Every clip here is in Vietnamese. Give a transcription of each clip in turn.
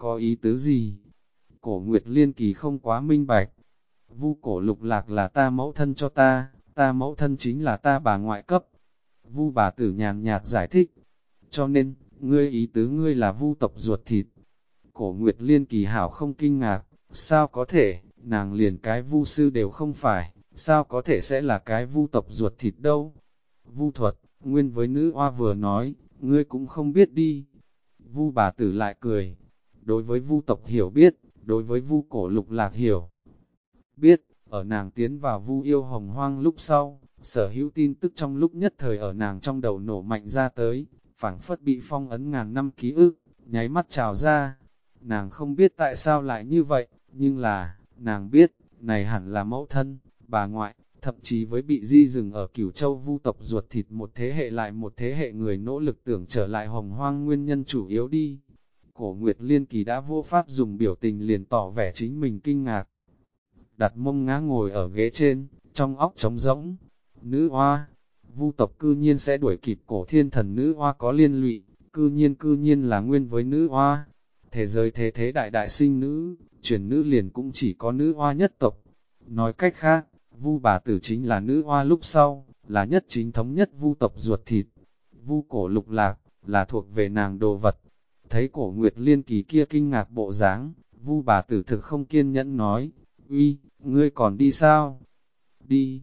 có ý tứ gì? Cổ Nguyệt Liên Kỳ không quá minh bạch. Vu Cổ Lục Lạc là ta mẫu thân cho ta mẫu thân chính là ta bà ngoại cấp. Vu bà tử nhàn nhạt giải thích. Cho nên, ngươi ý tứ ngươi là Vu tộc ruột thịt. Cổ Nguyệt Liên Kỳ hảo không kinh ngạc, sao có thể, nàng liền cái Vu sư đều không phải, sao có thể sẽ là cái Vu tộc ruột thịt đâu? Vu thuật, nguyên với nữ oa vừa nói, ngươi cũng không biết đi. Vu bà tử lại cười. Đối với Vu tộc hiểu biết, đối với Vu Cổ Lục Lạc hiểu biết, ở nàng tiến vào Vu yêu hồng hoang lúc sau, sở hữu tin tức trong lúc nhất thời ở nàng trong đầu nổ mạnh ra tới, phảng phất bị phong ấn ngàn năm ký ức, nháy mắt trào ra. Nàng không biết tại sao lại như vậy, nhưng là, nàng biết, này hẳn là mẫu thân, bà ngoại, thậm chí với bị di rừng ở Cửu Châu Vu tộc ruột thịt một thế hệ lại một thế hệ người nỗ lực tưởng trở lại hồng hoang nguyên nhân chủ yếu đi. Cổ Nguyệt Liên Kỳ đã vô pháp dùng biểu tình liền tỏ vẻ chính mình kinh ngạc. Đặt mông ngã ngồi ở ghế trên, trong óc trống rỗng. Nữ oa, Vu tộc cư nhiên sẽ đuổi kịp cổ thiên thần nữ oa có liên lụy, cư nhiên là nguyên với nữ oa. Thế giới thế thế đại đại sinh nữ, chuyển nữ liền cũng chỉ có nữ oa nhất tộc. Nói cách khác, Vu bà tử chính là nữ oa lúc sau, là nhất chính thống nhất Vu tộc ruột thịt. Vu Cổ Lục Lạc, là thuộc về nàng đồ vật. Thấy Cổ Nguyệt Liên Kỳ kia kinh ngạc bộ dáng, Vu bà tử thực không kiên nhẫn nói, uy, ngươi còn đi sao? Đi.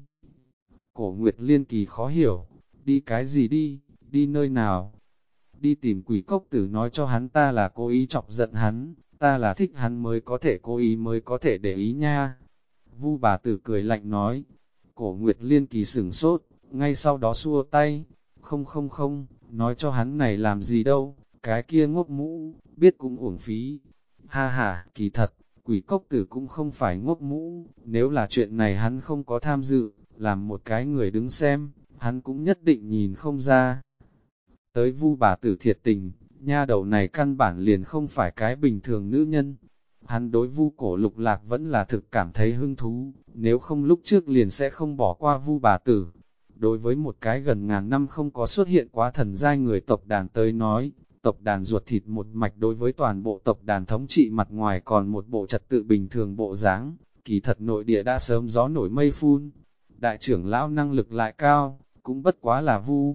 Cổ Nguyệt Liên Kỳ khó hiểu, đi cái gì đi nơi nào? Đi tìm Quỷ Cốc Tử nói cho hắn ta là cố ý chọc giận hắn, ta là thích hắn mới có thể cố ý mới có thể để ý nha. Vu bà tử cười lạnh nói. Cổ Nguyệt Liên Kỳ sửng sốt, ngay sau đó xua tay, không, nói cho hắn này làm gì đâu, cái kia ngốc mũ, biết cũng uổng phí. Ha ha, kỳ thật, Quỷ Cốc Tử cũng không phải ngốc mũ, nếu là chuyện này hắn không có tham dự, làm một cái người đứng xem, hắn cũng nhất định nhìn không ra. Tới Vu bà tử thiệt tình, nha đầu này căn bản liền không phải cái bình thường nữ nhân. Hắn đối Vu Cổ Lục Lạc vẫn là thực cảm thấy hứng thú, nếu không lúc trước liền sẽ không bỏ qua Vu bà tử. Đối với một cái gần ngàn năm không có xuất hiện quá thần giai người tộc đàn tới nói, tộc đàn ruột thịt một mạch đối với toàn bộ tộc đàn thống trị mặt ngoài còn một bộ trật tự bình thường bộ dáng, kỳ thật nội địa đã sớm gió nổi mây phun. Đại trưởng lão năng lực lại cao, cũng bất quá là Vu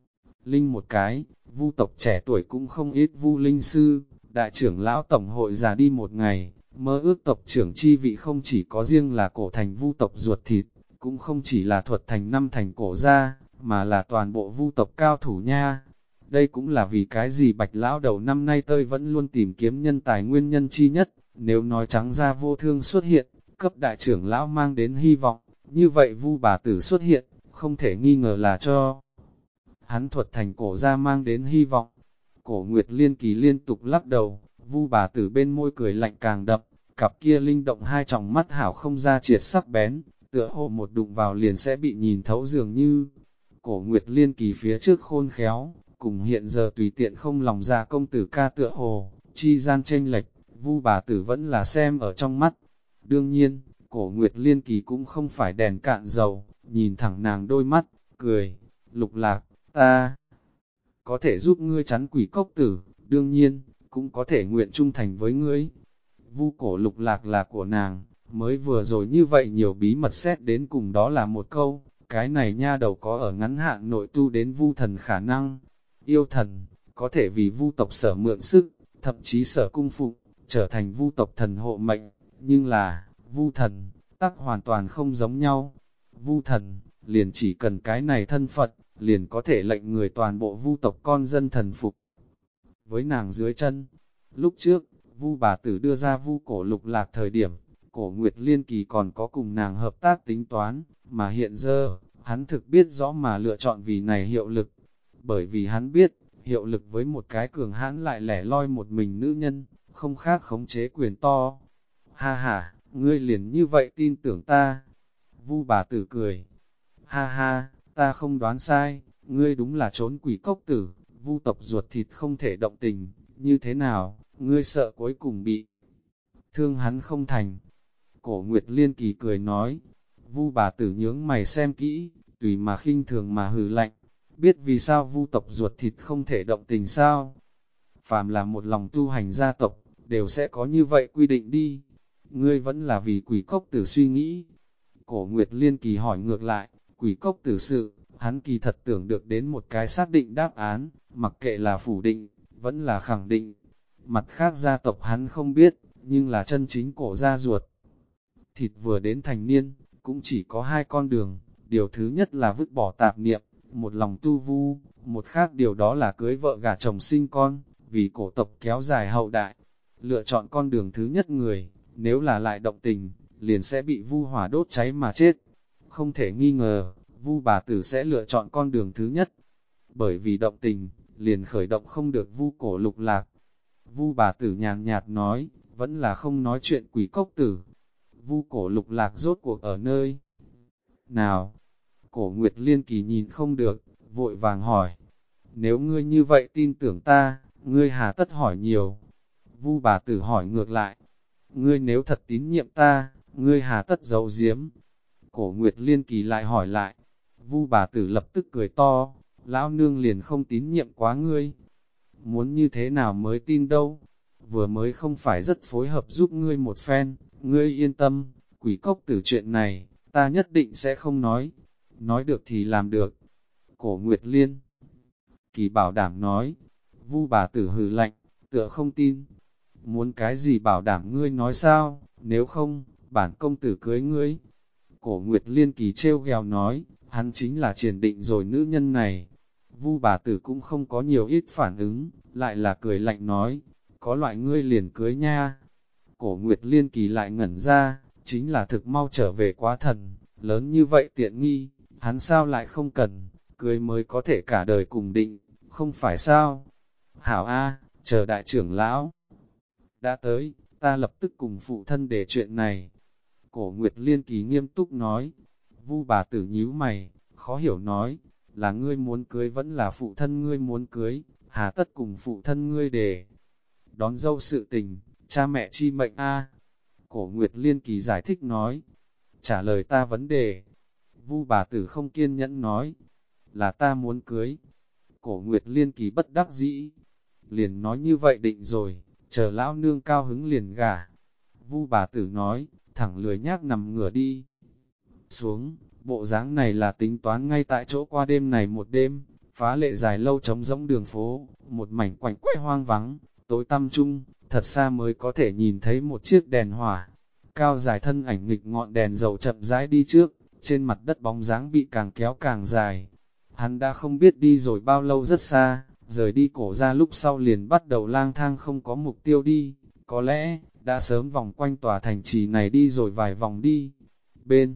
Linh một cái, Vu tộc trẻ tuổi cũng không ít Vu Linh sư, đại trưởng lão tổng hội già đi một ngày, mơ ước tộc trưởng chi vị không chỉ có riêng là cổ thành Vu tộc ruột thịt, cũng không chỉ là thuật thành năm thành cổ gia, mà là toàn bộ Vu tộc cao thủ nha. Đây cũng là vì cái gì Bạch lão đầu năm nay tôi vẫn luôn tìm kiếm nhân tài nguyên nhân chi nhất, nếu nói trắng ra vô thương xuất hiện, cấp đại trưởng lão mang đến hy vọng, như vậy Vu bà tử xuất hiện, không thể nghi ngờ là cho hắn thuật thành cổ ra mang đến hy vọng. Cổ Nguyệt Liên Kỳ liên tục lắc đầu, Vu bà tử bên môi cười lạnh càng đậm, cặp kia linh động hai tròng mắt hảo không ra triệt sắc bén, tựa hồ một đụng vào liền sẽ bị nhìn thấu dường như. Cổ Nguyệt Liên Kỳ phía trước khôn khéo, cùng hiện giờ tùy tiện không lòng ra công tử ca tựa hồ, chi gian chênh lệch, Vu bà tử vẫn là xem ở trong mắt. Đương nhiên, Cổ Nguyệt Liên Kỳ cũng không phải đèn cạn dầu, nhìn thẳng nàng đôi mắt, cười, Lục Lạc, ta có thể giúp ngươi chắn Quỷ Cốc Tử, đương nhiên, cũng có thể nguyện trung thành với ngươi. Vu Cổ Lục Lạc là của nàng, mới vừa rồi như vậy nhiều bí mật xét đến cùng đó là một câu, cái này nha đầu có ở ngắn hạn nội tu đến Vu thần khả năng. Yêu thần, có thể vì Vu tộc sở mượn sức, thậm chí sở cung phụng, trở thành Vu tộc thần hộ mệnh, nhưng là, Vu thần, tắc hoàn toàn không giống nhau. Vu thần, liền chỉ cần cái này thân phận, liền có thể lệnh người toàn bộ Vu tộc con dân thần phục. Với nàng dưới chân, lúc trước, Vu bà tử đưa ra Vu Cổ Lục Lạc thời điểm, Cổ Nguyệt Liên Kỳ còn có cùng nàng hợp tác tính toán, mà hiện giờ, hắn thực biết rõ mà lựa chọn vì này hiệu lực. Bởi vì hắn biết, hiệu lực với một cái cường hãn lại lẻ loi một mình nữ nhân, không khác khống chế quyền to. Ha ha, ngươi liền như vậy tin tưởng ta. Vu bà tử cười. Ha ha, ta không đoán sai, ngươi đúng là trốn Quỷ Cốc Tử, Vu tộc ruột thịt không thể động tình, như thế nào, ngươi sợ cuối cùng bị thương hắn không thành. Cổ Nguyệt Liên Kỳ cười nói, Vu bà tử nhướng mày xem kỹ, tùy mà khinh thường mà hừ lạnh, biết vì sao Vu tộc ruột thịt không thể động tình sao? Phàm là một lòng tu hành gia tộc, đều sẽ có như vậy quy định đi. Ngươi vẫn là vì quỷ cốc tử suy nghĩ. Cổ Nguyệt Liên kỳ hỏi ngược lại, quỷ cốc tử sự, hắn kỳ thật tưởng được đến một cái xác định đáp án, mặc kệ là phủ định, vẫn là khẳng định. Mặt khác gia tộc hắn không biết, nhưng là chân chính cổ gia ruột. Thịt vừa đến thành niên, cũng chỉ có hai con đường, điều thứ nhất là vứt bỏ tạp niệm, một lòng tu vu, một khác điều đó là cưới vợ gả chồng sinh con, vì cổ tộc kéo dài hậu đại. Lựa chọn con đường thứ nhất người, nếu là lại động tình, liền sẽ bị vu hỏa đốt cháy mà chết. Không thể nghi ngờ, vu bà tử sẽ lựa chọn con đường thứ nhất. Bởi vì động tình, liền khởi động không được vu cổ lục lạc. Vu bà tử nhàn nhạt nói, vẫn là không nói chuyện quỷ cốc tử. Vu cổ lục lạc rốt cuộc ở nơi nào? Cổ Nguyệt Liên kỳ nhìn không được, vội vàng hỏi. Nếu ngươi như vậy tin tưởng ta, ngươi hà tất hỏi nhiều. Vu bà tử hỏi ngược lại. Ngươi nếu thật tín nhiệm ta, ngươi hà tất giấu giếm. Cổ Nguyệt Liên kỳ lại hỏi lại. Vu bà tử lập tức cười to, lão nương liền không tín nhiệm quá ngươi. Muốn như thế nào mới tin đâu? Vừa mới không phải rất phối hợp giúp ngươi một phen, ngươi yên tâm, quỷ cốc tử chuyện này, ta nhất định sẽ không nói. Nói được thì làm được. Cổ Nguyệt Liên kỳ bảo đảm nói. Vu bà tử hừ lạnh, tựa không tin. Muốn cái gì bảo đảm ngươi nói sao, nếu không, bản công tử cưới ngươi. Cổ Nguyệt Liên kỳ trêu ghèo nói, hắn chính là triển định rồi nữ nhân này. Vu bà tử cũng không có nhiều ít phản ứng, lại là cười lạnh nói, có loại ngươi liền cưới nha. Cổ Nguyệt Liên kỳ lại ngẩn ra, chính là thực mau trở về quá thần, lớn như vậy tiện nghi, hắn sao lại không cần, cưới mới có thể cả đời cùng định, không phải sao? Hảo A, chờ đại trưởng lão đã tới, ta lập tức cùng phụ thân để chuyện này. Cổ Nguyệt Liên kỳ nghiêm túc nói. Vu bà tử nhíu mày, khó hiểu nói, là ngươi muốn cưới vẫn là phụ thân ngươi muốn cưới, hà tất cùng phụ thân ngươi để đón dâu sự tình, cha mẹ chi mệnh a. Cổ Nguyệt Liên kỳ giải thích nói, trả lời ta vấn đề. Vu bà tử không kiên nhẫn nói, là ta muốn cưới. Cổ Nguyệt Liên kỳ bất đắc dĩ, liền nói như vậy định rồi, chờ lão nương cao hứng liền gả. Vu bà tử nói, thẳng lười nhác nằm ngửa đi xuống, bộ dáng này là tính toán ngay tại chỗ qua đêm này một đêm, phá lệ dài lâu trống rỗng đường phố, một mảnh quạnh quẽ hoang vắng, tối tăm trung, thật xa mới có thể nhìn thấy một chiếc đèn hỏa, cao dài thân ảnh nghịch ngọn đèn dầu chậm rãi đi trước, trên mặt đất bóng dáng bị càng kéo càng dài. Hắn đã không biết đi rồi bao lâu rất xa, rời đi cổ ra lúc sau liền bắt đầu lang thang không có mục tiêu đi, có lẽ, đã sớm vòng quanh tòa thành trì này đi rồi vài vòng đi. Bên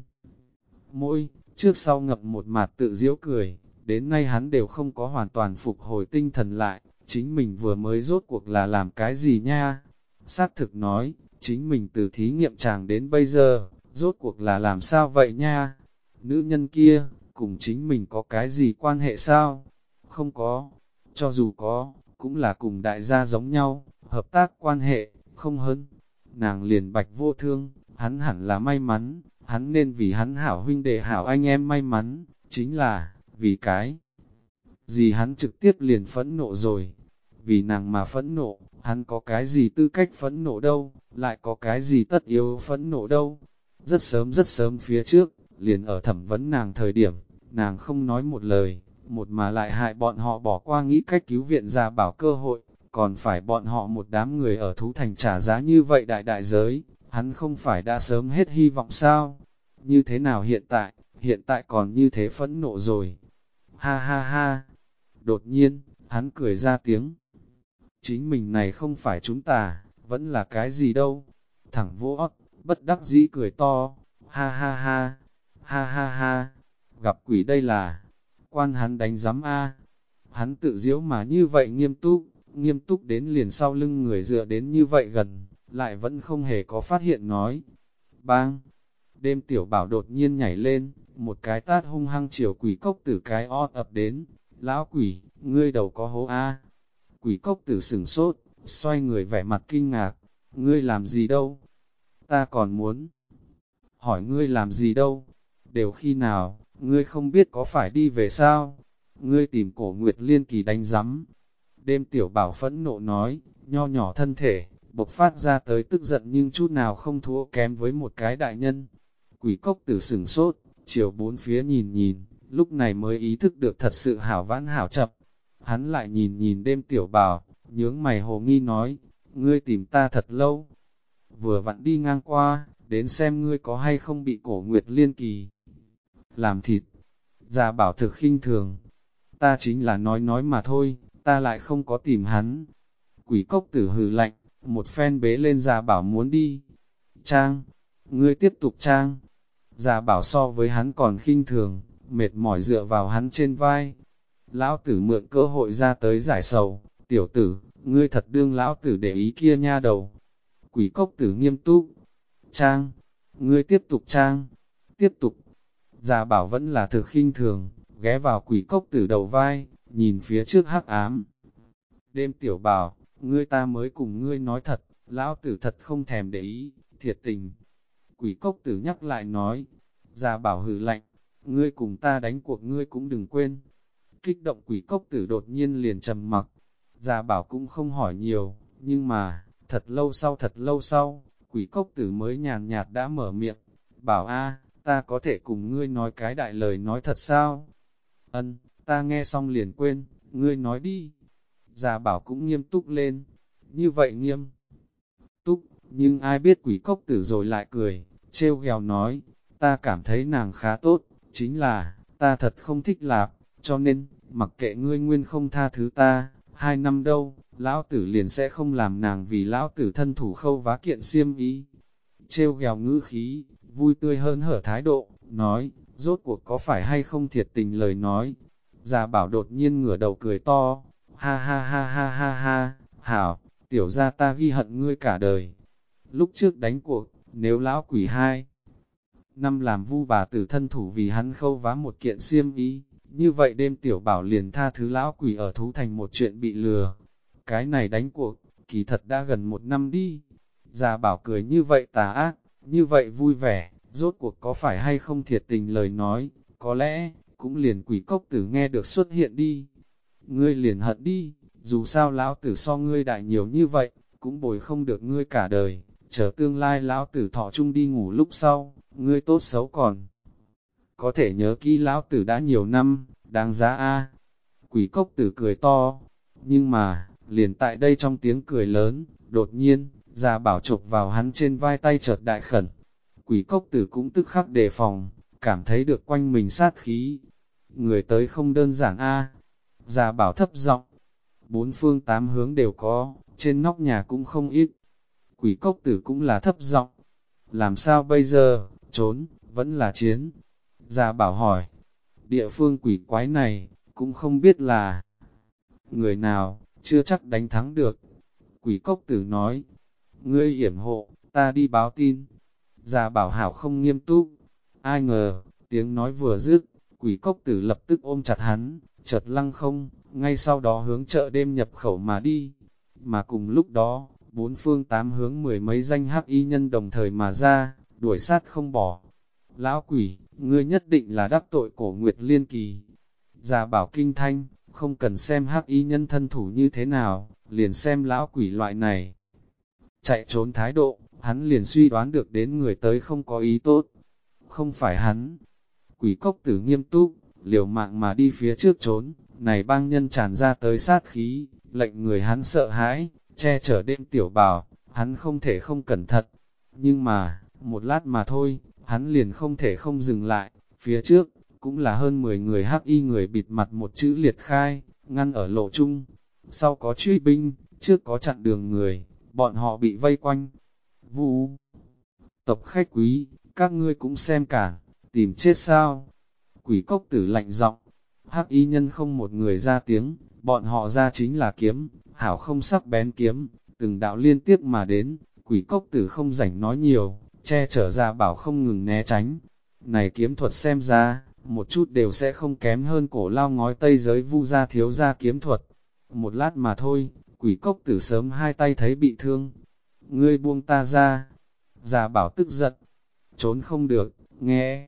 mỗi, trước sau ngập một mặt tự giễu cười, đến nay hắn đều không có hoàn toàn phục hồi tinh thần lại, chính mình vừa mới rốt cuộc là làm cái gì nha? Xác thực nói, chính mình từ thí nghiệm chàng đến bây giờ, rốt cuộc là làm sao vậy nha? Nữ nhân kia, cùng chính mình có cái gì quan hệ sao? Không có, cho dù có, cũng là cùng đại gia giống nhau, hợp tác quan hệ, không hơn. Nàng liền bạch vô thương, hắn hẳn là may mắn, hắn nên vì hắn hảo huynh đệ hảo anh em may mắn, chính là, vì cái gì hắn trực tiếp liền phẫn nộ rồi. Vì nàng mà phẫn nộ, hắn có cái gì tư cách phẫn nộ đâu, lại có cái gì tất yếu phẫn nộ đâu. Rất sớm phía trước, liền ở thẩm vấn nàng thời điểm, nàng không nói một lời, một mà lại hại bọn họ bỏ qua nghĩ cách cứu viện ra bảo cơ hội, còn phải bọn họ một đám người ở thú thành trả giá như vậy đại đại giới, hắn không phải đã sớm hết hy vọng sao? Như thế nào hiện tại còn như thế phẫn nộ rồi. Ha ha ha, đột nhiên, hắn cười ra tiếng. Chính mình này không phải chúng ta, vẫn là cái gì đâu. Thẳng vô óc, bất đắc dĩ cười to. Ha ha ha, ha ha ha, gặp quỷ đây là, quan hắn đánh giám a. Hắn tự diễu mà như vậy nghiêm túc đến liền sau lưng người dựa đến như vậy gần, lại vẫn không hề có phát hiện nói. Bang! Đêm tiểu bảo đột nhiên nhảy lên, một cái tát hung hăng chiều quỷ cốc tử cái ót ập đến. Lão quỷ, ngươi đầu có hố a. Quỷ cốc tử sửng sốt, xoay người vẻ mặt kinh ngạc. Ngươi làm gì đâu? Ta còn muốn hỏi ngươi làm gì đâu? Đều khi nào, ngươi không biết có phải đi về sao? Ngươi tìm Cổ Nguyệt Liên kỳ đánh rắm. Đêm tiểu bảo phẫn nộ nói, nho nhỏ thân thể, bộc phát ra tới tức giận nhưng chút nào không thua kém với một cái đại nhân. Quỷ cốc tử sửng sốt, chiều bốn phía nhìn nhìn, lúc này mới ý thức được thật sự hảo vãn hảo chậm. Hắn lại nhìn nhìn đêm tiểu bảo, nhướng mày hồ nghi nói, ngươi tìm ta thật lâu. Vừa vặn đi ngang qua, đến xem ngươi có hay không bị Cổ Nguyệt Liên Kỳ làm thịt. Già bảo thực khinh thường, ta chính là nói mà thôi, ta lại không có tìm hắn. Quỷ cốc tử hừ lạnh, một phen bế lên già bảo muốn đi. Trang, ngươi tiếp tục trang. Già bảo so với hắn còn khinh thường, mệt mỏi dựa vào hắn trên vai. Lão tử mượn cơ hội ra tới giải sầu, tiểu tử, ngươi thật đương lão tử để ý kia nha đầu. Quỷ cốc tử nghiêm túc, trang, ngươi tiếp tục trang, tiếp tục. Già bảo vẫn là thực khinh thường, ghé vào quỷ cốc tử đầu vai, nhìn phía trước hắc ám. Đêm tiểu bảo, ngươi ta mới cùng ngươi nói thật, lão tử thật không thèm để ý, thiệt tình. Quỷ cốc tử nhắc lại nói, già bảo hừ lạnh, ngươi cùng ta đánh cuộc ngươi cũng đừng quên. Kích động quỷ cốc tử đột nhiên liền trầm mặc, già bảo cũng không hỏi nhiều, nhưng mà, thật lâu sau, quỷ cốc tử mới nhàn nhạt đã mở miệng, bảo a, ta có thể cùng ngươi nói cái đại lời nói thật sao? Ân, ta nghe xong liền quên, ngươi nói đi. Già bảo cũng nghiêm túc lên, như vậy nghiêm túc, nhưng ai biết quỷ cốc tử rồi lại cười, trêu ghèo nói, ta cảm thấy nàng khá tốt, chính là, ta thật không thích lạp, cho nên, mặc kệ ngươi nguyên không tha thứ ta, 2 năm đâu, lão tử liền sẽ không làm nàng vì lão tử thân thủ khâu vá kiện xiêm ý. Trêu ghèo ngữ khí, vui tươi hơn hở thái độ, nói, rốt cuộc có phải hay không thiệt tình lời nói. Già bảo đột nhiên ngửa đầu cười to, ha ha ha ha ha ha, hảo, tiểu ra ta ghi hận ngươi cả đời. Lúc trước đánh cuộc, nếu lão quỷ 2 năm làm vu bà tử thân thủ vì hắn khâu vá một kiện xiêm ý, như vậy đêm tiểu bảo liền tha thứ lão quỷ ở thú thành một chuyện bị lừa. Cái này đánh cuộc, kỳ thật đã gần 1 năm đi. Già bảo cười như vậy tà ác, như vậy vui vẻ, rốt cuộc có phải hay không thiệt tình lời nói, có lẽ, cũng liền quỷ cốc tử nghe được xuất hiện đi. Ngươi liền hận đi, dù sao lão tử so ngươi đại nhiều như vậy, cũng bồi không được ngươi cả đời, chờ tương lai lão tử thọ chung đi ngủ lúc sau, ngươi tốt xấu còn. Có thể nhớ kỹ lão tử đã nhiều năm, đáng giá a. Quỷ cốc tử cười to, nhưng mà, liền tại đây trong tiếng cười lớn, đột nhiên, già bảo chụp vào hắn trên vai tay chợt đại khẩn. Quỷ cốc tử cũng tức khắc đề phòng, cảm thấy được quanh mình sát khí. Người tới không đơn giản a. Già bảo thấp giọng, 4 phương 8 hướng đều có, trên nóc nhà cũng không ít. Quỷ cốc tử cũng là thấp giọng, làm sao bây giờ, trốn, vẫn là chiến. Già bảo hỏi, địa phương quỷ quái này, cũng không biết là người nào, chưa chắc đánh thắng được. Quỷ cốc tử nói, ngươi yểm hộ, ta đi báo tin. Già bảo hảo không nghiêm túc, ai ngờ, tiếng nói vừa dứt, quỷ cốc tử lập tức ôm chặt hắn, chợt lăng không, ngay sau đó hướng chợ đêm nhập khẩu mà đi. Mà cùng lúc đó, 4 phương 8 hướng 10 mấy danh hắc y nhân đồng thời mà ra, đuổi sát không bỏ. Lão quỷ, ngươi nhất định là đắc tội Cổ Nguyệt Liên Kỳ. Già bảo kinh thanh, không cần xem hắc y nhân thân thủ như thế nào, liền xem lão quỷ loại này. Chạy trốn thái độ, hắn liền suy đoán được đến người tới không có ý tốt. Không phải hắn. Quỷ cốc tử nghiêm túc, liều mạng mà đi phía trước trốn, này bang nhân tràn ra tới sát khí, lệnh người hắn sợ hãi, che chở đêm tiểu bảo, hắn không thể không cẩn thận. Nhưng mà, một lát mà thôi, hắn liền không thể không dừng lại, phía trước, cũng là hơn 10 người hắc y người bịt mặt một chữ liệt khai, ngăn ở lộ chung. Sau có truy binh, trước có chặn đường người, bọn họ bị vây quanh. Vu tộc khách quý, các ngươi cũng xem cản, tìm chết sao? Quỷ cốc tử lạnh giọng, hắc y nhân không một người ra tiếng, bọn họ ra chính là kiếm, hảo không sắc bén kiếm, từng đạo liên tiếp mà đến, quỷ cốc tử không rảnh nói nhiều, che chở ra bảo không ngừng né tránh. Này kiếm thuật xem ra, một chút đều sẽ không kém hơn cổ lao ngói tây giới vu gia thiếu gia kiếm thuật. Một lát mà thôi, quỷ cốc tử sớm hai tay thấy bị thương. Ngươi buông ta ra. Già bảo tức giận. Trốn không được, nghe.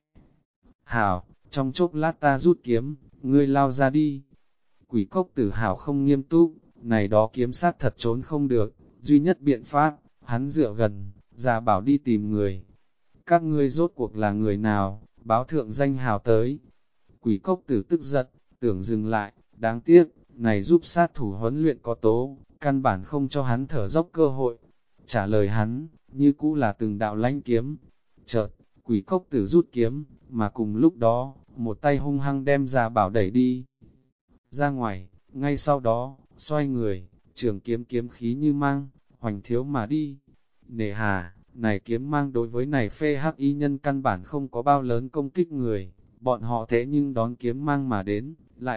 Hảo, trong chốc lát ta rút kiếm, ngươi lao ra đi. Quỷ cốc tử hảo không nghiêm túc, này đó kiếm sát thật trốn không được, duy nhất biện pháp, hắn dựa gần, Gia Bảo đi tìm người. Các ngươi rốt cuộc là người nào, báo thượng danh hào tới. Quỷ cốc tử tức giận, tưởng dừng lại, đáng tiếc, này giúp sát thủ huấn luyện có tố, căn bản không cho hắn thở dốc cơ hội. Trả lời hắn, như cũ là từng đạo lãnh kiếm. Chợt, quỷ cốc tử rút kiếm, mà cùng lúc đó, một tay hung hăng đem Gia Bảo đẩy đi ra ngoài, ngay sau đó, xoay người, trường kiếm kiếm khí như mang, hoành thiếu mà đi. Nề hà, này kiếm mang đối với này phê hắc y nhân căn bản không có bao lớn công kích người, bọn họ thế nhưng đón kiếm mang mà đến,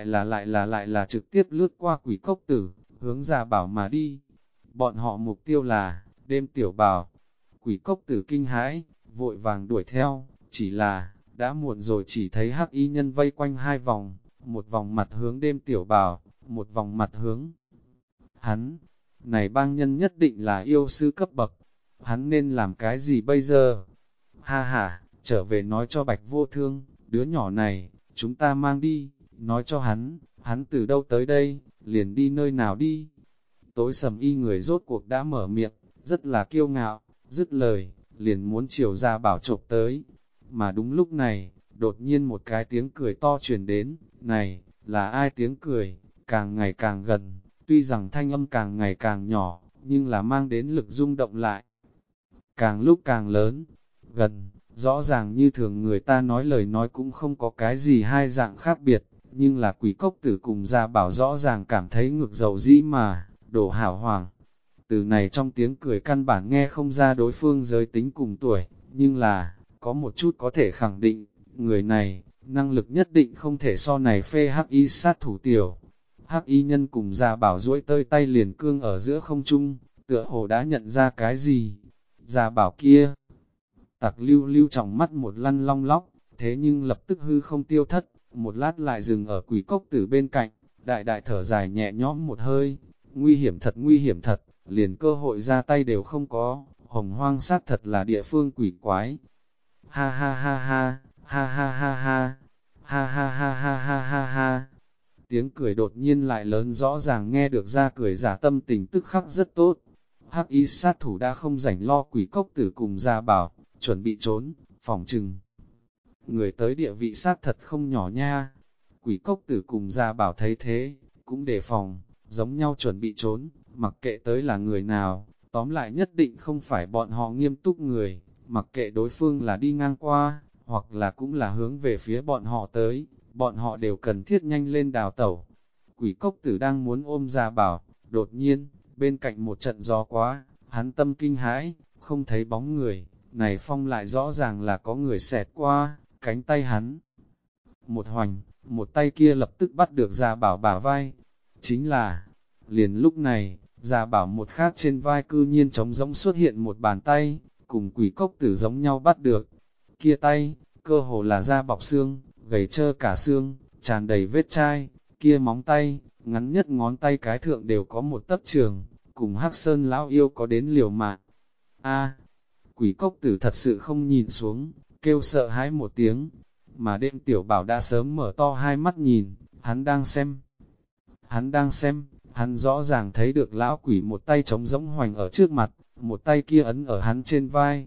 lại là trực tiếp lướt qua quỷ cốc tử, hướng Gia Bảo mà đi. Bọn họ mục tiêu là, đêm tiểu bảo. Quỷ cốc tử kinh hãi, vội vàng đuổi theo, chỉ là, đã muộn rồi, chỉ thấy hắc y nhân vây quanh hai vòng, một vòng mặt hướng đêm tiểu bảo, một vòng mặt hướng hắn. Này bang nhân nhất định là yêu sư cấp bậc, hắn nên làm cái gì bây giờ? Ha ha, trở về nói cho Bạch Vô Thương, đứa nhỏ này, chúng ta mang đi, nói cho hắn từ đâu tới đây, liền đi nơi nào đi. Tối sầm y người rốt cuộc đã mở miệng, rất là kiêu ngạo, dứt lời, liền muốn chiều Gia Bảo chộp tới. Mà đúng lúc này, đột nhiên một cái tiếng cười to truyền đến, này, là ai tiếng cười, càng ngày càng gần, tuy rằng thanh âm càng ngày càng nhỏ, nhưng là mang đến lực rung động lại. Càng lúc càng lớn, gần, rõ ràng như thường người ta nói lời nói cũng không có cái gì hai dạng khác biệt, nhưng là quỷ cốc tử cùng Gia Bảo rõ ràng cảm thấy ngực dầu dĩ mà, đổ hảo hoàng. Từ này trong tiếng cười căn bản nghe không ra đối phương giới tính cùng tuổi, nhưng là, có một chút có thể khẳng định, người này, năng lực nhất định không thể so này phê hắc y sát thủ tiểu. Hắc y nhân cùng Gia Bảo duỗi tơi tay liền cương ở giữa không trung, tựa hồ đã nhận ra cái gì. Gia Bảo kia, tặc lưu lưu trong mắt một lăn long lóc, thế nhưng lập tức hư không tiêu thất, một lát lại dừng ở quỷ cốc tử bên cạnh, đại đại thở dài nhẹ nhõm một hơi, nguy hiểm thật, liền cơ hội ra tay đều không có, hồng hoang sát thật là địa phương quỷ quái. Ha ha ha ha, ha ha ha ha, ha ha ha ha ha ha ha. Tiếng cười đột nhiên lại lớn, rõ ràng nghe được ra cười giả, tâm tình tức khắc rất tốt. Hắc y sát thủ đã không rảnh lo quỷ cốc tử cùng Gia Bảo, chuẩn bị trốn, phỏng chừng. Người tới địa vị sát thật không nhỏ nha. Quỷ cốc tử cùng Gia Bảo thấy thế, cũng đề phòng, giống nhau chuẩn bị trốn, mặc kệ tới là người nào, tóm lại nhất định không phải bọn họ nghiêm túc người, mặc kệ đối phương là đi ngang qua, hoặc là cũng là hướng về phía bọn họ tới, bọn họ đều cần thiết nhanh lên đào tẩu. Quỷ cốc tử đang muốn ôm Gia Bảo, đột nhiên, bên cạnh một trận gió quá, hắn tâm kinh hãi, không thấy bóng người, này phong lại rõ ràng là có người xẹt qua, cánh tay hắn. Một hoành, một tay kia lập tức bắt được Gia Bảo bả vai. Chính là, liền lúc này, Gia Bảo một khác trên vai cư nhiên trống rỗng xuất hiện một bàn tay, cùng quỷ cốc tử giống nhau bắt được. Kia tay, cơ hồ là da bọc xương, gầy trơ cả xương, tràn đầy vết chai, kia móng tay, ngắn nhất ngón tay cái thượng đều có một tấc trường, cùng Hắc Sơn lão yêu có đến liều mạng. A, quỷ cốc tử thật sự không nhìn xuống, kêu sợ hãi một tiếng, mà đêm tiểu bảo đã sớm mở to hai mắt nhìn, hắn đang xem. Hắn rõ ràng thấy được lão quỷ một tay trống rỗng hoành ở trước mặt, một tay kia ấn ở hắn trên vai.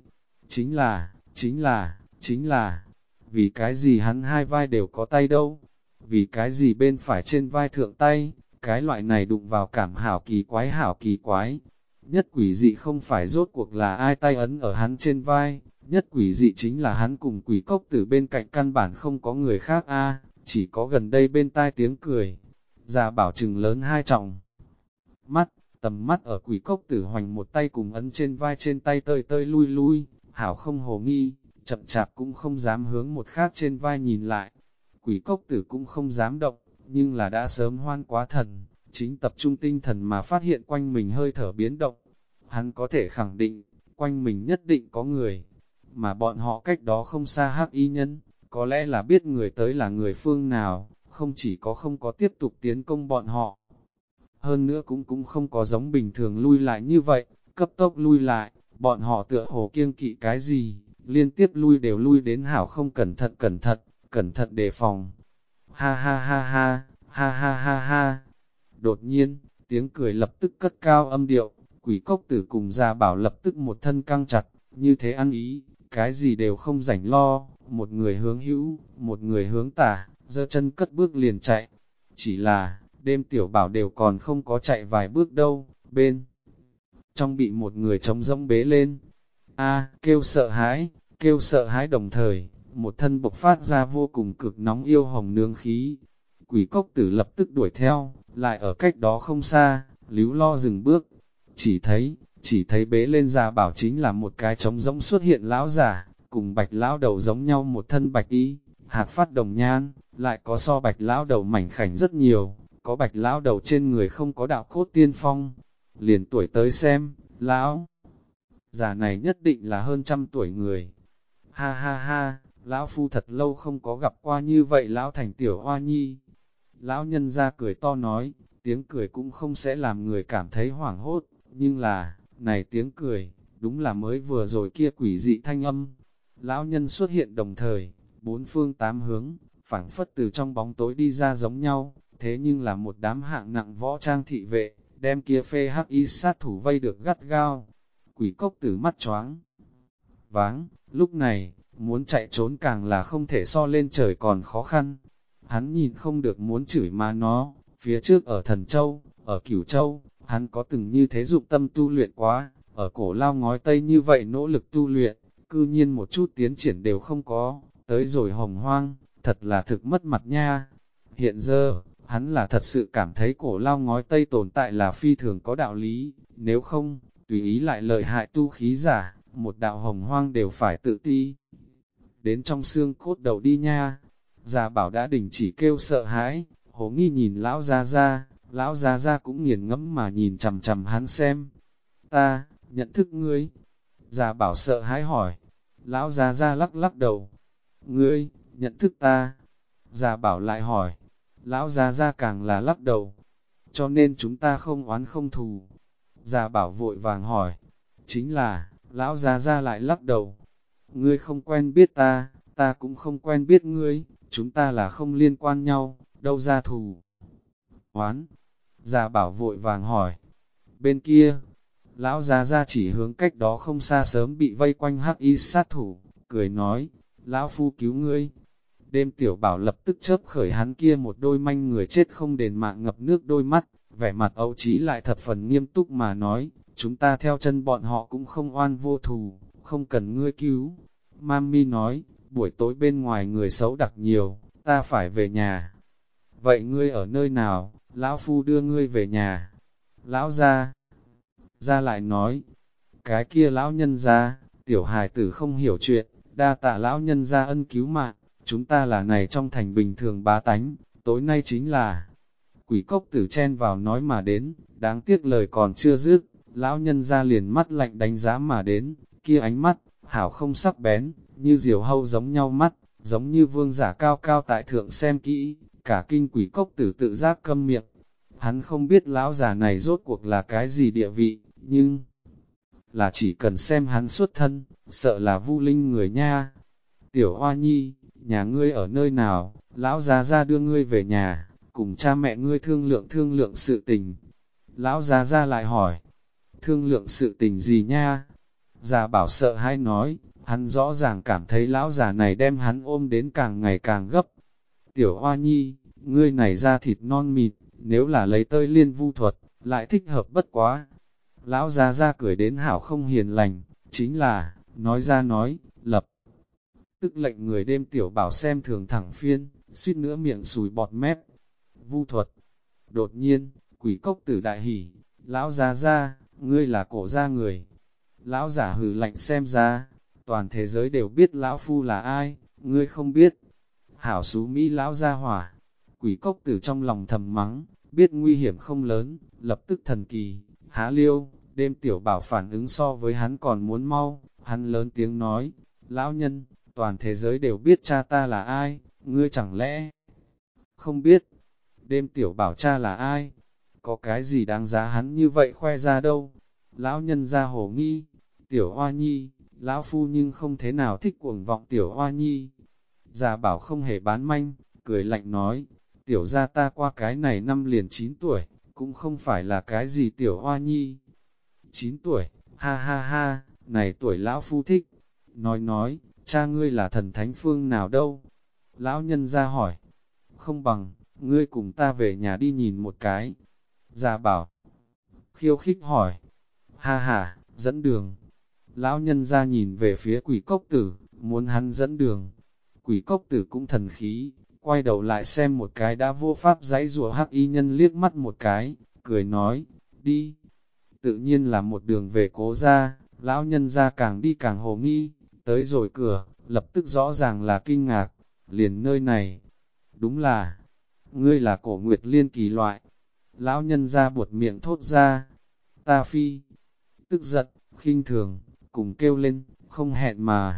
Chính là, vì cái gì hắn hai vai đều có tay đâu? Vì cái gì bên phải trên vai thượng tay, cái loại này đụng vào cảm hảo kỳ quái. Nhất quỷ dị không phải rốt cuộc là ai tay ấn ở hắn trên vai, nhất quỷ dị chính là hắn cùng quỷ cốc tử bên cạnh căn bản không có người khác chỉ có gần đây bên tai tiếng cười. Gia Bảo trừng lớn hai trọng mắt, tầm mắt ở quỷ cốc tử hoành một tay cùng ấn trên vai trên tay tơi tơi lui lui, hảo không hồ nghi, chậm chạp cũng không dám hướng một khác trên vai nhìn lại. Quỷ cốc tử cũng không dám động, nhưng là đã sớm hoan quá thần, chính tập trung tinh thần mà phát hiện quanh mình hơi thở biến động. Hắn có thể khẳng định, quanh mình nhất định có người, mà bọn họ cách đó không xa hắc y nhân, có lẽ là biết người tới là người phương nào, không chỉ có không có tiếp tục tiến công bọn họ. Hơn nữa cũng không có giống bình thường lui lại như vậy, cấp tốc lui lại, bọn họ tựa hồ kiêng kỵ cái gì, liên tiếp đều lui đến hảo không cẩn thận đề phòng. Ha ha ha ha, ha ha ha ha. Đột nhiên, tiếng cười lập tức cất cao âm điệu, Quỷ cốc tử cùng Gia Bảo lập tức một thân căng chặt, như thế ăn ý, cái gì đều không rảnh lo, một người hướng hữu, một người hướng tả, giơ chân cất bước liền chạy. Chỉ là, đêm Tiểu Bảo đều còn không có chạy vài bước đâu, bên trong bị một người trống rỗng bế lên. A, kêu sợ hãi đồng thời, một thân bộc phát ra vô cùng cực nóng yêu hồng nương khí. Quỷ cốc tử lập tức đuổi theo, lại ở cách đó không xa, líu lo dừng bước. Chỉ thấy bế lên Gia Bảo chính là một cái trống rỗng xuất hiện lão giả, cùng Bạch lão đầu giống nhau một thân bạch y, hạt phát đồng nhan, lại có so Bạch lão đầu mảnh khảnh rất nhiều, có Bạch lão đầu trên người không có đạo cốt tiên phong. Liền tuổi tới xem, lão già này nhất định là hơn 100 tuổi người. Ha ha ha, lão phu thật lâu không có gặp qua như vậy lão thành tiểu hoa nhi. Lão nhân ra cười to nói, tiếng cười cũng không sẽ làm người cảm thấy hoảng hốt, nhưng là, này tiếng cười, đúng là mới vừa rồi kia quỷ dị thanh âm. Lão nhân xuất hiện đồng thời, bốn phương tám hướng, phảng phất từ trong bóng tối đi ra giống nhau, thế nhưng là một đám hạng nặng võ trang thị vệ, đem kia phê hắc y sát thủ vây được gắt gao. Quỷ cốc tử mắt choáng váng, lúc này, muốn chạy trốn càng là không thể so lên trời còn khó khăn. Hắn nhìn không được muốn chửi má nó, phía trước ở Thần Châu, ở Cửu Châu, hắn có từng như thế dụng tâm tu luyện quá, ở cổ lao ngói tây như vậy nỗ lực tu luyện, cư nhiên một chút tiến triển đều không có, tới rồi hồng hoang, thật là thực mất mặt nha. Hiện giờ, hắn là thật sự cảm thấy cổ lao ngói tây tồn tại là phi thường có đạo lý, nếu không, tùy ý lại lợi hại tu khí giả, một đạo hồng hoang đều phải tự ti. Đến trong xương cốt đầu đi nha. Gia Bảo đã đình chỉ kêu sợ hãi, Hồ Nghi nhìn lão Gia Gia cũng nghiền ngẫm mà nhìn chằm chằm hắn xem. Ta, nhận thức ngươi. Gia Bảo sợ hãi hỏi. Lão Gia Gia lắc lắc đầu. Ngươi, nhận thức ta. Gia Bảo lại hỏi. Lão Gia Gia càng là lắc đầu. Cho nên chúng ta không oán không thù. Gia Bảo vội vàng hỏi. Chính là, lão Gia Gia lại lắc đầu. Ngươi không quen biết ta, ta cũng không quen biết ngươi, chúng ta là không liên quan nhau, đâu ra thù. Oán, Gia Bảo vội vàng hỏi. Bên kia, lão Gia Gia chỉ hướng cách đó không xa sớm bị vây quanh hắc y sát thủ, cười nói, lão phu cứu ngươi. Đêm Tiểu Bảo lập tức chớp khởi hắn kia một đôi manh người chết không đền mạng ngập nước đôi mắt, vẻ mặt ấu trí lại thập phần nghiêm túc mà nói, chúng ta theo chân bọn họ cũng không oan vô thù, không cần ngươi cứu. Mami nói, buổi tối bên ngoài người xấu đặc nhiều, ta phải về nhà. Vậy ngươi ở nơi nào, lão phu đưa ngươi về nhà. Lão ra lại nói, cái kia lão nhân ra, tiểu hài tử không hiểu chuyện, đa tạ lão nhân ra ân cứu mạng, chúng ta là này trong thành bình thường bá tánh, tối nay chính là quỷ cốc tử chen vào nói mà đến, đáng tiếc lời còn chưa dứt, lão nhân ra liền mắt lạnh đánh giá mà đến, kia ánh mắt, hảo không sắc bén, như diều hâu giống nhau mắt, giống như vương giả cao cao tại thượng xem kỹ, cả kinh quỷ cốc tử tự giác câm miệng. Hắn không biết lão già này rốt cuộc là cái gì địa vị, nhưng là chỉ cần xem hắn xuất thân, sợ là vu linh người nha. Tiểu Hoa Nhi, nhà ngươi ở nơi nào, lão già ra đưa ngươi về nhà, cùng cha mẹ ngươi thương lượng sự tình. Lão già ra lại hỏi, thương lượng sự tình gì nha? Già Bảo sợ hãi nói, hắn rõ ràng cảm thấy lão già này đem hắn ôm đến càng ngày càng gấp. Tiểu Hoa Nhi, ngươi này da thịt non mịt, nếu là lấy tơi liên vu thuật, lại thích hợp bất quá. Lão già ra cười đến hảo không hiền lành, chính là, nói ra nói, lập. Tức lệnh người đêm Tiểu Bảo xem thường thẳng phiên, suýt nữa miệng sùi bọt mép. Vu thuật. Đột nhiên, quỷ cốc tử đại hỉ, lão già ra, ngươi là cổ gia người. Lão giả hừ lạnh xem ra, toàn thế giới đều biết lão phu là ai, ngươi không biết. Hảo xú Mỹ lão gia hỏa, quỷ cốc tử trong lòng thầm mắng, biết nguy hiểm không lớn, lập tức thần kỳ, há liêu, đêm Tiểu Bảo phản ứng so với hắn còn muốn mau, hắn lớn tiếng nói, lão nhân, toàn thế giới đều biết cha ta là ai, ngươi chẳng lẽ không biết, đêm Tiểu Bảo cha là ai, có cái gì đáng giá hắn như vậy khoe ra đâu, lão nhân ra hồ nghi. Tiểu Hoa Nhi, lão phu nhưng không thế nào thích cuồng vọng Tiểu Hoa Nhi. Già Bảo không hề bán manh, cười lạnh nói, tiểu gia ta qua cái này năm liền 9 tuổi, cũng không phải là cái gì Tiểu Hoa Nhi. 9 tuổi, ha ha ha, này tuổi lão phu thích. Nói, cha ngươi là thần thánh phương nào đâu? Lão nhân ra hỏi, không bằng, ngươi cùng ta về nhà đi nhìn một cái. Gia Bảo, khiêu khích hỏi, ha ha, dẫn đường. Lão nhân ra nhìn về phía quỷ cốc tử, muốn hắn dẫn đường. Quỷ cốc tử cũng thần khí, quay đầu lại xem một cái đã vô pháp giãy giụa hắc y nhân liếc mắt một cái, cười nói, đi. Tự nhiên là một đường về cố ra, lão nhân ra càng đi càng hồ nghi, tới rồi cửa, lập tức rõ ràng là kinh ngạc, liền nơi này. Đúng là, ngươi là Cổ Nguyệt Liên kỳ loại. Lão nhân ra buột miệng thốt ra, ta phi, tức giận, khinh thường, cùng kêu lên, không hẹn mà.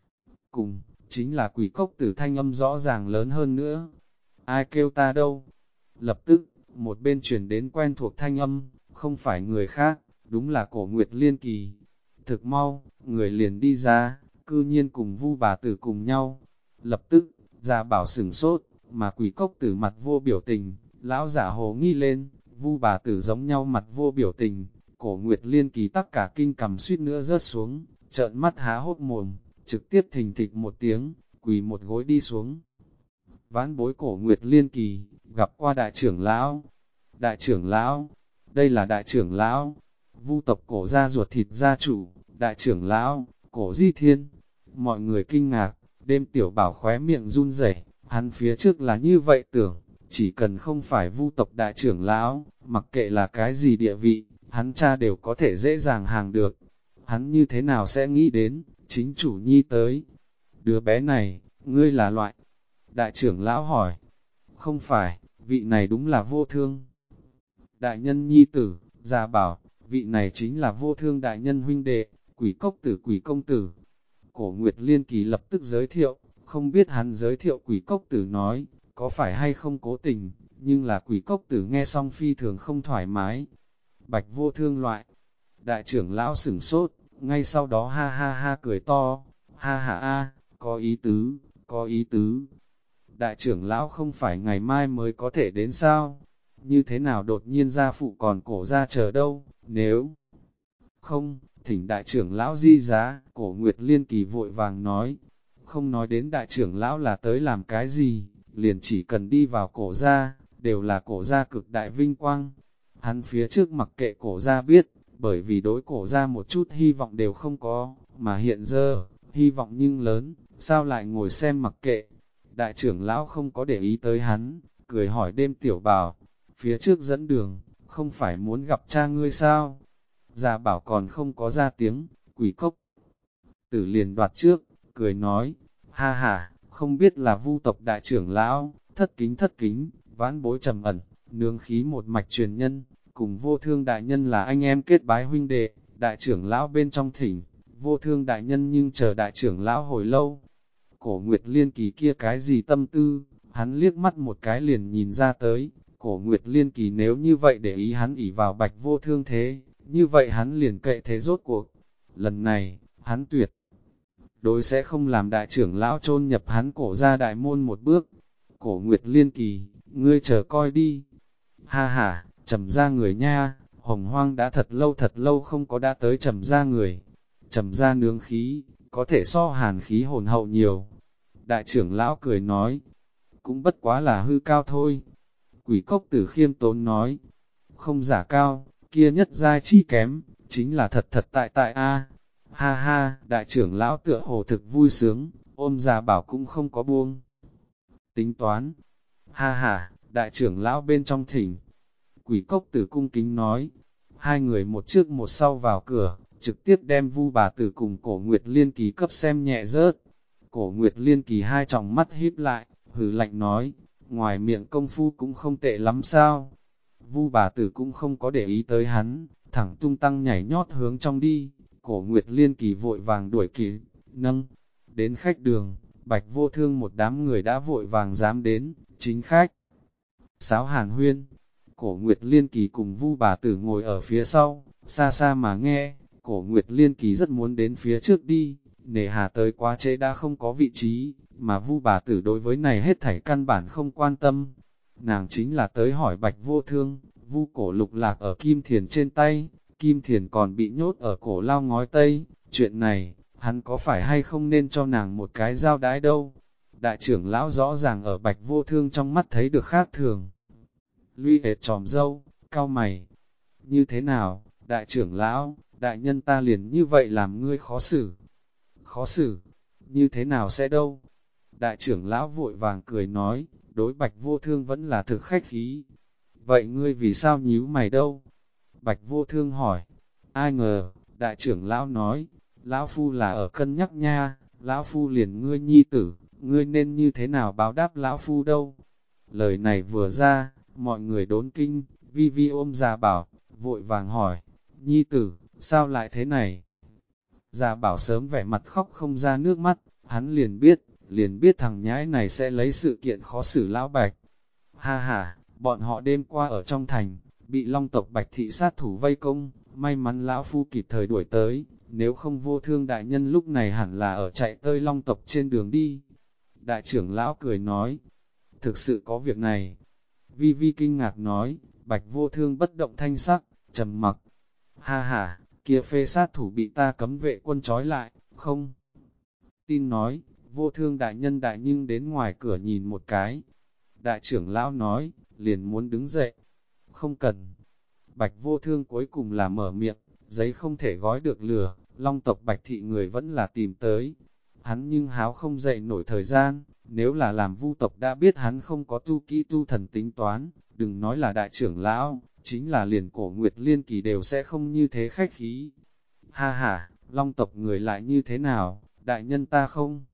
Cùng, chính là quỷ cốc tử thanh âm rõ ràng lớn hơn nữa. Ai kêu ta đâu? Lập tức, một bên truyền đến quen thuộc thanh âm, không phải người khác, đúng là Cổ Nguyệt Liên kỳ. Thực mau, người liền đi ra, cư nhiên cùng Vu bà tử cùng nhau. Lập tức, Gia Bảo sửng sốt, mà quỷ cốc tử mặt vô biểu tình, lão giả hồ nghi lên, Vu bà tử giống nhau mặt vô biểu tình. Cổ Nguyệt Liên kỳ tất cả kinh cầm suýt nữa rớt xuống, trợn mắt há hốc mồm, trực tiếp thình thịch một tiếng, quỳ một gối đi xuống. Vãn bối Cổ Nguyệt Liên kỳ, gặp qua đại trưởng lão. Đại trưởng lão, đây là đại trưởng lão, Vu tộc Cổ gia ruột thịt gia chủ, đại trưởng lão, Cổ Di Thiên. Mọi người kinh ngạc, đêm tiểu bảo khóe miệng run rẩy, hắn phía trước là như vậy tưởng, chỉ cần không phải Vu tộc đại trưởng lão, mặc kệ là cái gì địa vị, hắn cha đều có thể dễ dàng hàng được. Hắn như thế nào sẽ nghĩ đến, chính chủ nhi tới. Đứa bé này, ngươi là loại. Đại trưởng lão hỏi, không phải, vị này đúng là Vô Thương. Đại nhân nhi tử, Gia Bảo, vị này chính là Vô Thương đại nhân huynh đệ, quỷ cốc tử quỷ công tử. Cổ Nguyệt Liên kỳ lập tức giới thiệu, không biết hắn giới thiệu quỷ cốc tử nói, có phải hay không cố tình, nhưng là quỷ cốc tử nghe xong phi thường không thoải mái. Bạch Vô Thương loại, đại trưởng lão sửng sốt, ngay sau đó ha ha ha cười to, ha ha a, có ý tứ, có ý tứ. Đại trưởng lão không phải ngày mai mới có thể đến sao? Như thế nào đột nhiên gia phụ còn cổ ra chờ đâu, nếu không, thỉnh đại trưởng lão di giá, Cổ Nguyệt Liên kỳ vội vàng nói, không nói đến đại trưởng lão là tới làm cái gì, liền chỉ cần đi vào cổ ra, đều là cổ ra cực đại vinh quang. Hắn phía trước mặc kệ cổ ra biết, bởi vì đối cổ ra một chút hy vọng đều không có, mà hiện giờ, hy vọng nhưng lớn, sao lại ngồi xem mặc kệ. Đại trưởng lão không có để ý tới hắn, cười hỏi đêm tiểu bảo, phía trước dẫn đường, không phải muốn gặp cha ngươi sao? Gia Bảo còn không có ra tiếng, quỷ cốc tử liền đoạt trước, cười nói, ha ha, không biết là Vu tộc đại trưởng lão, thất kính, vãn bối trầm ẩn, nương khí một mạch truyền nhân, cùng Vô Thương đại nhân là anh em kết bái huynh đệ, đại trưởng lão bên trong thỉnh, Vô Thương đại nhân nhưng chờ đại trưởng lão hồi lâu. Cổ Nguyệt Liên kỳ kia cái gì tâm tư, hắn liếc mắt một cái liền nhìn ra tới, Cổ Nguyệt Liên kỳ nếu như vậy để ý hắn ỷ vào Bạch Vô Thương thế, như vậy hắn liền kệ thế rốt cuộc. Lần này, hắn tuyệt đối sẽ không làm đại trưởng lão chôn nhập hắn cổ ra đại môn một bước. Cổ Nguyệt Liên kỳ, ngươi chờ coi đi. Ha ha, Trầm ra người nha, Hồng Hoang đã thật lâu không có đã tới Trầm ra người. Trầm ra nướng khí, có thể so hàn khí hồn hậu nhiều. Đại trưởng lão cười nói, cũng bất quá là hư cao thôi. Quỷ cốc tử khiêm tốn nói, không giả cao, kia nhất giai chi kém, chính là thật tại a. Ha ha, đại trưởng lão tựa hồ thực vui sướng, ôm Gia Bảo cũng không có buông. Tính toán, ha ha, đại trưởng lão bên trong thỉnh. Quỷ cốc tử cung kính nói, hai người một trước một sau vào cửa, trực tiếp đem Vu bà tử cùng Cổ Nguyệt Liên kỳ cấp xem nhẹ rớt. Cổ Nguyệt Liên kỳ hai tròng mắt híp lại, hừ lạnh nói, ngoài miệng công phu cũng không tệ lắm sao. Vu bà tử cũng không có để ý tới hắn, thẳng tung tăng nhảy nhót hướng trong đi. Cổ Nguyệt Liên kỳ vội vàng đuổi kịp, nâng, đến khách đường, Bạch Vô Thương một đám người đã vội vàng dám đến, chính khách. Sáo hàn huyên, Cổ Nguyệt Liên kỳ cùng Vu bà tử ngồi ở phía sau, xa xa mà nghe, Cổ Nguyệt Liên kỳ rất muốn đến phía trước đi, nề hà tới quá trễ đã không có vị trí, mà Vu bà tử đối với này hết thảy căn bản không quan tâm. Nàng chính là tới hỏi Bạch Vô Thương, Vu cổ lục lạc ở Kim Thiền trên tay, Kim Thiền còn bị nhốt ở cổ lao ngói Tây, chuyện này, hắn có phải hay không nên cho nàng một cái giao đái đâu. Đại trưởng lão rõ ràng ở Bạch Vô Thương trong mắt thấy được khác thường. Luy hệt tròm dâu, cau mày. Như thế nào, đại trưởng lão, đại nhân ta liền như vậy làm ngươi khó xử. Khó xử, như thế nào sẽ đâu? Đại trưởng lão vội vàng cười nói, đối Bạch Vô Thương vẫn là thực khách khí. Vậy ngươi vì sao nhíu mày đâu? Bạch Vô Thương hỏi. Ai ngờ, đại trưởng lão nói, lão phu là ở cân nhắc nha, lão phu liền ngươi nhi tử, ngươi nên như thế nào báo đáp lão phu đâu? Lời này vừa ra, mọi người đốn kinh, Vi Vi ôm Gia Bảo, vội vàng hỏi, nhi tử, sao lại thế này? Gia Bảo sớm vẻ mặt khóc không ra nước mắt, hắn liền biết thằng nhãi này sẽ lấy sự kiện khó xử lão Bạch. Ha ha, bọn họ đêm qua ở trong thành, bị Long tộc Bạch thị sát thủ vây công, may mắn lão phu kịp thời đuổi tới, nếu không Vô Thương đại nhân lúc này hẳn là ở chạy tới Long tộc trên đường đi. Đại trưởng lão cười nói, thực sự có việc này. Vi Vi kinh ngạc nói, Bạch Vô Thương bất động thanh sắc, trầm mặc. Ha ha, kia phê sát thủ bị ta cấm vệ quân trói lại, không? Tin nói, Vô Thương đại nhân đại nhưng đến ngoài cửa nhìn một cái. Đại trưởng lão nói, liền muốn đứng dậy. Không cần. Bạch Vô Thương cuối cùng là mở miệng, giấy không thể gói được lửa, Long tộc Bạch thị người vẫn là tìm tới. Hắn nhưng háo không dậy nổi thời gian, nếu là làm Vu tộc đã biết hắn không có tu kỹ tu thần tính toán, đừng nói là đại trưởng lão, chính là liền Cổ Nguyệt Liên Kỳ đều sẽ không như thế khách khí. Ha ha, Long tộc người lại như thế nào, đại nhân ta không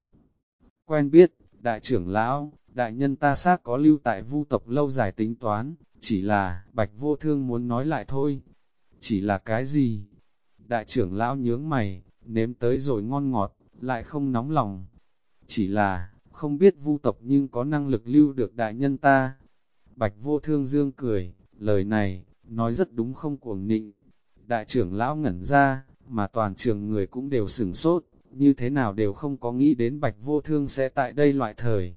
quen biết, đại trưởng lão, đại nhân ta xác có lưu tại Vu tộc lâu dài tính toán, chỉ là, Bạch Vô Thương muốn nói lại thôi. Chỉ là cái gì? Đại trưởng lão nhướng mày, nếm tới rồi ngon ngọt, lại không nóng lòng. Chỉ là, không biết Vu tộc nhưng có năng lực lưu được đại nhân ta. Bạch Vô Thương dương cười, lời này, nói rất đúng không cuồng nịnh. Đại trưởng lão ngẩn ra, mà toàn trường người cũng đều sửng sốt, như thế nào đều không có nghĩ đến Bạch Vô Thương sẽ tại đây loại thời.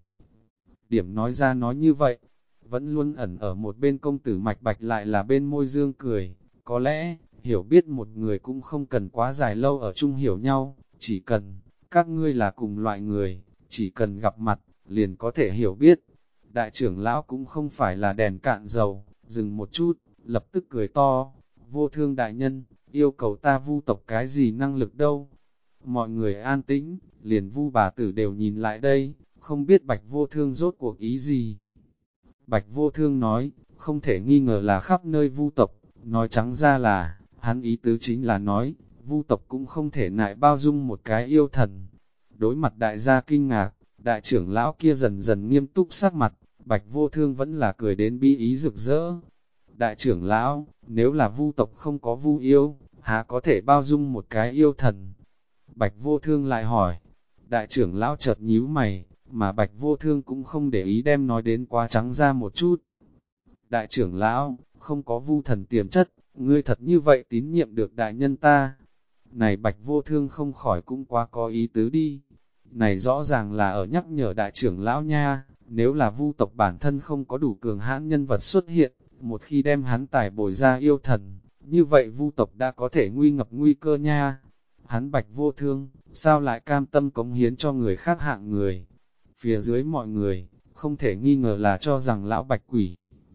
Điểm nói ra nói như vậy, vẫn luôn ẩn ở một bên công tử Mạch Bạch lại là bên môi dương cười, có lẽ, hiểu biết một người cũng không cần quá dài lâu ở chung hiểu nhau, chỉ cần, các ngươi là cùng loại người, chỉ cần gặp mặt, liền có thể hiểu biết. Đại trưởng lão cũng không phải là đèn cạn dầu, dừng một chút, lập tức cười to, Vô Thương đại nhân, yêu cầu ta Vu tộc cái gì năng lực đâu. Mọi người an tĩnh, liền Vu bà tử đều nhìn lại đây, không biết Bạch Vô Thương rốt cuộc ý gì. Bạch Vô Thương nói, không thể nghi ngờ là khắp nơi Vu tộc, nói trắng ra là, hắn ý tứ chính là nói, Vu tộc cũng không thể nại bao dung một cái yêu thần. Đối mặt đại gia kinh ngạc, đại trưởng lão kia dần dần nghiêm túc sắc mặt, Bạch Vô Thương vẫn là cười đến bi ý rực rỡ. Đại trưởng lão, nếu là Vu tộc không có Vu yêu, há có thể bao dung một cái yêu thần? Bạch Vô Thương lại hỏi, đại trưởng lão chợt nhíu mày, mà Bạch Vô Thương cũng không để ý đem nói đến quá trắng ra một chút. Đại trưởng lão, không có Vu thần tiềm chất, ngươi thật như vậy tín nhiệm được đại nhân ta. Này Bạch Vô Thương không khỏi cũng quá có ý tứ đi. Này rõ ràng là ở nhắc nhở đại trưởng lão nha, nếu là Vu tộc bản thân không có đủ cường hãn nhân vật xuất hiện, một khi đem hắn tài bồi ra yêu thần, như vậy Vu tộc đã có thể nguy ngập nguy cơ nha. Hắn Bạch Vô Thương, sao lại cam tâm cống hiến cho người khác hạng người? Phía dưới mọi người, không thể nghi ngờ là cho rằng lão Bạch quỷ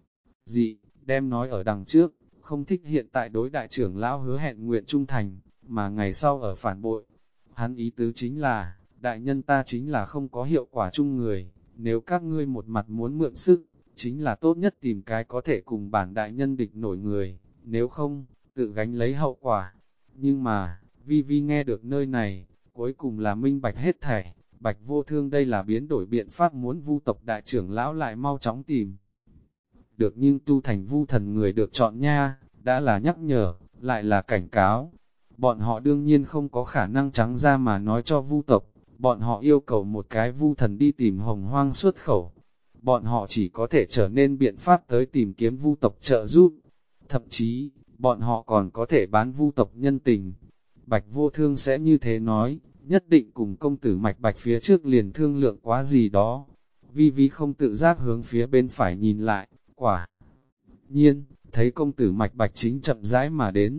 dị, đem nói ở đằng trước, không thích hiện tại đối đại trưởng lão hứa hẹn nguyện trung thành, mà ngày sau ở phản bội. Hắn ý tứ chính là, đại nhân ta chính là không có hiệu quả chung người, nếu các ngươi một mặt muốn mượn sức, chính là tốt nhất tìm cái có thể cùng bản đại nhân địch nổi người, nếu không, tự gánh lấy hậu quả. Nhưng mà, Vi Vi nghe được nơi này, cuối cùng là minh bạch hết thảy, Bạch Vô Thương đây là biến đổi biện pháp muốn Vu tộc đại trưởng lão lại mau chóng tìm. Được nhưng tu thành Vu thần người được chọn nha, đã là nhắc nhở, lại là cảnh cáo. Bọn họ đương nhiên không có khả năng trắng ra mà nói cho Vu tộc, bọn họ yêu cầu một cái Vu thần đi tìm Hồng Hoang xuất khẩu. Bọn họ chỉ có thể trở nên biện pháp tới tìm kiếm Vu tộc trợ giúp. Thậm chí, bọn họ còn có thể bán Vu tộc nhân tình. Bạch Vô Thương sẽ như thế nói, nhất định cùng công tử Mạch Bạch phía trước liền thương lượng quá gì đó. Vi Vi không tự giác hướng phía bên phải nhìn lại, quả nhiên, thấy công tử Mạch Bạch chính chậm rãi mà đến.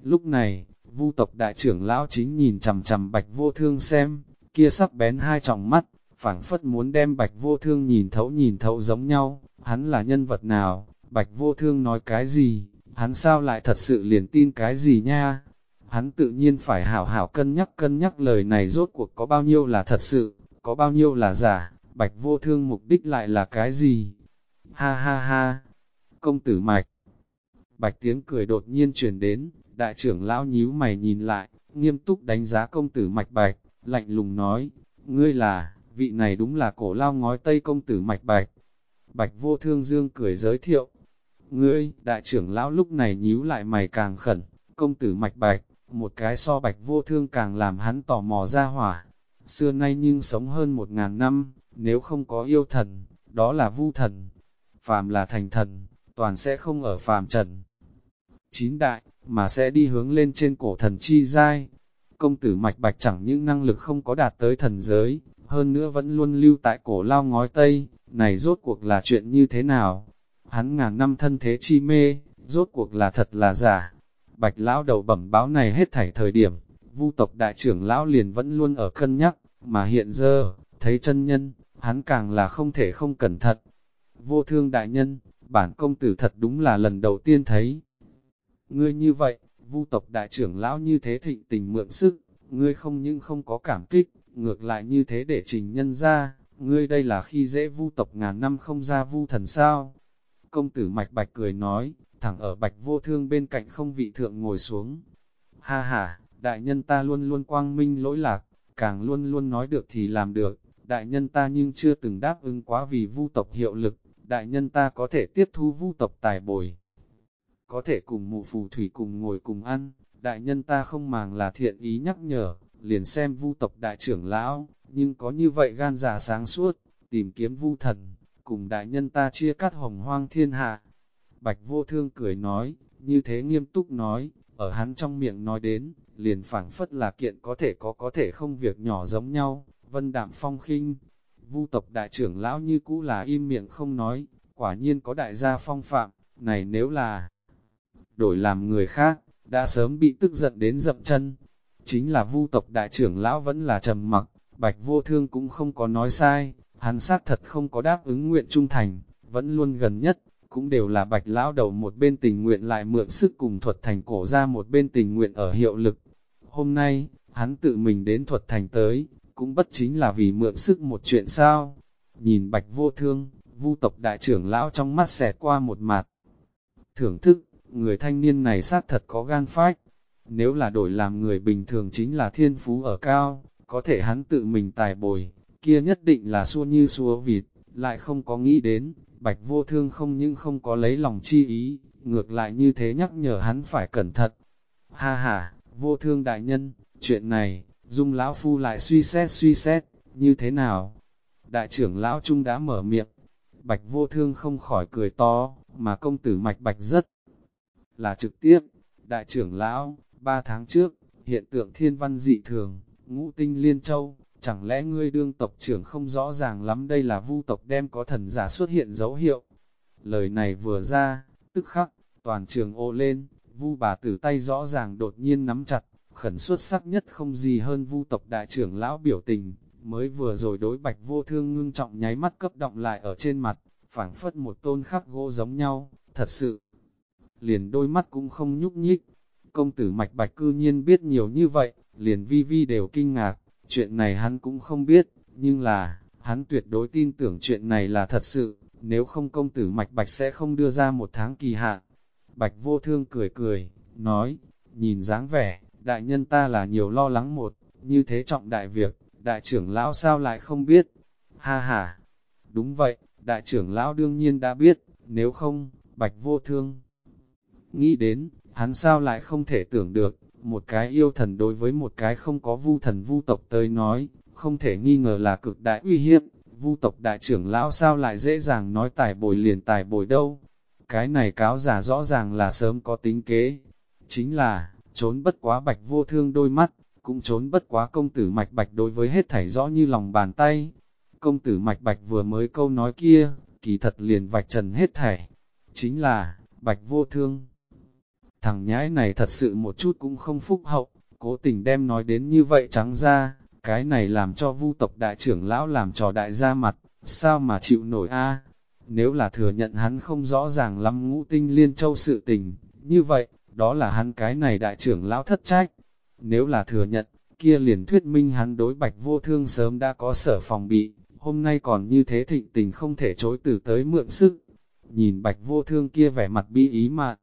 Lúc này, Vu tộc đại trưởng lão chính nhìn chằm chằm Bạch Vô Thương xem, kia sắc bén hai tròng mắt, phảng phất muốn đem Bạch Vô Thương nhìn thấu giống nhau, hắn là nhân vật nào, Bạch Vô Thương nói cái gì, hắn sao lại thật sự liền tin cái gì nha? Hắn tự nhiên phải hảo hảo cân nhắc lời này rốt cuộc có bao nhiêu là thật sự, có bao nhiêu là giả, Bạch Vô Thương mục đích lại là cái gì? Ha ha ha, công tử Mạch. Bạch tiếng cười đột nhiên truyền đến, đại trưởng lão nhíu mày nhìn lại, nghiêm túc đánh giá công tử Mạch Bạch, lạnh lùng nói, ngươi là, vị này đúng là cổ lao ngói tây công tử Mạch Bạch. Bạch Vô Thương dương cười giới thiệu, ngươi, đại trưởng lão lúc này nhíu lại mày càng khẩn, công tử Mạch Bạch, một cái so Bạch Vô Thương càng làm hắn tò mò ra hỏa. Xưa nay nhưng sống hơn 1000 năm, nếu không có yêu thần, đó là vu thần. Phàm là thành thần, toàn sẽ không ở phàm trần. Chín đại, mà sẽ đi hướng lên trên cổ thần chi giai. Công tử Mạch Bạch chẳng những năng lực không có đạt tới thần giới, hơn nữa vẫn luôn lưu tại cổ lao ngói Tây, này rốt cuộc là chuyện như thế nào? Hắn ngàn năm thân thế chi mê, rốt cuộc là thật là giả. Bạch lão đầu bẩm báo này hết thảy thời điểm, Vu tộc đại trưởng lão liền vẫn luôn ở cân nhắc, mà hiện giờ, thấy chân nhân, hắn càng là không thể không cẩn thận. Vô Thương đại nhân, bản công tử thật đúng là lần đầu tiên thấy. Ngươi như vậy, Vu tộc đại trưởng lão như thế thịnh tình mượn sức, ngươi không những không có cảm kích, ngược lại như thế để trình nhân ra, ngươi đây là khi dễ Vu tộc ngàn năm không ra Vu thần sao? Công tử Mạch Bạch cười nói, thẳng ở Bạch Vô Thương bên cạnh không vị thượng ngồi xuống. Ha ha, đại nhân ta luôn luôn quang minh lỗi lạc, càng luôn luôn nói được thì làm được, đại nhân ta nhưng chưa từng đáp ứng quá vì Vu tộc hiệu lực, đại nhân ta có thể tiếp thu Vu tộc tài bồi. Có thể cùng mụ phù thủy cùng ngồi cùng ăn, đại nhân ta không màng là thiện ý nhắc nhở, liền xem Vu tộc đại trưởng lão, nhưng có như vậy gan dạ sáng suốt, tìm kiếm Vu thần, cùng đại nhân ta chia cắt hồng hoang thiên hạ. Bạch Vô Thương cười nói, như thế nghiêm túc nói, ở hắn trong miệng nói đến, liền phảng phất là kiện có thể không việc nhỏ giống nhau, vân đạm phong khinh. Vu tộc đại trưởng lão như cũ là im miệng không nói, quả nhiên có đại gia phong phạm, này nếu là đổi làm người khác, đã sớm bị tức giận đến dậm chân. Chính là Vu tộc đại trưởng lão vẫn là trầm mặc, Bạch Vô Thương cũng không có nói sai, hắn xác thật không có đáp ứng nguyện trung thành, vẫn luôn gần nhất, cũng đều là Bạch lão đầu một bên tình nguyện lại mượn sức cùng Thuật Thành cổ ra một bên tình nguyện ở hiệu lực. Hôm nay, hắn tự mình đến Thuật Thành tới, cũng bất chính là vì mượn sức một chuyện sao. Nhìn Bạch Vô Thương, Vu tộc đại trưởng lão trong mắt xẹt qua một mặt thưởng thức, người thanh niên này xác thật có gan phách. Nếu là đổi làm người bình thường chính là thiên phú ở cao, có thể hắn tự mình tài bồi, kia nhất định là xua như xua vịt, lại không có nghĩ đến, Bạch Vô Thương không những không có lấy lòng chi ý, ngược lại như thế nhắc nhở hắn phải cẩn thận. Ha ha, Vô Thương đại nhân, chuyện này, Dung lão phu lại suy xét, như thế nào? Đại trưởng lão Trung đã mở miệng, Bạch Vô Thương không khỏi cười to, mà công tử Mạch Bạch rất là trực tiếp. Đại trưởng lão, 3 tháng trước, hiện tượng thiên văn dị thường, ngũ tinh liên châu, chẳng lẽ ngươi đương tộc trưởng không rõ ràng lắm đây là Vu tộc đem có thần giả xuất hiện dấu hiệu. Lời này vừa ra, tức khắc, toàn trường ô lên, Vu bà tử tay rõ ràng đột nhiên nắm chặt, khẩn xuất sắc nhất không gì hơn Vu tộc đại trưởng lão biểu tình, mới vừa rồi đối Bạch Vô Thương ngưng trọng nháy mắt cấp động lại ở trên mặt, phảng phất một tôn khắc gỗ giống nhau, thật sự. Liền đôi mắt cũng không nhúc nhích. Công tử Mạch Bạch cư nhiên biết nhiều như vậy, liền vi vi đều kinh ngạc, chuyện này hắn cũng không biết, nhưng là, hắn tuyệt đối tin tưởng chuyện này là thật sự, nếu không công tử Mạch Bạch sẽ không đưa ra 1 tháng kỳ hạn. Bạch Vô Thương cười cười, nói, nhìn dáng vẻ, đại nhân ta là nhiều lo lắng một, như thế trọng đại việc, đại trưởng lão sao lại không biết? Ha ha, đúng vậy, đại trưởng lão đương nhiên đã biết, nếu không, Bạch Vô Thương nghĩ đến, hắn sao lại không thể tưởng được, một cái yêu thần đối với một cái không có vu thần vu tộc tới nói, không thể nghi ngờ là cực đại uy hiếp, vu tộc đại trưởng lão sao lại dễ dàng nói tài bồi liền tài bồi đâu. Cái này cáo giả rõ ràng là sớm có tính kế, chính là, trốn bất quá Bạch Vô Thương đôi mắt, cũng trốn bất quá công tử Mạch Bạch đối với hết thảy rõ như lòng bàn tay. Công tử Mạch Bạch vừa mới câu nói kia, kỳ thật liền vạch trần hết thảy, chính là, Bạch Vô Thương thằng nhãi này thật sự một chút cũng không phúc hậu, cố tình đem nói đến như vậy trắng ra, cái này làm cho Vu tộc đại trưởng lão làm trò đại gia mặt, sao mà chịu nổi a? Nếu là thừa nhận hắn không rõ ràng lắm Ngũ Tinh Liên Châu sự tình, như vậy, đó là hắn cái này đại trưởng lão thất trách. Nếu là thừa nhận, kia liền thuyết minh hắn đối Bạch Vô Thương sớm đã có sở phòng bị, hôm nay còn như thế thịnh tình không thể chối từ tới mượn sức. Nhìn Bạch Vô Thương kia vẻ mặt bi ý mà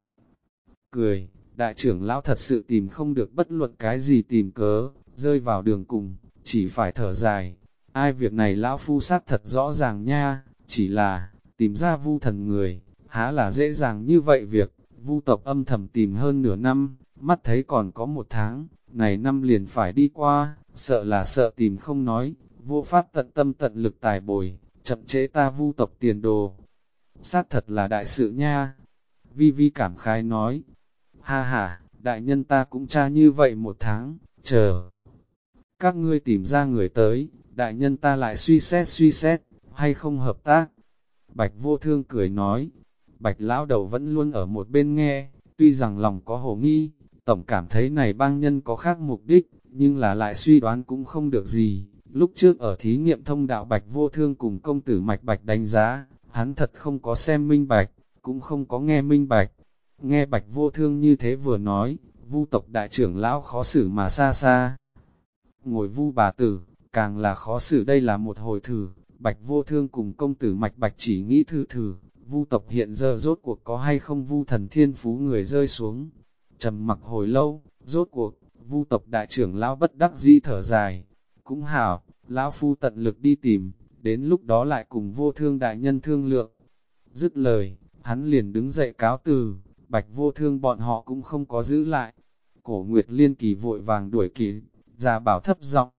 cười, đại trưởng lão thật sự tìm không được bất luận cái gì tìm cớ, rơi vào đường cùng, chỉ phải thở dài. Ai việc này lão phu xác thật rõ ràng nha, chỉ là, tìm ra Vu thần người, há là dễ dàng như vậy việc. Vu tộc âm thầm tìm hơn nửa năm, mắt thấy còn có 1 tháng, này năm liền phải đi qua, sợ là sợ tìm không nói, vô pháp tận tâm tận lực tài bồi, chậm chế ta Vu tộc tiền đồ. Xác thật là đại sự nha. Vi Vi cảm khái nói, ha ha, đại nhân ta cũng tra như vậy 1 tháng, chờ. Các ngươi tìm ra người tới, đại nhân ta lại suy xét, hay không hợp tác. Bạch Vô Thương cười nói, Bạch lão đầu vẫn luôn ở một bên nghe, tuy rằng lòng có hồ nghi, tổng cảm thấy này bang nhân có khác mục đích, nhưng là lại suy đoán cũng không được gì. Lúc trước ở thí nghiệm thông đạo Bạch Vô Thương cùng công tử Mạch Bạch đánh giá, hắn thật không có xem minh bạch, cũng không có nghe minh bạch. Nghe Bạch Vô Thương như thế vừa nói, Vu tộc đại trưởng lão khó xử mà xa xa. Ngồi Vu bà tử, càng là khó xử, đây là một hồi thử. Bạch Vô Thương cùng công tử Mạch Bạch chỉ nghĩ thử, Vu tộc hiện giờ rốt cuộc có hay không Vu thần thiên phú người rơi xuống. Trầm mặc hồi lâu, rốt cuộc, Vu tộc đại trưởng lão bất đắc dĩ thở dài. Cũng hảo, lão phu tận lực đi tìm, đến lúc đó lại cùng Vô Thương đại nhân thương lượng. Dứt lời, hắn liền đứng dậy cáo từ, Bạch Vô Thương bọn họ cũng không có giữ lại. Cổ Nguyệt Liên Kỳ vội vàng đuổi kịp, già bảo thấp giọng.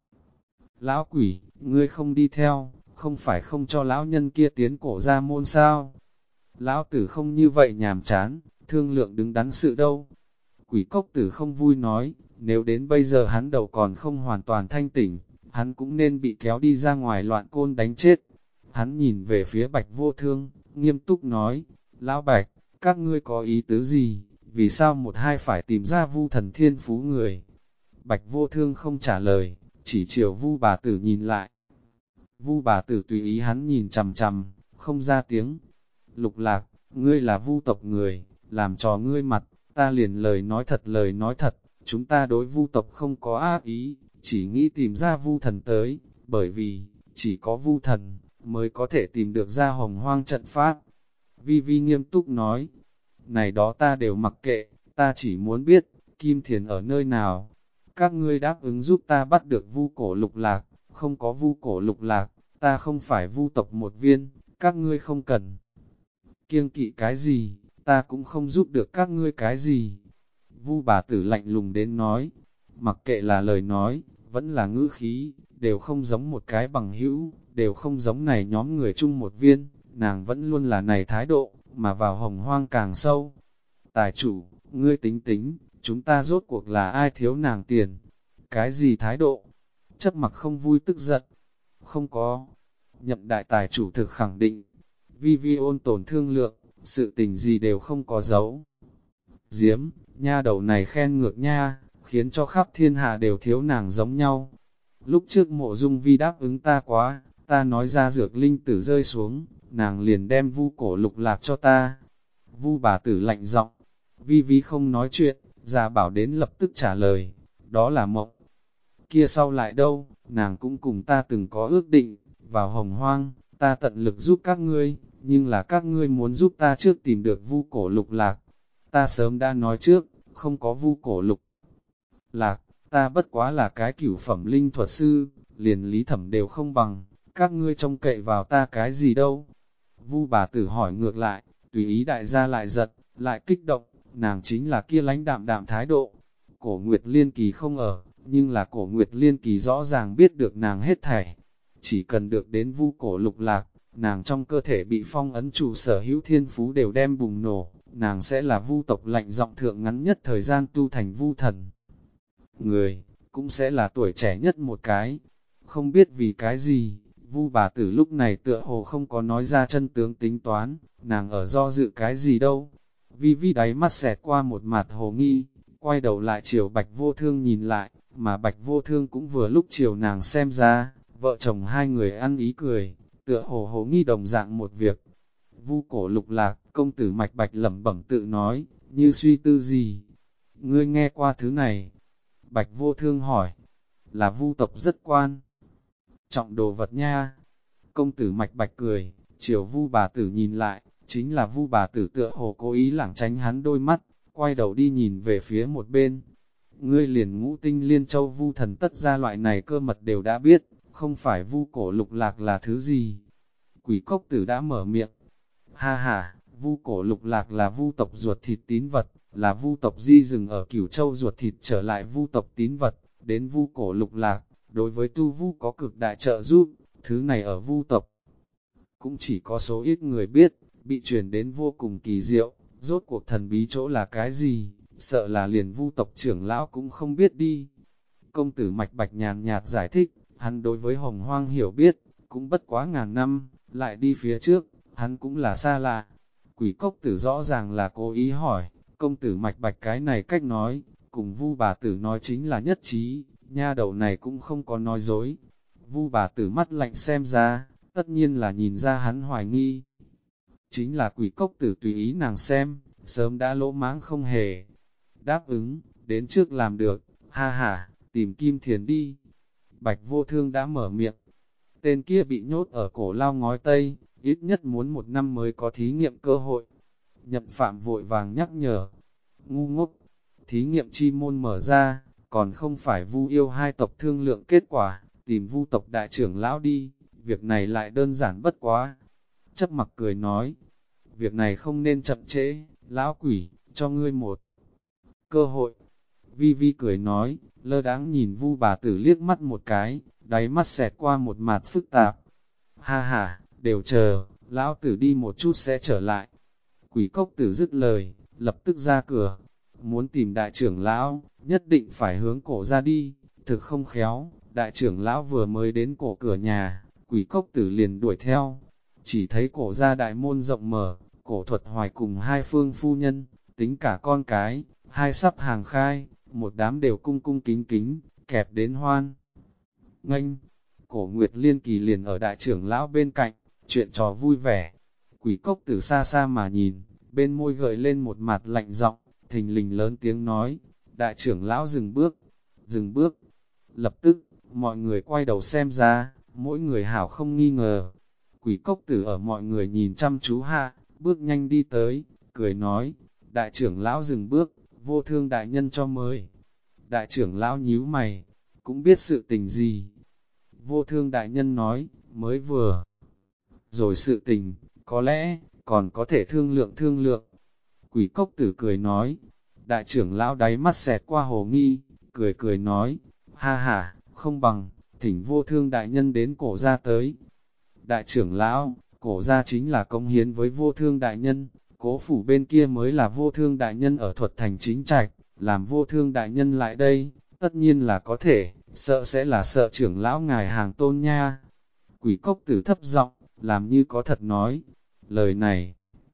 Lão quỷ, ngươi không đi theo, không phải không cho lão nhân kia tiến cổ ra môn sao? Lão tử không như vậy nhàm chán, thương lượng đứng đắn sự đâu. Quỷ cốc tử không vui nói, nếu đến bây giờ hắn đầu còn không hoàn toàn thanh tỉnh, hắn cũng nên bị kéo đi ra ngoài loạn côn đánh chết. Hắn nhìn về phía Bạch Vô Thương, nghiêm túc nói, Lão Bạch, các ngươi có ý tứ gì, vì sao một hai phải tìm ra Vu thần thiên phú người? Bạch Vô Thương không trả lời, chỉ chiều Vu bà tử nhìn lại. Vu bà tử tùy ý hắn nhìn chằm chằm, không ra tiếng. Lục Lạc, ngươi là Vu tộc người, làm trò ngươi mặt, ta liền lời nói thật, chúng ta đối Vu tộc không có ác ý, chỉ nghĩ tìm ra Vu thần tới, bởi vì, chỉ có Vu thần, mới có thể tìm được ra hồng hoang trận pháp. Vi Vi nghiêm túc nói, này đó ta đều mặc kệ, ta chỉ muốn biết, Kim Thiền ở nơi nào. Các ngươi đáp ứng giúp ta bắt được Vu cổ Lục Lạc, không có Vu cổ Lục Lạc, ta không phải Vu tộc một viên, các ngươi không cần kiêng kỵ cái gì, ta cũng không giúp được các ngươi cái gì. Vu bà tử lạnh lùng đến nói, mặc kệ là lời nói, vẫn là ngữ khí, đều không giống một cái bằng hữu, đều không giống này nhóm người chung một viên, nàng vẫn luôn là này thái độ, mà vào hồng hoang càng sâu. Tài chủ, ngươi tính tính, chúng ta rốt cuộc là ai thiếu nàng tiền? Cái gì thái độ? Chấp mặc không vui tức giận? Không có. Nhậm đại tài chủ thực khẳng định, Vi Vi ôn tổn thương lượng, sự tình gì đều không có giấu. Diếm, nha đầu này khen ngược nha, khiến cho khắp thiên hạ đều thiếu nàng giống nhau. Lúc trước Mộ Dung Vi đáp ứng ta quá, ta nói ra dược linh tử rơi xuống, nàng liền đem Vu cổ Lục Lạc cho ta. Vu bà tử lạnh giọng, Vi Vi không nói chuyện, già bảo đến lập tức trả lời, đó là mộng. Kia sau lại đâu, nàng cũng cùng ta từng có ước định, vào hồng hoang, ta tận lực giúp các ngươi, nhưng là các ngươi muốn giúp ta trước tìm được Vu cổ Lục Lạc. Ta sớm đã nói trước, không có Vu cổ Lục Lạc, ta bất quá là cái cửu phẩm linh thuật sư, liền lý thẩm đều không bằng, các ngươi trông cậy vào ta cái gì đâu. Vu bà tử hỏi ngược lại, tùy ý đại gia lại giật, lại kích động, nàng chính là kia lãnh đạm đạm thái độ. Cổ Nguyệt Liên Kỳ không ở, nhưng là Cổ Nguyệt Liên Kỳ rõ ràng biết được nàng hết thảy. Chỉ cần được đến Vu cổ Lục Lạc, nàng trong cơ thể bị phong ấn chủ sở hữu thiên phú đều đem bùng nổ, nàng sẽ là Vu tộc lạnh giọng thượng ngắn nhất thời gian tu thành Vu thần. Người, cũng sẽ là tuổi trẻ nhất một cái. Không biết vì cái gì, Vu bà tử lúc này tựa hồ không có nói ra chân tướng tính toán, nàng ở do dự cái gì đâu. Vi Vi đáy mắt xẹt qua một mặt hồ nghi, quay đầu lại chiều Bạch Vô Thương nhìn lại, mà Bạch Vô Thương cũng vừa lúc chiều nàng xem ra, vợ chồng hai người ăn ý cười, tựa hồ hồ nghi đồng dạng một việc. Vu Cổ Lục Lạc, công tử Mạch Bạch lẩm bẩm tự nói, như suy tư gì. Ngươi nghe qua thứ này? Bạch Vô Thương hỏi, là Vu tộc rất quan trọng đồ vật nha. Công tử Mạch Bạch cười, chiều Vu bà tử nhìn lại, chính là Vu bà tử tựa hồ cố ý lảng tránh hắn đôi mắt, quay đầu đi nhìn về phía một bên. Ngươi liền Ngũ Tinh Liên Châu Vu thần tất ra loại này cơ mật đều đã biết, không phải Vu Cổ Lục Lạc là thứ gì. Quỷ cốc tử đã mở miệng. Ha ha, Vu Cổ Lục Lạc là Vu tộc ruột thịt tín vật, là Vu tộc di dừng ở Cửu Châu ruột thịt trở lại Vu tộc tín vật, đến Vu Cổ Lục Lạc, đối với tu Vu có cực đại trợ giúp, thứ này ở Vu tộc cũng chỉ có số ít người biết, bị truyền đến vô cùng kỳ diệu, rốt cuộc thần bí chỗ là cái gì, sợ là liền Vu tộc trưởng lão cũng không biết đi. Công tử Mạch Bạch nhàn nhạt giải thích, hắn đối với Hồng Hoang hiểu biết, cũng bất quá ngàn năm, lại đi phía trước, hắn cũng là xa lạ. Quỷ cốc tử rõ ràng là cố ý hỏi, công tử Mạch Bạch cái này cách nói, cùng Vu bà tử nói chính là nhất trí, nha đầu này cũng không có nói dối. Vu bà tử mắt lạnh xem ra, tất nhiên là nhìn ra hắn hoài nghi. Chính là quỷ cốc tử tùy ý nàng xem, sớm đã lỗ mãng không hề. Đáp ứng, đến trước làm được, ha ha, tìm Kim Thiền đi. Bạch Vô Thương đã mở miệng. Tên kia bị nhốt ở cổ lao ngói Tây, ít nhất muốn 1 năm mới có thí nghiệm cơ hội. Nhậm Phạm vội vàng nhắc nhở. Ngu ngốc, thí nghiệm chi môn mở ra, còn không phải Vu yêu hai tộc thương lượng kết quả, tìm Vu tộc đại trưởng lão đi, việc này lại đơn giản bất quá. Chấp mặc cười nói, việc này không nên chậm trễ, lão quỷ, cho ngươi một cơ hội. Vi Vi cười nói, lơ đáng nhìn Vu bà tử liếc mắt một cái, đáy mắt xẹt qua một mặt phức tạp. Ha ha, đều chờ, lão tử đi một chút sẽ trở lại. Quỷ cốc tử dứt lời, lập tức ra cửa. Muốn tìm đại trưởng lão, nhất định phải hướng cổ ra đi, thực không khéo, đại trưởng lão vừa mới đến cổ cửa nhà, quỷ cốc tử liền đuổi theo. Chỉ thấy cổ ra đại môn rộng mở, cổ thuật hoài cùng hai phương phu nhân, tính cả con cái, hai sắp hàng khai, một đám đều cung cung kính kính, kẹp đến hoan. Nghênh, cổ Nguyệt Liên Kỳ liền ở đại trưởng lão bên cạnh, chuyện trò vui vẻ. Quỷ cốc tử xa xa mà nhìn, bên môi gợi lên một mặt lạnh giọng, thình lình lớn tiếng nói, đại trưởng lão dừng bước, dừng bước. Lập tức, mọi người quay đầu xem ra, mỗi người hảo không nghi ngờ. Quỷ cốc tử ở mọi người nhìn chăm chú hạ, bước nhanh đi tới, cười nói, đại trưởng lão dừng bước, Vô Thương đại nhân cho mời. Đại trưởng lão nhíu mày, cũng biết sự tình gì. Vô Thương đại nhân nói, mới vừa rồi sự tình, có lẽ, còn có thể thương lượng. Quỷ cốc tử cười nói, đại trưởng lão đáy mắt xẹt qua hồ nghi, cười nói, ha ha, không bằng, thỉnh Vô Thương đại nhân đến cổ ra tới. Đại trưởng lão, cổ ra chính là công hiến với Vô Thương đại nhân, cố phủ bên kia mới là Vô Thương đại nhân ở thuật thành chính trạch, làm Vô Thương đại nhân lại đây, tất nhiên là có thể, sợ sẽ là sợ trưởng lão ngài hàng tôn nha. Quỷ cốc tử thấp giọng, làm như có thật nói, lời này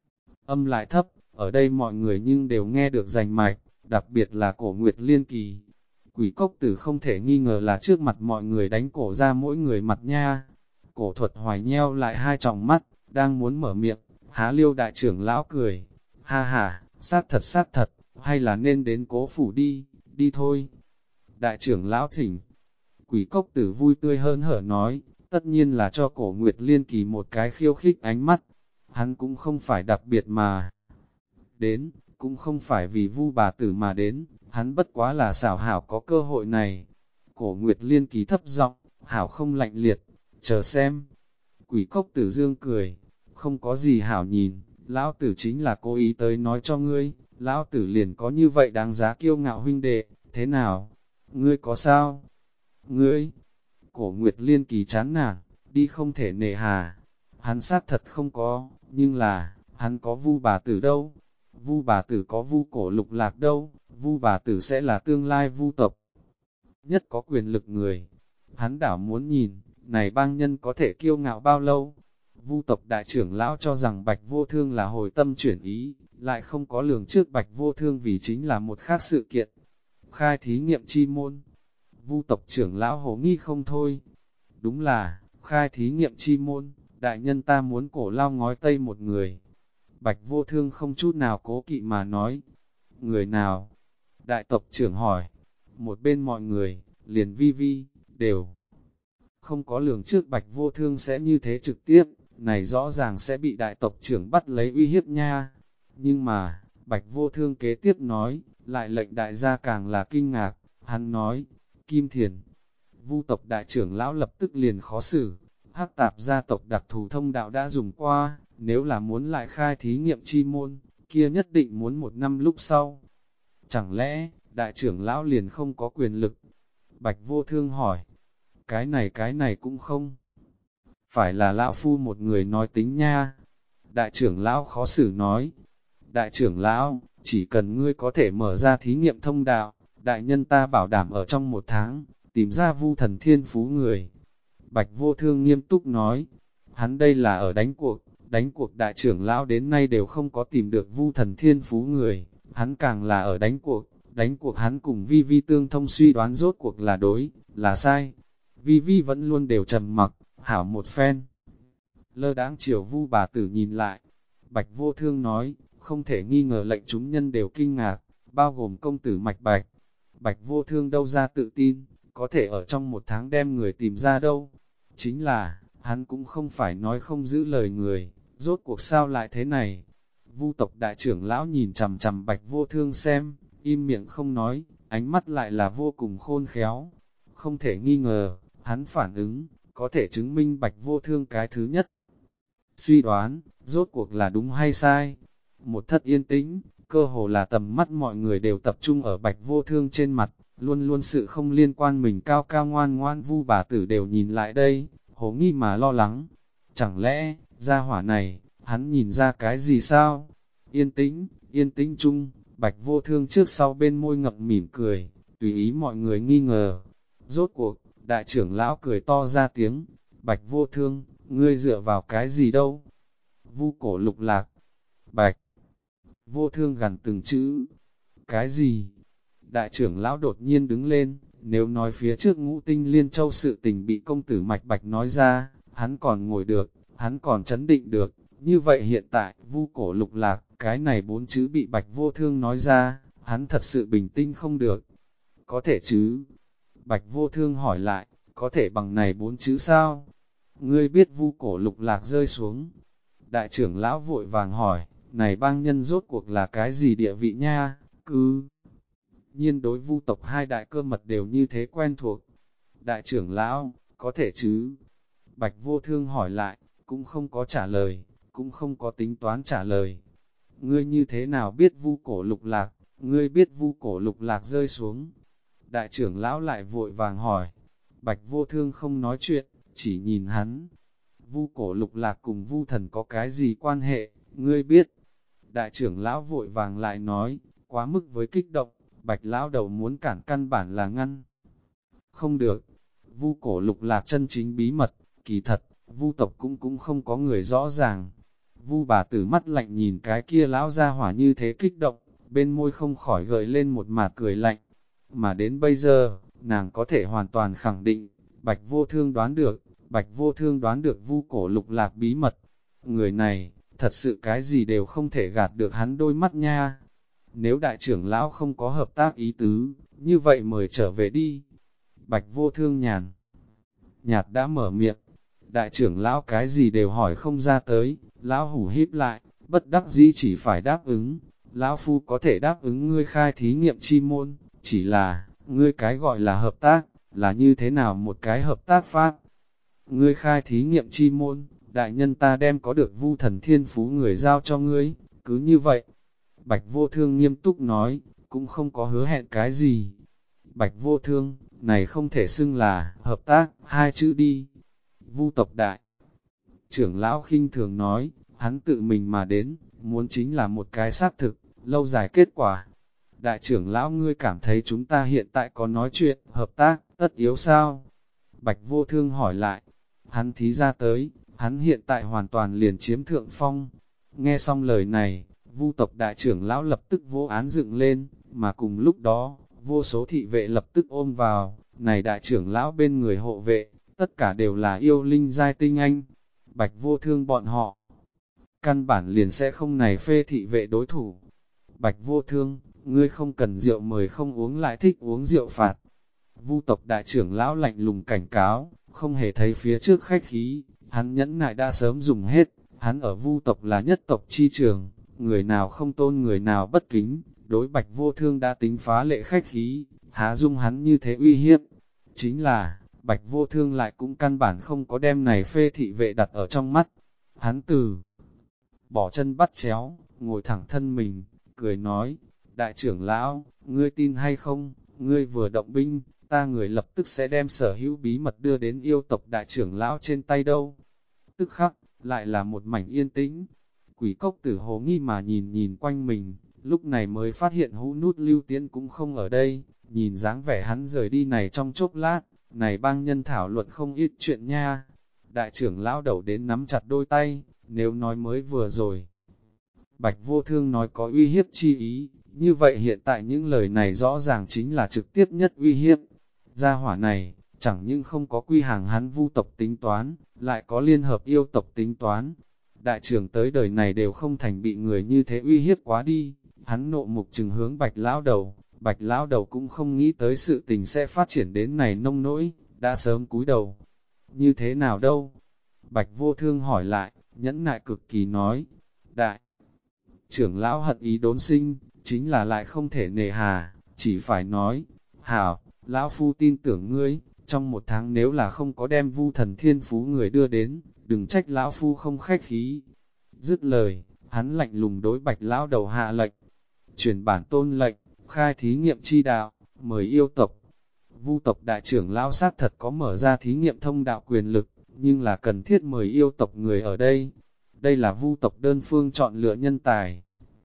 âm lại thấp, ở đây mọi người nhưng đều nghe được rành mạch, đặc biệt là cổ Nguyệt Liên Kỳ. Quỷ cốc tử không thể nghi ngờ là trước mặt mọi người đánh cổ ra mỗi người mặt nha. Cổ thuật hoài nheo lại hai tròng mắt, đang muốn mở miệng, há liêu đại trưởng lão cười. Ha ha, sát thật, hay là nên đến cố phủ đi thôi. Đại trưởng lão thỉnh. Quỷ cốc tử vui tươi hơn hở nói, tất nhiên là cho cổ Nguyệt Liên Kỳ một cái khiêu khích ánh mắt. Hắn cũng không phải đặc biệt mà đến, cũng không phải vì Vu bà tử mà đến, hắn bất quá là xảo hảo có cơ hội này. Cổ Nguyệt Liên Kỳ thấp giọng, hảo không lạnh liệt, chờ xem. Quỷ cốc tử dương cười, không có gì hảo nhìn, lão tử chính là cố ý tới nói cho ngươi, lão tử liền có như vậy đáng giá kiêu ngạo huynh đệ, thế nào? Ngươi có sao? Ngươi? Cổ Nguyệt Liên Kỳ chán nản, đi không thể nề hà. Hắn xác thật không có, nhưng là, hắn có Vu bà tử đâu? Vu bà tử có Vu Cổ Lục Lạc đâu? Vu bà tử sẽ là tương lai Vu tộc nhất có quyền lực người. Hắn đảo muốn nhìn, này bang nhân có thể kiêu ngạo bao lâu? Vu tộc đại trưởng lão cho rằng Bạch Vô Thương là hồi tâm chuyển ý, lại không có lường trước Bạch Vô Thương vì chính là một khác sự kiện. Khai thí nghiệm chi môn. Vu tộc trưởng lão hồ nghi không thôi. Đúng là, khai thí nghiệm chi môn, đại nhân ta muốn cổ lao ngói tây một người. Bạch Vô Thương không chút nào cố kỵ mà nói. Người nào? Đại tộc trưởng hỏi. Một bên mọi người, liền vi vi, đều không có lường trước Bạch Vô Thương sẽ như thế trực tiếp, này rõ ràng sẽ bị đại tộc trưởng bắt lấy uy hiếp nha. Nhưng mà, Bạch Vô Thương kế tiếp nói, lại lệnh đại gia càng là kinh ngạc, hắn nói, Kim Thiền. Vu tộc đại trưởng lão lập tức liền khó xử, Hắc Tạp gia tộc đặc thù thông đạo đã dùng qua, nếu là muốn lại khai thí nghiệm chi môn, kia nhất định muốn 1 năm lúc sau. Chẳng lẽ, đại trưởng lão liền không có quyền lực? Bạch Vô Thương hỏi, cái này cũng không. Phải là lão phu một người nói tính nha. Đại trưởng lão khó xử nói, đại trưởng lão, chỉ cần ngươi có thể mở ra thí nghiệm thông đạo, đại nhân ta bảo đảm ở trong 1 tháng, tìm ra Vu thần thiên phú người. Bạch Vô Thương nghiêm túc nói, hắn đây là ở đánh cuộc đại trưởng lão đến nay đều không có tìm được Vu thần thiên phú người, hắn càng là ở đánh cuộc hắn cùng Vi Vi tương thông suy đoán rốt cuộc là đối, là sai. Vi Vi vẫn luôn đều trầm mặc, hảo một phen. Lơ đãng chiều Vu bà tử nhìn lại, Bạch Vô Thương nói, không thể nghi ngờ lệnh chúng nhân đều kinh ngạc, bao gồm công tử Mạch Bạch. Bạch Vô Thương đâu ra tự tin, có thể ở trong 1 tháng đem người tìm ra đâu. Chính là, hắn cũng không phải nói không giữ lời người, rốt cuộc sao lại thế này. Vu tộc đại trưởng lão nhìn chằm chằm Bạch Vô Thương xem, im miệng không nói, ánh mắt lại là vô cùng khôn khéo. Không thể nghi ngờ, hắn phản ứng, có thể chứng minh Bạch Vô Thương cái thứ nhất. Suy đoán, rốt cuộc là đúng hay sai? Một thất yên tĩnh, cơ hồ là tầm mắt mọi người đều tập trung ở Bạch Vô Thương trên mặt, luôn luôn sự không liên quan mình cao cao ngoan ngoan Vu bà tử đều nhìn lại đây, hồ nghi mà lo lắng. Chẳng lẽ, gia hỏa này, hắn nhìn ra cái gì sao? Yên tĩnh chung, Bạch Vô Thương trước sau bên môi ngậm mỉm cười, tùy ý mọi người nghi ngờ. Rốt cuộc, đại trưởng lão cười to ra tiếng, Bạch Vô Thương, ngươi dựa vào cái gì đâu? Vu cổ lục lạc, Bạch Vô Thương gằn từng chữ, cái gì? Đại trưởng lão đột nhiên đứng lên, nếu nói phía trước Ngũ Tinh Liên Châu sự tình bị công tử Mạch Bạch nói ra, hắn còn ngồi được, hắn còn chấn định được, như vậy hiện tại, Vu cổ lục lạc, cái này 4 chữ bị Bạch Vô Thương nói ra, hắn thật sự bình tĩnh không được. Có thể chứ? Bạch Vô Thương hỏi lại, có thể bằng này 4 chữ sao? Ngươi biết Vu cổ lục lạc rơi xuống. Đại trưởng lão vội vàng hỏi, này bang nhân rốt cuộc là cái gì địa vị nha? Cứ nhiên đối Vu tộc 2 đại cơ mật đều như thế quen thuộc. Đại trưởng lão, có thể chứ? Bạch Vô Thương hỏi lại, cũng không có trả lời, cũng không có tính toán trả lời. Ngươi như thế nào biết Vu cổ lục lạc? Ngươi biết Vu cổ lục lạc rơi xuống? Đại trưởng lão lại vội vàng hỏi. Bạch Vô Thương không nói chuyện, chỉ nhìn hắn. Vu cổ lục lạc cùng Vu thần có cái gì quan hệ, ngươi biết? Đại trưởng lão vội vàng lại nói, quá mức với kích động, Bạch lão đầu muốn cản căn bản là ngăn. Không được, Vu cổ lục lạc chân chính bí mật, kỳ thật, Vu tộc cũng không có người rõ ràng. Vu bà tử mắt lạnh nhìn cái kia lão ra hỏa như thế kích động, bên môi không khỏi gợi lên một mạt cười lạnh. Mà đến bây giờ, nàng có thể hoàn toàn khẳng định, Bạch Vô Thương đoán được, Bạch Vô Thương đoán được Vu cổ lục lạc bí mật. Người này, thật sự cái gì đều không thể gạt được hắn đôi mắt nha. Nếu đại trưởng lão không có hợp tác ý tứ, như vậy mời trở về đi. Bạch Vô Thương nhạt đã mở miệng. Đại trưởng lão cái gì đều hỏi không ra tới, lão hủ híp lại, bất đắc dĩ chỉ phải đáp ứng. Lão phu có thể đáp ứng ngươi khai thí nghiệm chi môn, chỉ là, ngươi cái gọi là hợp tác, là như thế nào một cái hợp tác pháp? Ngươi khai thí nghiệm chi môn, đại nhân ta đem có được Vu thần thiên phú người giao cho ngươi, cứ như vậy. Bạch Vô Thương nghiêm túc nói, cũng không có hứa hẹn cái gì. Bạch Vô Thương, này không thể xưng là hợp tác, 2 chữ đi. Vu tộc đại trưởng lão khinh thường nói, hắn tự mình mà đến, muốn chính là một cái xác thực, lâu dài kết quả. Đại trưởng lão ngươi cảm thấy chúng ta hiện tại có nói chuyện, hợp tác, tất yếu sao? Bạch Vô Thương hỏi lại, hắn thí ra tới, hắn hiện tại hoàn toàn liền chiếm thượng phong. Nghe xong lời này, Vu tộc đại trưởng lão lập tức vô án dựng lên, mà cùng lúc đó, vô số thị vệ lập tức ôm vào, này đại trưởng lão bên người hộ vệ, tất cả đều là yêu linh giai tinh anh. Bạch Vô Thương bọn họ, căn bản liền sẽ không này phê thị vệ đối thủ. Bạch Vô Thương, ngươi không cần rượu mời không uống lại thích uống rượu phạt. Vu tộc đại trưởng lão lạnh lùng cảnh cáo, không hề thấy phía trước khách khí, hắn nhẫn nại đã sớm dùng hết, hắn ở Vu tộc là nhất tộc chi trường, người nào không tôn người nào bất kính, đối Bạch Vô Thương đã tính phá lệ khách khí, há dung hắn như thế uy hiếp. Chính là, Bạch Vô Thương lại cũng căn bản không có đem này phê thị vệ đặt ở trong mắt. Hắn từ bỏ chân bắt chéo, ngồi thẳng thân mình, cười nói, đại trưởng lão, ngươi tin hay không, ngươi vừa động binh, ta người lập tức sẽ đem sở hữu bí mật đưa đến yêu tộc đại trưởng lão trên tay đâu. Tức khắc, lại là một mảnh yên tĩnh. Quỷ cốc tử hồ nghi mà nhìn nhìn quanh mình, lúc này mới phát hiện hũ nút Lưu Tiễn cũng không ở đây, nhìn dáng vẻ hắn rời đi này trong chốc lát, này bang nhân thảo luận không ít chuyện nha. Đại trưởng lão đầu đến nắm chặt đôi tay, nếu nói mới vừa rồi. Bạch Vô Thương nói có uy hiếp chi ý, như vậy hiện tại những lời này rõ ràng chính là trực tiếp nhất uy hiếp. Gia hỏa này, chẳng những không có quy hàng hắn Vu tộc tính toán, lại có liên hợp yêu tộc tính toán. Đại trưởng tới đời này đều không thành bị người như thế uy hiếp quá đi, hắn nộ mục trừng hướng Bạch Lão Đầu, Bạch Lão Đầu cũng không nghĩ tới sự tình sẽ phát triển đến này nông nỗi, đã sớm cúi đầu. Như thế nào đâu? Bạch Vô Thương hỏi lại, nhẫn nại cực kỳ nói, đại trưởng lão hận ý đốn sinh, chính là lại không thể nề hà, chỉ phải nói, hảo, lão phu tin tưởng ngươi, trong một tháng nếu là không có đem Vu Thần Thiên Phú người đưa đến, đừng trách lão phu không khách khí. Dứt lời, hắn lạnh lùng đối Bạch Lão Đầu hạ lệnh, truyền bản tôn lệnh, khai thí nghiệm chi đạo, mời yêu tộc. Vu tộc đại trưởng lão xác thật có mở ra thí nghiệm thông đạo quyền lực, nhưng là cần thiết mời yêu tộc người ở đây. Đây là Vu tộc đơn phương chọn lựa nhân tài.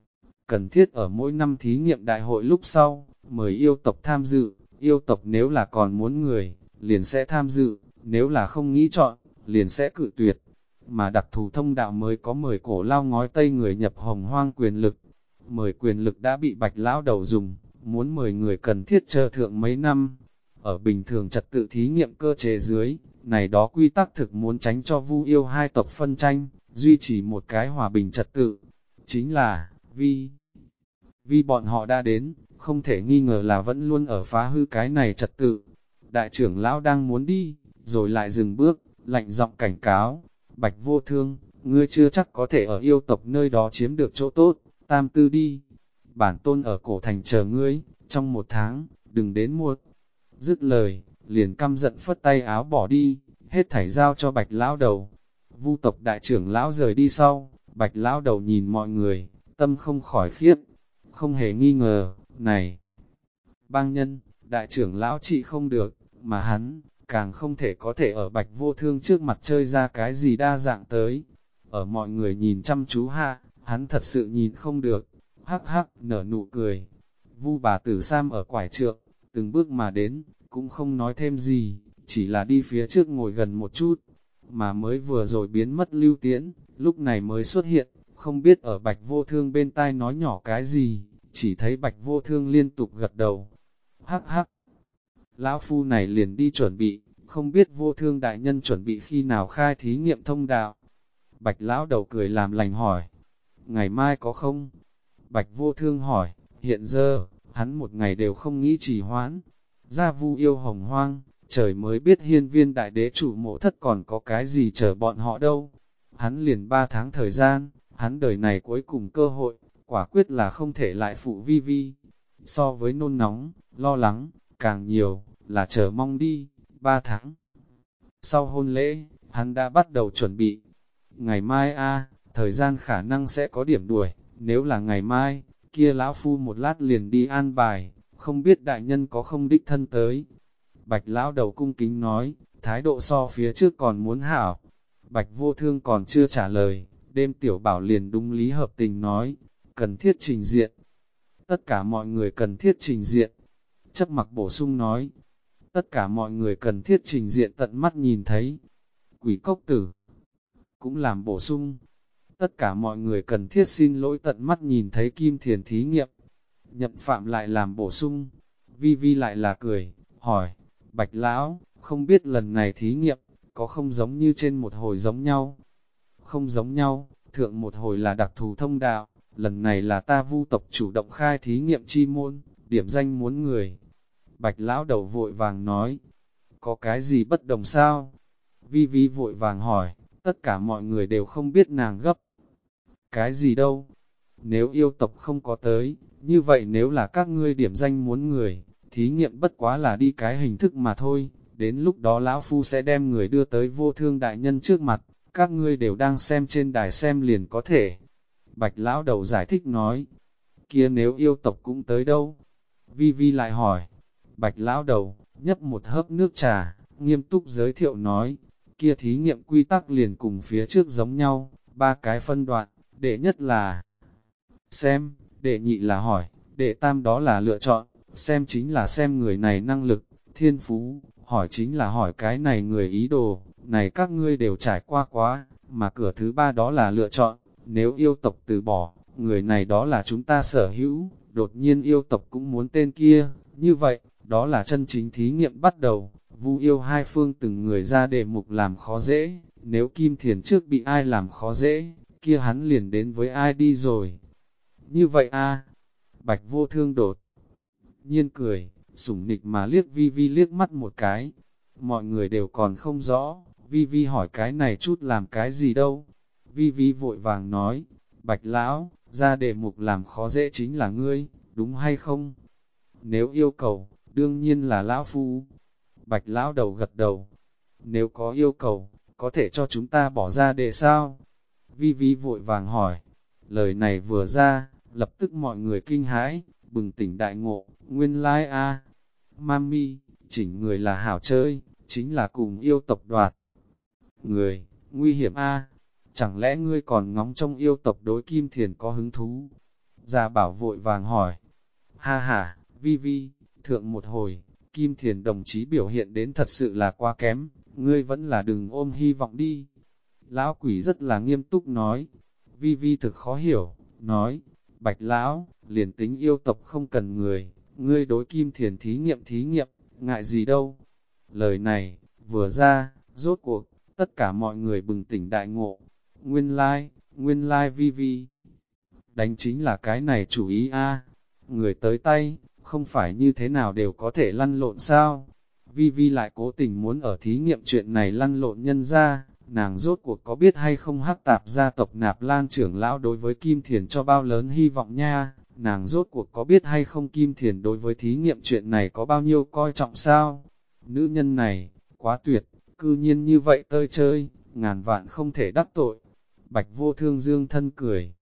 Cần thiết ở mỗi năm thí nghiệm đại hội lúc sau, mời yêu tộc tham dự, yêu tộc nếu là còn muốn người, liền sẽ tham dự, nếu là không nghĩ chọn, liền sẽ cự tuyệt. Mà đặc thù thông đạo mới có mời cổ lao ngói tây người nhập hồng hoang quyền lực. Mời quyền lực đã bị Bạch Lão Đầu dùng, muốn mời người cần thiết chờ thượng mấy năm. Ở bình thường trật tự thí nghiệm cơ chế dưới, này đó quy tắc thực muốn tránh cho Vu yêu hai tộc phân tranh, duy trì một cái hòa bình trật tự. Chính là, vì bọn họ đã đến, không thể nghi ngờ là vẫn luôn ở phá hư cái này trật tự. Đại trưởng lão đang muốn đi, rồi lại dừng bước, lạnh giọng cảnh cáo, Bạch Vô Thương, ngươi chưa chắc có thể ở yêu tộc nơi đó chiếm được chỗ tốt, tam tư đi. Bản tôn ở cổ thành chờ ngươi, trong một tháng, đừng đến muộn. Dứt lời, liền căm giận phất tay áo bỏ đi, hết thảy giao cho Bạch Lão Đầu. Vu tộc đại trưởng lão rời đi sau, Bạch Lão Đầu nhìn mọi người, tâm không khỏi khiếp, không hề nghi ngờ, này. Bang nhân, đại trưởng lão trị không được, mà hắn, càng không thể có thể ở Bạch Vô Thương trước mặt chơi ra cái gì đa dạng tới. Ở mọi người nhìn chăm chú ha, hắn thật sự nhìn không được, hắc hắc, nở nụ cười. Vu bà tử Sam ở quải trượng, từng bước mà đến, cũng không nói thêm gì, chỉ là đi phía trước ngồi gần một chút, mà mới vừa rồi biến mất Lưu Tiễn, lúc này mới xuất hiện, không biết ở Bạch Vô Thương bên tai nói nhỏ cái gì, chỉ thấy Bạch Vô Thương liên tục gật đầu. Hắc hắc, lão phu này liền đi chuẩn bị, không biết Vô Thương đại nhân chuẩn bị khi nào khai thí nghiệm thông đạo. Bạch Lão Đầu cười làm lành hỏi, ngày mai có không? Bạch Vô Thương hỏi, hiện giờ, hắn một ngày đều không nghĩ trì hoãn. Ra Vu yêu hồng hoang, trời mới biết hiên viên đại đế chủ mộ thất còn có cái gì chờ bọn họ đâu. Hắn liền 3 tháng thời gian, hắn đời này cuối cùng cơ hội, quả quyết là không thể lại phụ vi vi. So với nôn nóng, lo lắng, càng nhiều, là chờ mong đi, 3 tháng. Sau hôn lễ, hắn đã bắt đầu chuẩn bị. Ngày mai thời gian khả năng sẽ có điểm đuổi, nếu là ngày mai, kia lão phu một lát liền đi an bài, không biết đại nhân có không đích thân tới. Bạch Lão Đầu cung kính nói, thái độ so phía trước còn muốn hảo. Bạch Vô Thương còn chưa trả lời, đêm tiểu bảo liền đúng lý hợp tình nói, cần thiết trình diện. Tất cả mọi người cần thiết trình diện. Chấp mặc bổ sung nói, tất cả mọi người cần thiết trình diện tận mắt nhìn thấy. Quỷ cốc tử cũng làm bổ sung. Tất cả mọi người cần thiết xin lỗi tận mắt nhìn thấy Kim Thiền thí nghiệm. Nhậm Phạm lại làm bổ sung. Vi Vi lại là cười, hỏi, Bạch Lão, không biết lần này thí nghiệm, có không giống như trên một hồi giống nhau? Không giống nhau, thượng một hồi là đặc thù thông đạo, lần này là ta Vu tộc chủ động khai thí nghiệm chi môn, điểm danh muốn người. Bạch Lão đầu vội vàng nói, có cái gì bất đồng sao? Vi Vi vội vàng hỏi, tất cả mọi người đều không biết nàng gấp. Cái gì đâu? Nếu yêu tộc không có tới, như vậy nếu là các ngươi điểm danh muốn người, thí nghiệm bất quá là đi cái hình thức mà thôi, đến lúc đó lão phu sẽ đem người đưa tới Vô Thương đại nhân trước mặt, các ngươi đều đang xem trên đài xem liền có thể. Bạch Lão đầu giải thích nói, kia nếu yêu tộc cũng tới đâu? Vi Vi lại hỏi, Bạch Lão đầu, nhấp một hớp nước trà, nghiêm túc giới thiệu nói, kia thí nghiệm quy tắc liền cùng phía trước giống nhau, 3 cái phân đoạn, đệ nhất là xem, đệ nhị là hỏi, đệ tam đó là lựa chọn, xem chính là xem người này năng lực, thiên phú, hỏi chính là hỏi cái này người ý đồ, này các ngươi đều trải qua quá, mà cửa thứ 3 đó là lựa chọn, nếu yêu tộc từ bỏ, người này đó là chúng ta sở hữu, đột nhiên yêu tộc cũng muốn tên kia, như vậy, đó là chân chính thí nghiệm bắt đầu, Vu yêu hai phương từng người ra đề mục làm khó dễ, nếu Kim Thiền trước bị ai làm khó dễ, kia hắn liền đến với ai đi rồi. Như vậy a Bạch Vô Thương đột nhiên cười, sủng nịch mà liếc Vi Vi liếc mắt một cái. Mọi người đều còn không rõ, Vi Vi hỏi cái này chút làm cái gì đâu. Vi Vi vội vàng nói, Bạch Lão, ra đề mục làm khó dễ chính là ngươi, đúng hay không? Nếu yêu cầu, đương nhiên là Lão Phu. Bạch Lão đầu gật đầu. Nếu có yêu cầu, có thể cho chúng ta bỏ ra đề sao? Vi Vi vội vàng hỏi. Lời này vừa ra, lập tức mọi người kinh hãi, bừng tỉnh đại ngộ, nguyên lai a, Mami, chỉnh người là hảo chơi, chính là cùng yêu tộc đoạt. Người, nguy hiểm a, chẳng lẽ ngươi còn ngóng trong yêu tộc đối Kim Thiền có hứng thú? Gia Bảo vội vàng hỏi. Ha ha, Vi Vi, thượng một hồi, Kim Thiền đồng chí biểu hiện đến thật sự là quá kém, ngươi vẫn là đừng ôm hy vọng đi. Lão quỷ rất là nghiêm túc nói. Vi Vi thực khó hiểu, nói, Bạch Lão, liền tính yêu tộc không cần người, ngươi đối Kim Thiền thí nghiệm, ngại gì đâu. Lời này, vừa ra, rốt cuộc, tất cả mọi người bừng tỉnh đại ngộ. Nguyên lai Vi Vi. Đánh chính là cái này chủ ý a. Người tới tay, không phải như thế nào đều có thể lăn lộn sao. Vi Vi lại cố tình muốn ở thí nghiệm chuyện này lăn lộn nhân ra, nàng rốt cuộc có biết hay không hắc tạp gia tộc Nạp Lan trưởng lão đối với Kim Thiền cho bao lớn hy vọng nha, nàng rốt cuộc có biết hay không Kim Thiền đối với thí nghiệm chuyện này có bao nhiêu coi trọng sao? Nữ nhân này, quá tuyệt, cư nhiên như vậy tơi chơi, ngàn vạn không thể đắc tội. Bạch Vô Thương dương thân cười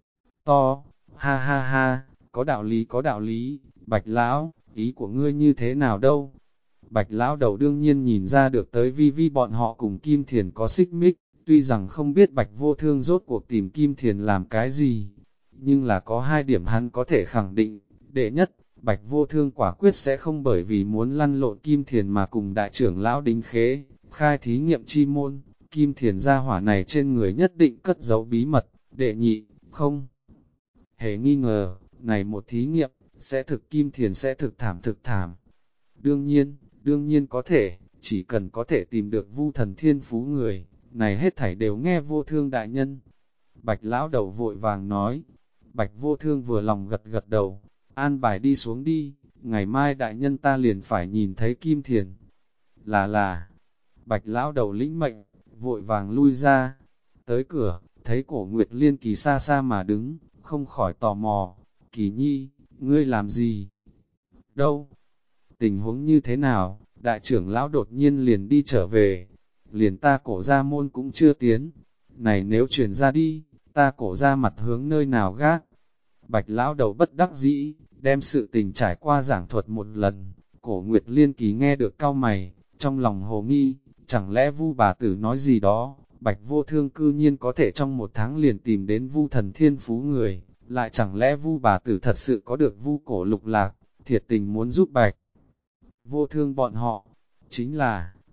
to, ha ha ha, có đạo lý, Bạch Lão, ý của ngươi như thế nào đâu? Bạch Lão đầu đương nhiên nhìn ra được tới Vi Vi bọn họ cùng Kim Thiền có xích mích, tuy rằng không biết Bạch Vô Thương rốt cuộc tìm Kim Thiền làm cái gì, nhưng là có 2 điểm hắn có thể khẳng định. Đệ nhất, Bạch Vô Thương quả quyết sẽ không bởi vì muốn lăn lộn Kim Thiền mà cùng đại trưởng lão đính khế, khai thí nghiệm chi môn, Kim Thiền gia hỏa này trên người nhất định cất giấu bí mật. Đệ nhị, không hề nghi ngờ, này một thí nghiệm, Kim Thiền sẽ thực thảm. Đương nhiên có thể, chỉ cần có thể tìm được Vu thần thiên phú người, này hết thảy đều nghe Vô Thương đại nhân. Bạch Lão đầu vội vàng nói. Bạch Vô Thương vừa lòng gật đầu, an bài đi xuống đi, ngày mai đại nhân ta liền phải nhìn thấy Kim Thiền. Là, Bạch Lão đầu lĩnh mệnh, vội vàng lui ra, tới cửa, thấy Cổ Nguyệt Liên Kỳ xa xa mà đứng, không khỏi tò mò, Kỳ Nhi, ngươi làm gì? Đâu? Tình huống như thế nào? Đại trưởng lão đột nhiên liền đi trở về, liền ta Cổ gia môn cũng chưa tiến, này nếu truyền ra đi, ta Cổ gia mặt hướng nơi nào gác? Bạch Lão đầu bất đắc dĩ, đem sự tình trải qua giảng thuật một lần. Cổ Nguyệt Liên Kỳ nghe được cau mày, trong lòng hồ nghi, chẳng lẽ Vu bà tử nói gì đó, Bạch Vô Thương cư nhiên có thể trong 1 tháng liền tìm đến Vu thần thiên phú người, lại chẳng lẽ Vu bà tử thật sự có được Vu cổ lục lạc, thiệt tình muốn giúp Bạch Vô Thương bọn họ. Chính là,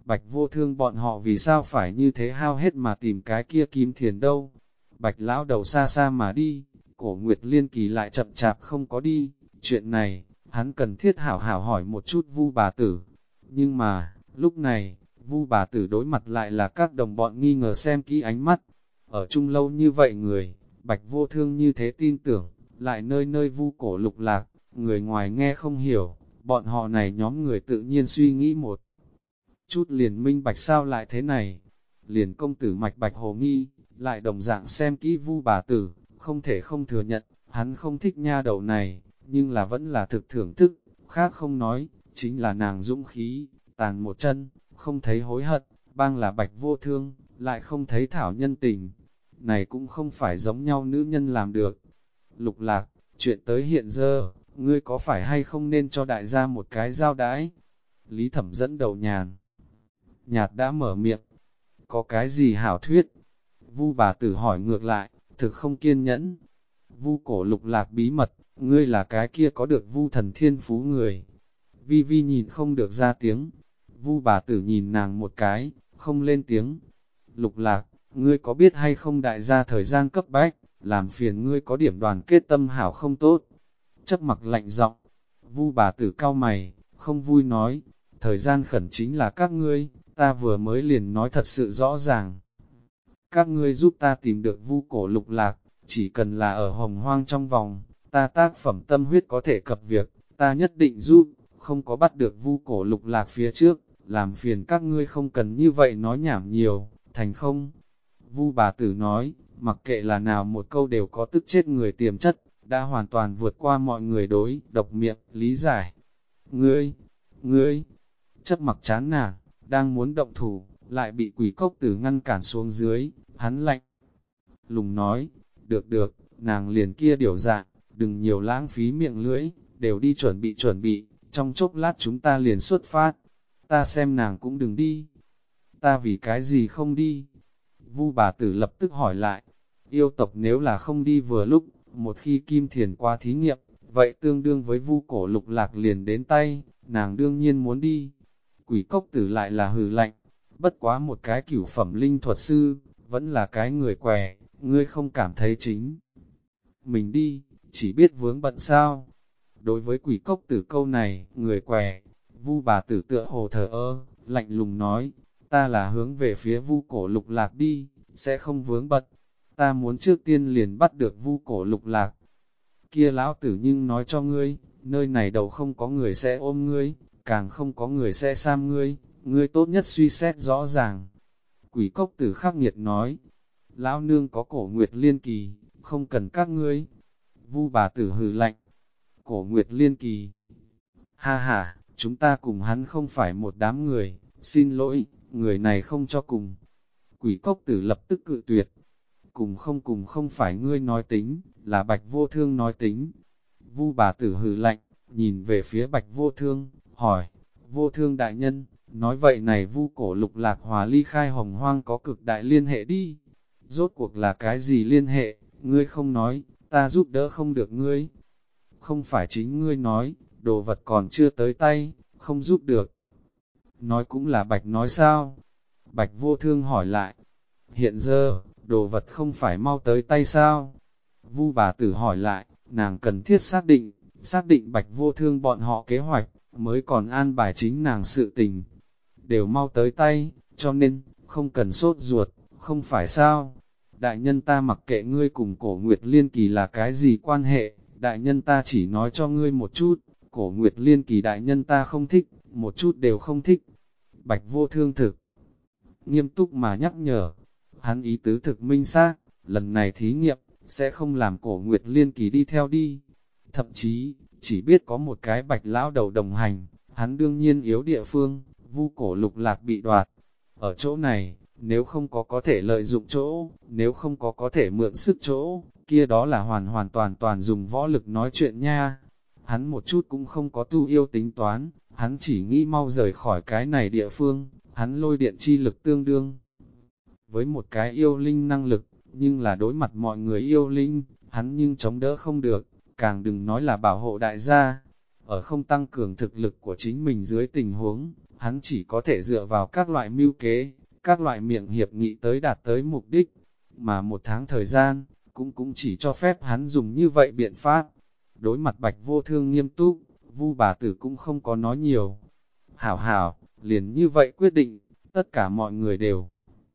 Bạch Vô Thương bọn họ vì sao phải như thế hao hết mà tìm cái kia Kim Thiền đâu? Bạch lão đầu xa xa mà đi, Cổ Nguyệt Liên Kỳ lại chậm chạp không có đi, chuyện này, hắn cần thiết hảo hảo hỏi một chút Vu bà tử. Nhưng mà, lúc này, Vu bà tử đối mặt lại là các đồng bọn nghi ngờ xem kỹ ánh mắt. Ở chung lâu như vậy người, Bạch Vô Thương như thế tin tưởng, lại nơi nơi vu cổ lục lạc, người ngoài nghe không hiểu, bọn họ này nhóm người tự nhiên suy nghĩ một chút liền minh bạch sao lại thế này. Liền công tử Mạch Bạch Hồ nghi, lại đồng dạng xem kỹ Vu bà tử, không thể không thừa nhận, hắn không thích nha đầu này, nhưng là vẫn là thực thưởng thức, khác không nói, chính là nàng dũng khí, tàn một chân, không thấy hối hận, bang là Bạch Vô Thương, lại không thấy thảo nhân tình. Này cũng không phải giống nhau nữ nhân làm được. Lục Lạc, chuyện tới hiện giờ, ngươi có phải hay không nên cho đại gia một cái giao đãi? Lý Thẩm dẫn đầu nhạt đã mở miệng. Có cái gì hảo thuyết? Vu bà tử hỏi ngược lại, thực không kiên nhẫn. Vu cổ Lục Lạc bí mật, ngươi là cái kia có được Vu thần thiên phú người. Vi Vi nhìn không được ra tiếng. Vu bà tử nhìn nàng một cái, không lên tiếng. Lục Lạc, ngươi có biết hay không đại gia thời gian cấp bách, làm phiền ngươi có điểm đoàn kết tâm hảo không tốt. Chấp mặc lạnh giọng, Vu bà tử cau mày, không vui nói, thời gian khẩn chính là các ngươi, ta vừa mới liền nói thật sự rõ ràng. Các ngươi giúp ta tìm được Vu cổ Lục Lạc, chỉ cần là ở hồng hoang trong vòng, ta tác phẩm tâm huyết có thể cập việc, ta nhất định giúp, không có bắt được Vu cổ Lục Lạc phía trước, làm phiền các ngươi không cần như vậy nói nhảm nhiều, thành không? Vu bà tử nói, mặc kệ là nào một câu đều có tức chết người tiềm chất, đã hoàn toàn vượt qua mọi người đối, độc miệng, lý giải. Ngươi, chấp mặc chán nản, đang muốn động thủ, lại bị Quỷ Cốc Tử ngăn cản xuống dưới, hắn lạnh. Lùng nói, được, nàng liền kia điều dạng, đừng nhiều lãng phí miệng lưỡi, đều đi chuẩn bị, trong chốc lát chúng ta liền xuất phát. Ta xem nàng cũng đừng đi. Ta vì cái gì không đi? Vu bà tử lập tức hỏi lại, yêu tộc nếu là không đi vừa lúc, một khi Kim Thiền qua thí nghiệm, vậy tương đương với Vu cổ Lục Lạc liền đến tay, nàng đương nhiên muốn đi. Quỷ Cốc Tử lại là hừ lạnh, bất quá một cái cửu phẩm linh thuật sư, vẫn là cái người què, ngươi không cảm thấy chính. Mình đi, chỉ biết vướng bận sao. Đối với Quỷ Cốc Tử câu này, người què, Vu bà tử tựa hồ thờ ơ, lạnh lùng nói, ta là hướng về phía Vu cổ Lục Lạc đi, sẽ không vướng bận. Ta muốn trước tiên liền bắt được Vu cổ Lục Lạc. Kia lão tử nhưng nói cho ngươi, nơi này đầu không có người sẽ ôm ngươi, càng không có người sẽ sam ngươi, ngươi tốt nhất suy xét rõ ràng. Quỷ Cốc Tử khắc nghiệt nói, lão nương có Cổ Nguyệt Liên Kỳ, không cần các ngươi. Vu bà tử hừ lạnh, Cổ Nguyệt Liên Kỳ. Ha ha, chúng ta cùng hắn không phải một đám người, xin lỗi, người này không cho cùng. Quỷ Cốc Tử lập tức cự tuyệt, cùng không phải ngươi nói tính, là Bạch Vô Thương nói tính. Vu bà tử hừ lạnh, nhìn về phía Bạch Vô Thương, hỏi, Vô Thương đại nhân, nói vậy này Vu cổ Lục Lạc hòa ly khai hồng hoang có cực đại liên hệ đi. Rốt cuộc là cái gì liên hệ, ngươi không nói, ta giúp đỡ không được ngươi. Không phải chính ngươi nói, đồ vật còn chưa tới tay, không giúp được. Nói cũng là Bạch nói sao? Bạch Vô Thương hỏi lại, hiện giờ, đồ vật không phải mau tới tay sao? Vu bà tử hỏi lại, nàng cần thiết xác định Bạch Vô Thương bọn họ kế hoạch, mới còn an bài chính nàng sự tình. Đều mau tới tay, cho nên, không cần sốt ruột, không phải sao? Đại nhân ta mặc kệ ngươi cùng Cổ Nguyệt Liên Kỳ là cái gì quan hệ, đại nhân ta chỉ nói cho ngươi một chút, Cổ Nguyệt Liên Kỳ đại nhân ta không thích, một chút đều không thích. Bạch Vô Thương thực, nghiêm túc mà nhắc nhở, hắn ý tứ thực minh xác, lần này thí nghiệm, sẽ không làm Cổ Nguyệt Liên Kỳ đi theo đi. Thậm chí, chỉ biết có một cái Bạch lão đầu đồng hành, hắn đương nhiên yếu địa phương, Vu cổ Lục Lạc bị đoạt. Ở chỗ này, nếu không có thể lợi dụng chỗ, nếu không có thể mượn sức chỗ, kia đó là hoàn toàn dùng võ lực nói chuyện nha. Hắn một chút cũng không có tu yêu tính toán, hắn chỉ nghĩ mau rời khỏi cái này địa phương, hắn lôi điện chi lực tương đương với một cái yêu linh năng lực, nhưng là đối mặt mọi người yêu linh, hắn nhưng chống đỡ không được, càng đừng nói là bảo hộ đại gia. Ở không tăng cường thực lực của chính mình dưới tình huống, hắn chỉ có thể dựa vào các loại mưu kế, các loại miệng hiệp nghị tới đạt tới mục đích, mà một tháng thời gian, cũng chỉ cho phép hắn dùng như vậy biện pháp. Đối mặt Bạch Vô Thương nghiêm túc, Vu bà tử cũng không có nói nhiều. Hảo hảo, liền như vậy quyết định, tất cả mọi người đều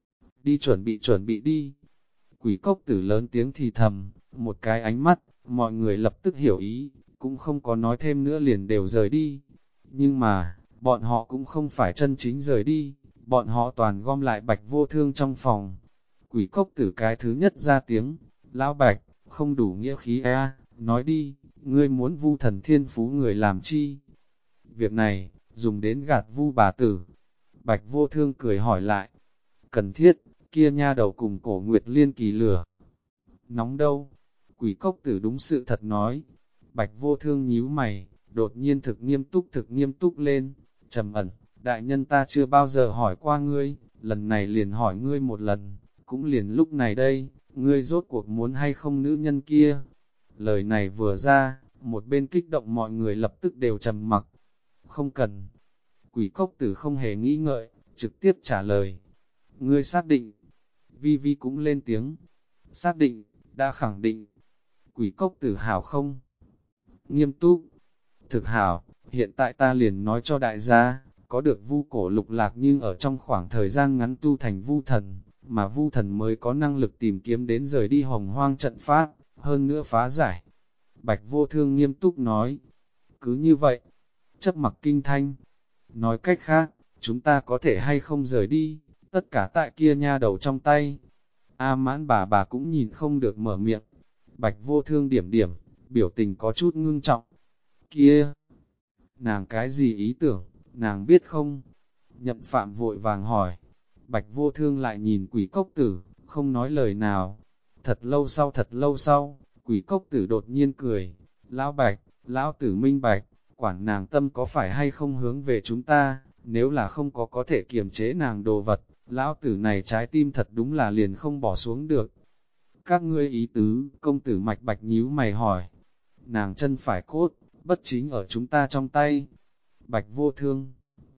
đi chuẩn bị đi. Quỷ cốc tử lớn tiếng thì thầm, một cái ánh mắt, mọi người lập tức hiểu ý, cũng không có nói thêm nữa liền đều rời đi. Nhưng mà, bọn họ cũng không phải chân chính rời đi, bọn họ toàn gom lại Bạch Vô Thương trong phòng. Quỷ cốc tử cái thứ nhất ra tiếng, Lão Bạch, không đủ nghĩa khí nói đi, ngươi muốn Vu Thần Thiên Phú người làm chi? Việc này, dùng đến gạt Vu bà tử. Bạch Vô Thương cười hỏi lại, cần thiết, kia nha đầu cùng Cổ Nguyệt Liên kỳ lửa. Nóng đâu? Quỷ cốc tử đúng sự thật nói. Bạch Vô Thương nhíu mày, đột nhiên thực nghiêm túc lên, trầm ẩn, đại nhân ta chưa bao giờ hỏi qua ngươi, lần này liền hỏi ngươi một lần, cũng liền lúc này đây, ngươi rốt cuộc muốn hay không nữ nhân kia. Lời này vừa ra, một bên kích động mọi người lập tức đều trầm mặc. Không cần. Quỷ cốc tử không hề nghĩ ngợi, trực tiếp trả lời. Ngươi xác định. Vi Vi cũng lên tiếng. Xác định, đã khẳng định. Quỷ cốc tử hảo không? Nghiêm túc. Thực hảo, hiện tại ta liền nói cho đại gia, có được Vu cổ lục lạc nhưng ở trong khoảng thời gian ngắn tu thành Vu thần, mà Vu thần mới có năng lực tìm kiếm đến rời đi hồng hoang trận pháp, hơn nữa phá giải. Bạch Vô Thương nghiêm túc nói, cứ như vậy, chấp mặc kinh thanh. Nói cách khác, chúng ta có thể hay không rời đi, tất cả tại kia nha đầu trong tay. A Mãn bà cũng nhìn không được mở miệng. Bạch Vô Thương điểm, biểu tình có chút ngưng trọng. Kia, nàng cái gì ý tưởng, nàng biết không? Nhậm Phạm vội vàng hỏi. Bạch Vô Thương lại nhìn quỷ cốc tử, không nói lời nào. Thật lâu sau, quỷ cốc tử đột nhiên cười. Lão Bạch, lão tử minh bạch, quản nàng tâm có phải hay không hướng về chúng ta, nếu là không có thể kiềm chế nàng đồ vật, lão tử này trái tim thật đúng là liền không bỏ xuống được. Các ngươi ý tứ, công tử Mạch Bạch nhíu mày hỏi. Nàng chân phải cốt, bất chính ở chúng ta trong tay. Bạch Vô Thương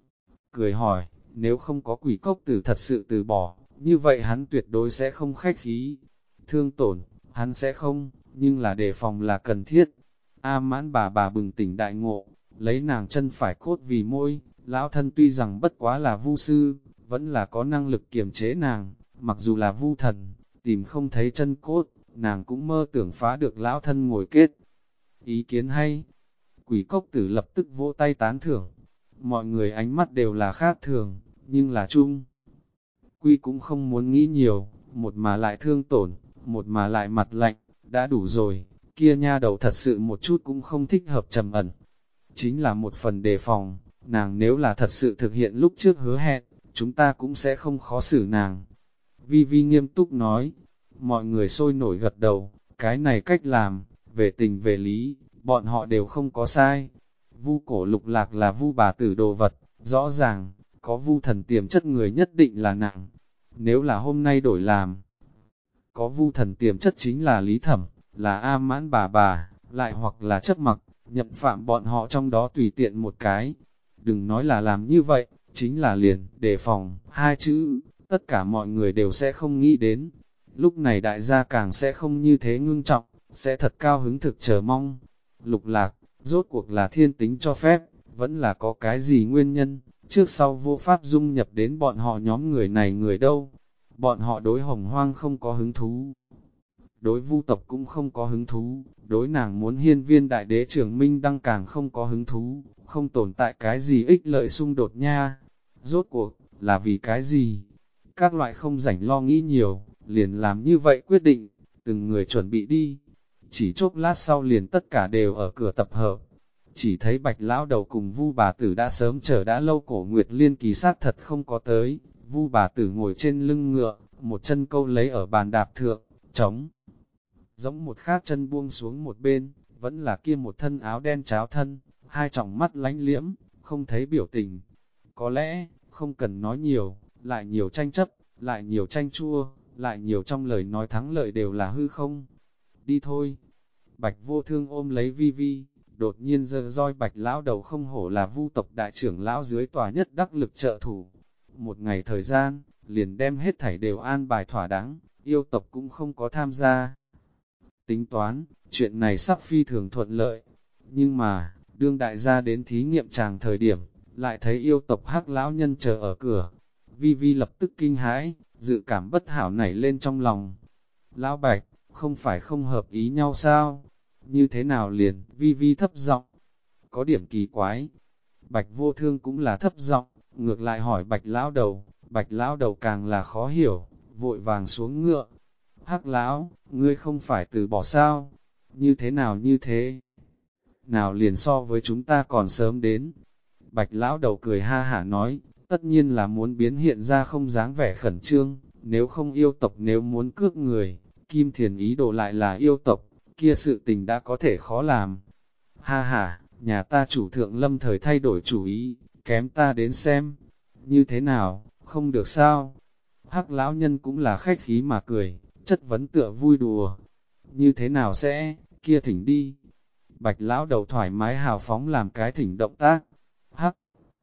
cười hỏi, nếu không có quỷ cốc tử thật sự từ bỏ, như vậy hắn tuyệt đối sẽ không khách khí. Thương tổn, hắn sẽ không, nhưng là đề phòng là cần thiết. A Mãn bà bừng tỉnh đại ngộ, lấy nàng chân phải cốt vì môi, lão thân tuy rằng bất quá là vu sư, vẫn là có năng lực kiềm chế nàng, mặc dù là vu thần, tìm không thấy chân cốt, nàng cũng mơ tưởng phá được lão thân ngồi kết. Ý kiến hay, quỷ cốc tử lập tức vỗ tay tán thưởng, mọi người ánh mắt đều là khác thường, nhưng là chung. Quy cũng không muốn nghĩ nhiều, một mà lại thương tổn, một mà lại mặt lạnh, đã đủ rồi, kia nha đầu thật sự một chút cũng không thích hợp trầm ẩn. Chính là một phần đề phòng, nàng nếu là thật sự thực hiện lúc trước hứa hẹn, chúng ta cũng sẽ không khó xử nàng. Vi Vi nghiêm túc nói, mọi người sôi nổi gật đầu, cái này cách làm, về tình về lý, bọn họ đều không có sai. Vu cổ lục lạc là vu bà tử đồ vật, rõ ràng, có vu thần tiềm chất người nhất định là nặng. Nếu là hôm nay đổi làm, có vu thần tiềm chất chính là Lý Thẩm, là A Mãn bà, lại hoặc là chấp mặc, Nhậm Phạm bọn họ trong đó tùy tiện một cái. Đừng nói là làm như vậy, chính là liền, đề phòng, hai chữ, tất cả mọi người đều sẽ không nghĩ đến. Lúc này đại gia càng sẽ không như thế ngưng trọng, sẽ thật cao hứng thực chờ mong. Lục lạc, rốt cuộc là thiên tính cho phép, vẫn là có cái gì nguyên nhân, trước sau vô pháp dung nhập đến bọn họ nhóm người này người đâu. Bọn họ đối hồng hoang không có hứng thú, đối vu tộc cũng không có hứng thú, đối nàng muốn hiên viên đại đế trưởng minh đăng càng không có hứng thú, không tồn tại cái gì ích lợi xung đột nha. Rốt cuộc, là vì cái gì? Các loại không rảnh lo nghĩ nhiều, liền làm như vậy quyết định, từng người chuẩn bị đi. Chỉ chốc lát sau liền tất cả đều ở cửa tập hợp. Chỉ thấy Bạch lão đầu cùng Vu bà tử đã sớm chờ đã lâu, Cổ Nguyệt Liên kỳ sát thật không có tới. Vu bà tử ngồi trên lưng ngựa, một chân câu lấy ở bàn đạp thượng, trống giống một khác chân buông xuống một bên, vẫn là kia một thân áo đen cháo thân, hai tròng mắt lánh liễm, không thấy biểu tình. Có lẽ, không cần nói nhiều, lại nhiều tranh chấp, lại nhiều tranh chua, lại nhiều trong lời nói thắng lợi đều là hư không. Đi thôi. Bạch Vô Thương ôm lấy Vi Vi, đột nhiên giơ roi Bạch lão đầu không hổ là Vu tộc đại trưởng lão dưới tòa nhất đắc lực trợ thủ. Một ngày thời gian, liền đem hết thảy đều an bài thỏa đáng, yêu tộc cũng không có tham gia. Tính toán, chuyện này sắp phi thường thuận lợi, nhưng mà, đương đại gia đến thí nghiệm tràng thời điểm, lại thấy yêu tộc Hắc lão nhân chờ ở cửa. Vi Vi lập tức kinh hãi, dự cảm bất hảo nảy lên trong lòng. Lão Bạch, không phải không hợp ý nhau sao? Như thế nào liền? Vi Vi thấp giọng, có điểm kỳ quái. Bạch Vô Thương cũng là thấp giọng, ngược lại hỏi Bạch lão đầu. Bạch lão đầu càng là khó hiểu, vội vàng xuống ngựa. Hắc lão, ngươi không phải từ bỏ sao? Như thế nào như thế? Nào liền so với chúng ta còn sớm đến. Bạch lão đầu cười ha hả nói, tất nhiên là muốn biến hiện ra không dáng vẻ khẩn trương, nếu không yêu tộc nếu muốn cướp người, Kim Thiền ý đồ lại là yêu tộc, kia sự tình đã có thể khó làm. Ha ha, nhà ta chủ thượng lâm thời thay đổi chủ ý, kém ta đến xem, như thế nào, không được sao? Hắc lão nhân cũng là khách khí mà cười, chất vấn tựa vui đùa. Như thế nào sẽ, kia thỉnh đi. Bạch lão đầu thoải mái hào phóng làm cái thỉnh động tác. Hắc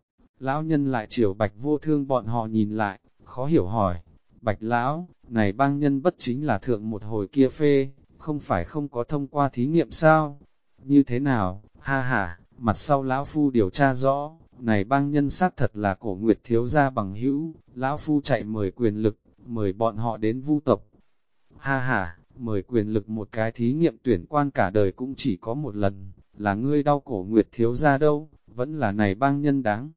lão nhân lại chiều Bạch Vô Thương bọn họ nhìn lại, khó hiểu hỏi. Bạch lão, này bang nhân bất chính là thượng một hồi kia phê, không phải không có thông qua thí nghiệm sao? Như thế nào, ha ha, mặt sau lão phu điều tra rõ, này bang nhân xác thật là Cổ Nguyệt thiếu gia bằng hữu, lão phu chạy mời quyền lực, mời bọn họ đến Vu tộc. Ha ha, mời quyền lực một cái thí nghiệm tuyển quan cả đời cũng chỉ có một lần, là ngươi đau Cổ Nguyệt thiếu gia đâu, vẫn là này bang nhân đáng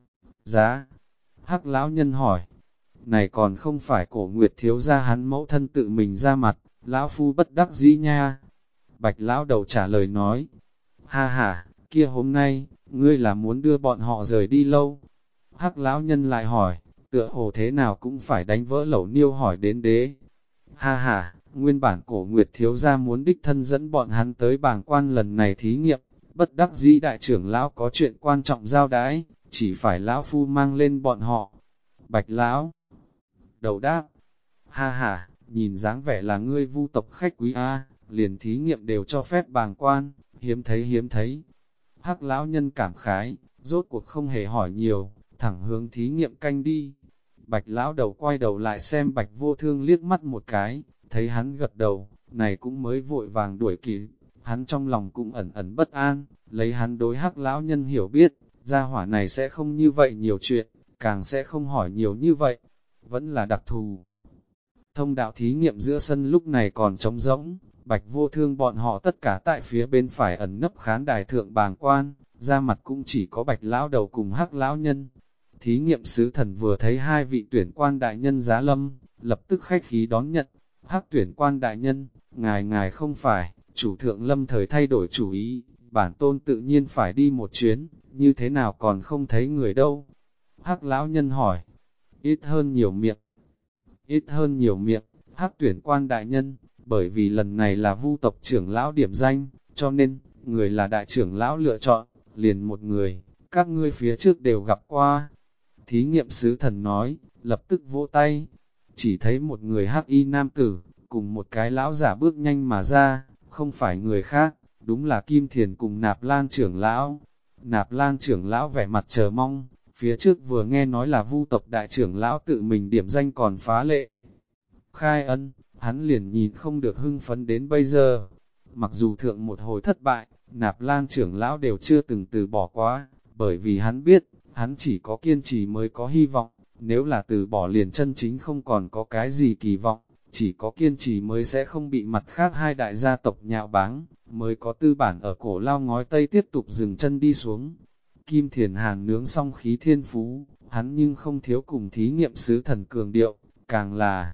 giá. Hắc lão nhân hỏi, này còn không phải Cổ Nguyệt thiếu gia hắn mẫu thân tự mình ra mặt, lão phu bất đắc dĩ nha. Bạch lão đầu trả lời nói, ha ha, kia hôm nay, ngươi là muốn đưa bọn họ rời đi lâu. Hắc lão nhân lại hỏi, tựa hồ thế nào cũng phải đánh vỡ lẩu niêu hỏi đến đế. Ha ha, nguyên bản Cổ Nguyệt thiếu gia muốn đích thân dẫn bọn hắn tới bảng quan lần này thí nghiệm, bất đắc dĩ đại trưởng lão có chuyện quan trọng giao đái, chỉ phải lão phu mang lên bọn họ. Bạch lão đầu đáp, ha ha, nhìn dáng vẻ là ngươi Vu tộc khách quý a, liền thí nghiệm đều cho phép bàng quan, hiếm thấy hiếm thấy. Hắc lão nhân cảm khái, rốt cuộc không hề hỏi nhiều, thẳng hướng thí nghiệm canh đi. Bạch lão đầu quay đầu lại xem Bạch Vô Thương liếc mắt một cái, thấy hắn gật đầu, này cũng mới vội vàng đuổi kịp. Hắn trong lòng cũng ẩn ẩn bất an, lấy hắn đối Hắc lão nhân hiểu biết, gia hỏa này sẽ không như vậy nhiều chuyện, càng sẽ không hỏi nhiều như vậy, vẫn là đặc thù. Thông đạo thí nghiệm giữa sân lúc này còn trống rỗng, Bạch Vô Thương bọn họ tất cả tại phía bên phải ẩn nấp khán đài thượng bàng quan, ra mặt cũng chỉ có Bạch lão đầu cùng Hắc lão nhân. Thí nghiệm sứ thần vừa thấy hai vị tuyển quan đại nhân giá lâm, lập tức khách khí đón nhận. Hắc tuyển quan đại nhân, ngài không phải, chủ thượng lâm thời thay đổi chủ ý, bản tôn tự nhiên phải đi một chuyến, như thế nào còn không thấy người đâu. Hắc lão nhân hỏi, ít hơn nhiều miệng. Ít hơn nhiều miệng, Hắc tuyển quan đại nhân, bởi vì lần này là Vu tộc trưởng lão điểm danh, cho nên, người là đại trưởng lão lựa chọn, liền một người, các ngươi phía trước đều gặp qua. Thí nghiệm sứ thần nói, lập tức vỗ tay, chỉ thấy một người hắc y nam tử, cùng một cái lão giả bước nhanh mà ra, không phải người khác, đúng là Kim Thiền cùng Nạp Lan trưởng lão. Nạp Lan trưởng lão vẻ mặt chờ mong, phía trước vừa nghe nói là Vu tộc đại trưởng lão tự mình điểm danh còn phá lệ. Khai ân, hắn liền nhìn không được hưng phấn đến bây giờ. Mặc dù thượng một hồi thất bại, Nạp Lan trưởng lão đều chưa từng từ bỏ quá, bởi vì hắn biết, hắn chỉ có kiên trì mới có hy vọng, nếu là từ bỏ liền chân chính không còn có cái gì kỳ vọng, chỉ có kiên trì mới sẽ không bị mặt khác hai đại gia tộc nhạo báng, mới có tư bản ở cổ lao ngói tây tiếp tục dừng chân đi xuống. Kim Thiền Hàn nướng xong khí thiên phú, hắn nhưng không thiếu cùng thí nghiệm sứ thần cường điệu, càng là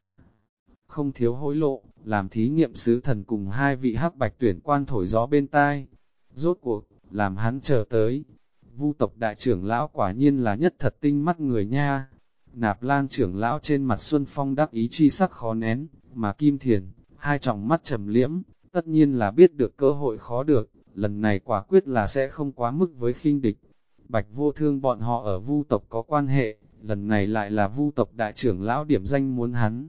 không thiếu hối lộ, làm thí nghiệm sứ thần cùng hai vị hắc bạch tuyển quan thổi gió bên tai. Rốt cuộc, làm hắn chờ tới. Vu tộc đại trưởng lão quả nhiên là nhất thật tinh mắt người nha. Nạp Lan trưởng lão trên mặt Xuân Phong đắc ý chi sắc khó nén, mà Kim Thiền, hai tròng mắt trầm liễm, tất nhiên là biết được cơ hội khó được, lần này quả quyết là sẽ không quá mức với khinh địch. Bạch Vô Thương bọn họ ở Vu tộc có quan hệ, lần này lại là Vu tộc đại trưởng lão điểm danh muốn hắn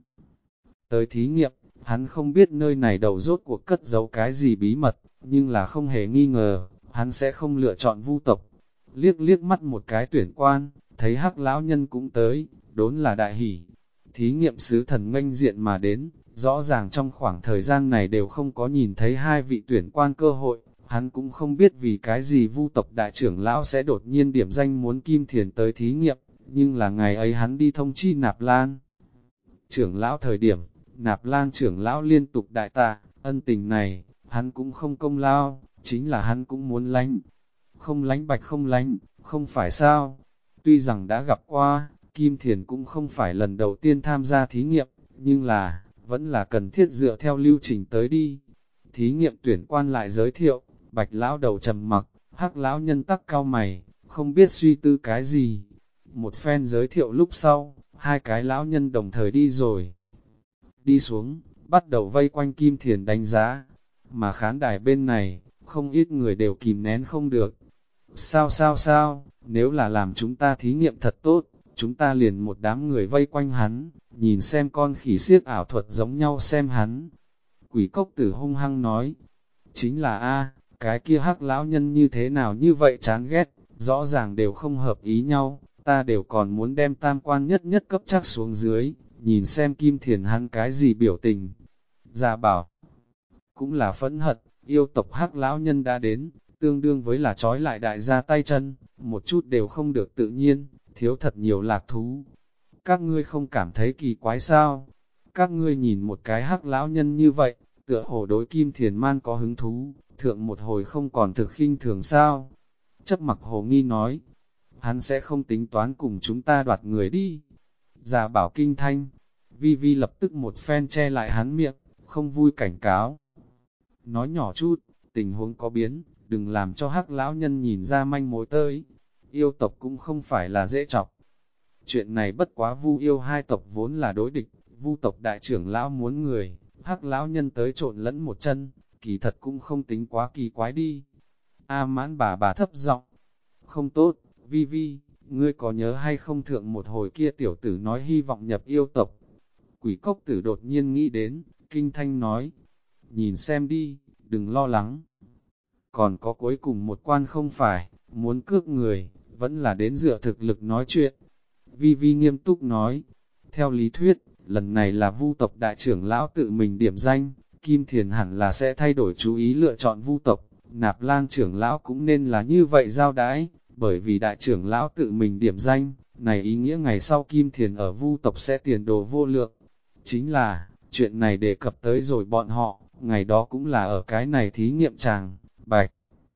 tới thí nghiệm, hắn không biết nơi này đầu rốt cuộc cất giấu cái gì bí mật, nhưng là không hề nghi ngờ, hắn sẽ không lựa chọn vu tộc. Liếc liếc mắt một cái tuyển quan, thấy Hắc lão nhân cũng tới, đốn là đại hỉ. Thí nghiệm sứ thần nghênh diện mà đến, rõ ràng trong khoảng thời gian này đều không có nhìn thấy hai vị tuyển quan cơ hội, hắn cũng không biết vì cái gì vu tộc đại trưởng lão sẽ đột nhiên điểm danh muốn Kim Thiền tới thí nghiệm, nhưng là ngày ấy hắn đi thông chi Nạp Lan trưởng lão thời điểm, Nạp Lan trưởng lão liên tục đại tạ, ân tình này, hắn cũng không công lao, chính là hắn cũng muốn lánh. Không lánh bạch không lánh, không phải sao. Tuy rằng đã gặp qua, Kim Thiền cũng không phải lần đầu tiên tham gia thí nghiệm, nhưng là, vẫn là cần thiết dựa theo lưu trình tới đi. Thí nghiệm tuyển quan lại giới thiệu, bạch lão đầu trầm mặc, hắc lão nhân tắc cao mày, không biết suy tư cái gì. Một phen giới thiệu lúc sau, hai cái lão nhân đồng thời đi rồi. Đi xuống, bắt đầu vây quanh Kim Thiền đánh giá, mà khán đài bên này, không ít người đều kìm nén không được. Sao, nếu là làm chúng ta thí nghiệm thật tốt, chúng ta liền một đám người vây quanh hắn, nhìn xem con khỉ xiếc ảo thuật giống nhau xem hắn. Quỷ cốc tử hung hăng nói, chính là cái kia hắc lão nhân như thế nào như vậy chán ghét, rõ ràng đều không hợp ý nhau, ta đều còn muốn đem tam quan nhất nhất cấp chắc xuống dưới, nhìn xem Kim Thiền hắn cái gì biểu tình. Gia bảo, cũng là phẫn hận, yêu tộc hắc lão nhân đã đến, tương đương với là trói lại đại gia tay chân, một chút đều không được tự nhiên, thiếu thật nhiều lạc thú. Các ngươi không cảm thấy kỳ quái sao? Các ngươi nhìn một cái hắc lão nhân như vậy, tựa hồ đối Kim Thiền man có hứng thú, thượng một hồi không còn thực khinh thường sao? Chấp mặc hồ nghi nói, hắn sẽ không tính toán cùng chúng ta đoạt người đi. Già bảo kinh thanh, Vi Vi lập tức một phen che lại hắn miệng, không vui cảnh cáo. Nói nhỏ chút, tình huống có biến, đừng làm cho hắc lão nhân nhìn ra manh mối tới. Yêu tộc cũng không phải là dễ chọc. Chuyện này bất quá Vu yêu hai tộc vốn là đối địch, Vu tộc đại trưởng lão muốn người, hắc lão nhân tới trộn lẫn một chân, kỳ thật cũng không tính quá kỳ quái đi. A Mãn bà thấp giọng, không tốt, Vi Vi, ngươi có nhớ hay không thượng một hồi kia tiểu tử nói hy vọng nhập yêu tộc. Quỷ cốc tử đột nhiên nghĩ đến, kinh thanh nói, nhìn xem đi, đừng lo lắng. Còn có cuối cùng một quan không phải, muốn cướp người, vẫn là đến dựa thực lực nói chuyện. Vi Vi nghiêm túc nói, theo lý thuyết, lần này là Vu tộc đại trưởng lão tự mình điểm danh, Kim Thiền hẳn là sẽ thay đổi chú ý lựa chọn Vu tộc, Nạp Lan trưởng lão cũng nên là như vậy giao đãi, bởi vì đại trưởng lão tự mình điểm danh, này ý nghĩa ngày sau Kim Thiền ở Vu tộc sẽ tiền đồ vô lượng. Chính là, chuyện này đề cập tới rồi bọn họ, ngày đó cũng là ở cái này thí nghiệm tràng, bạch.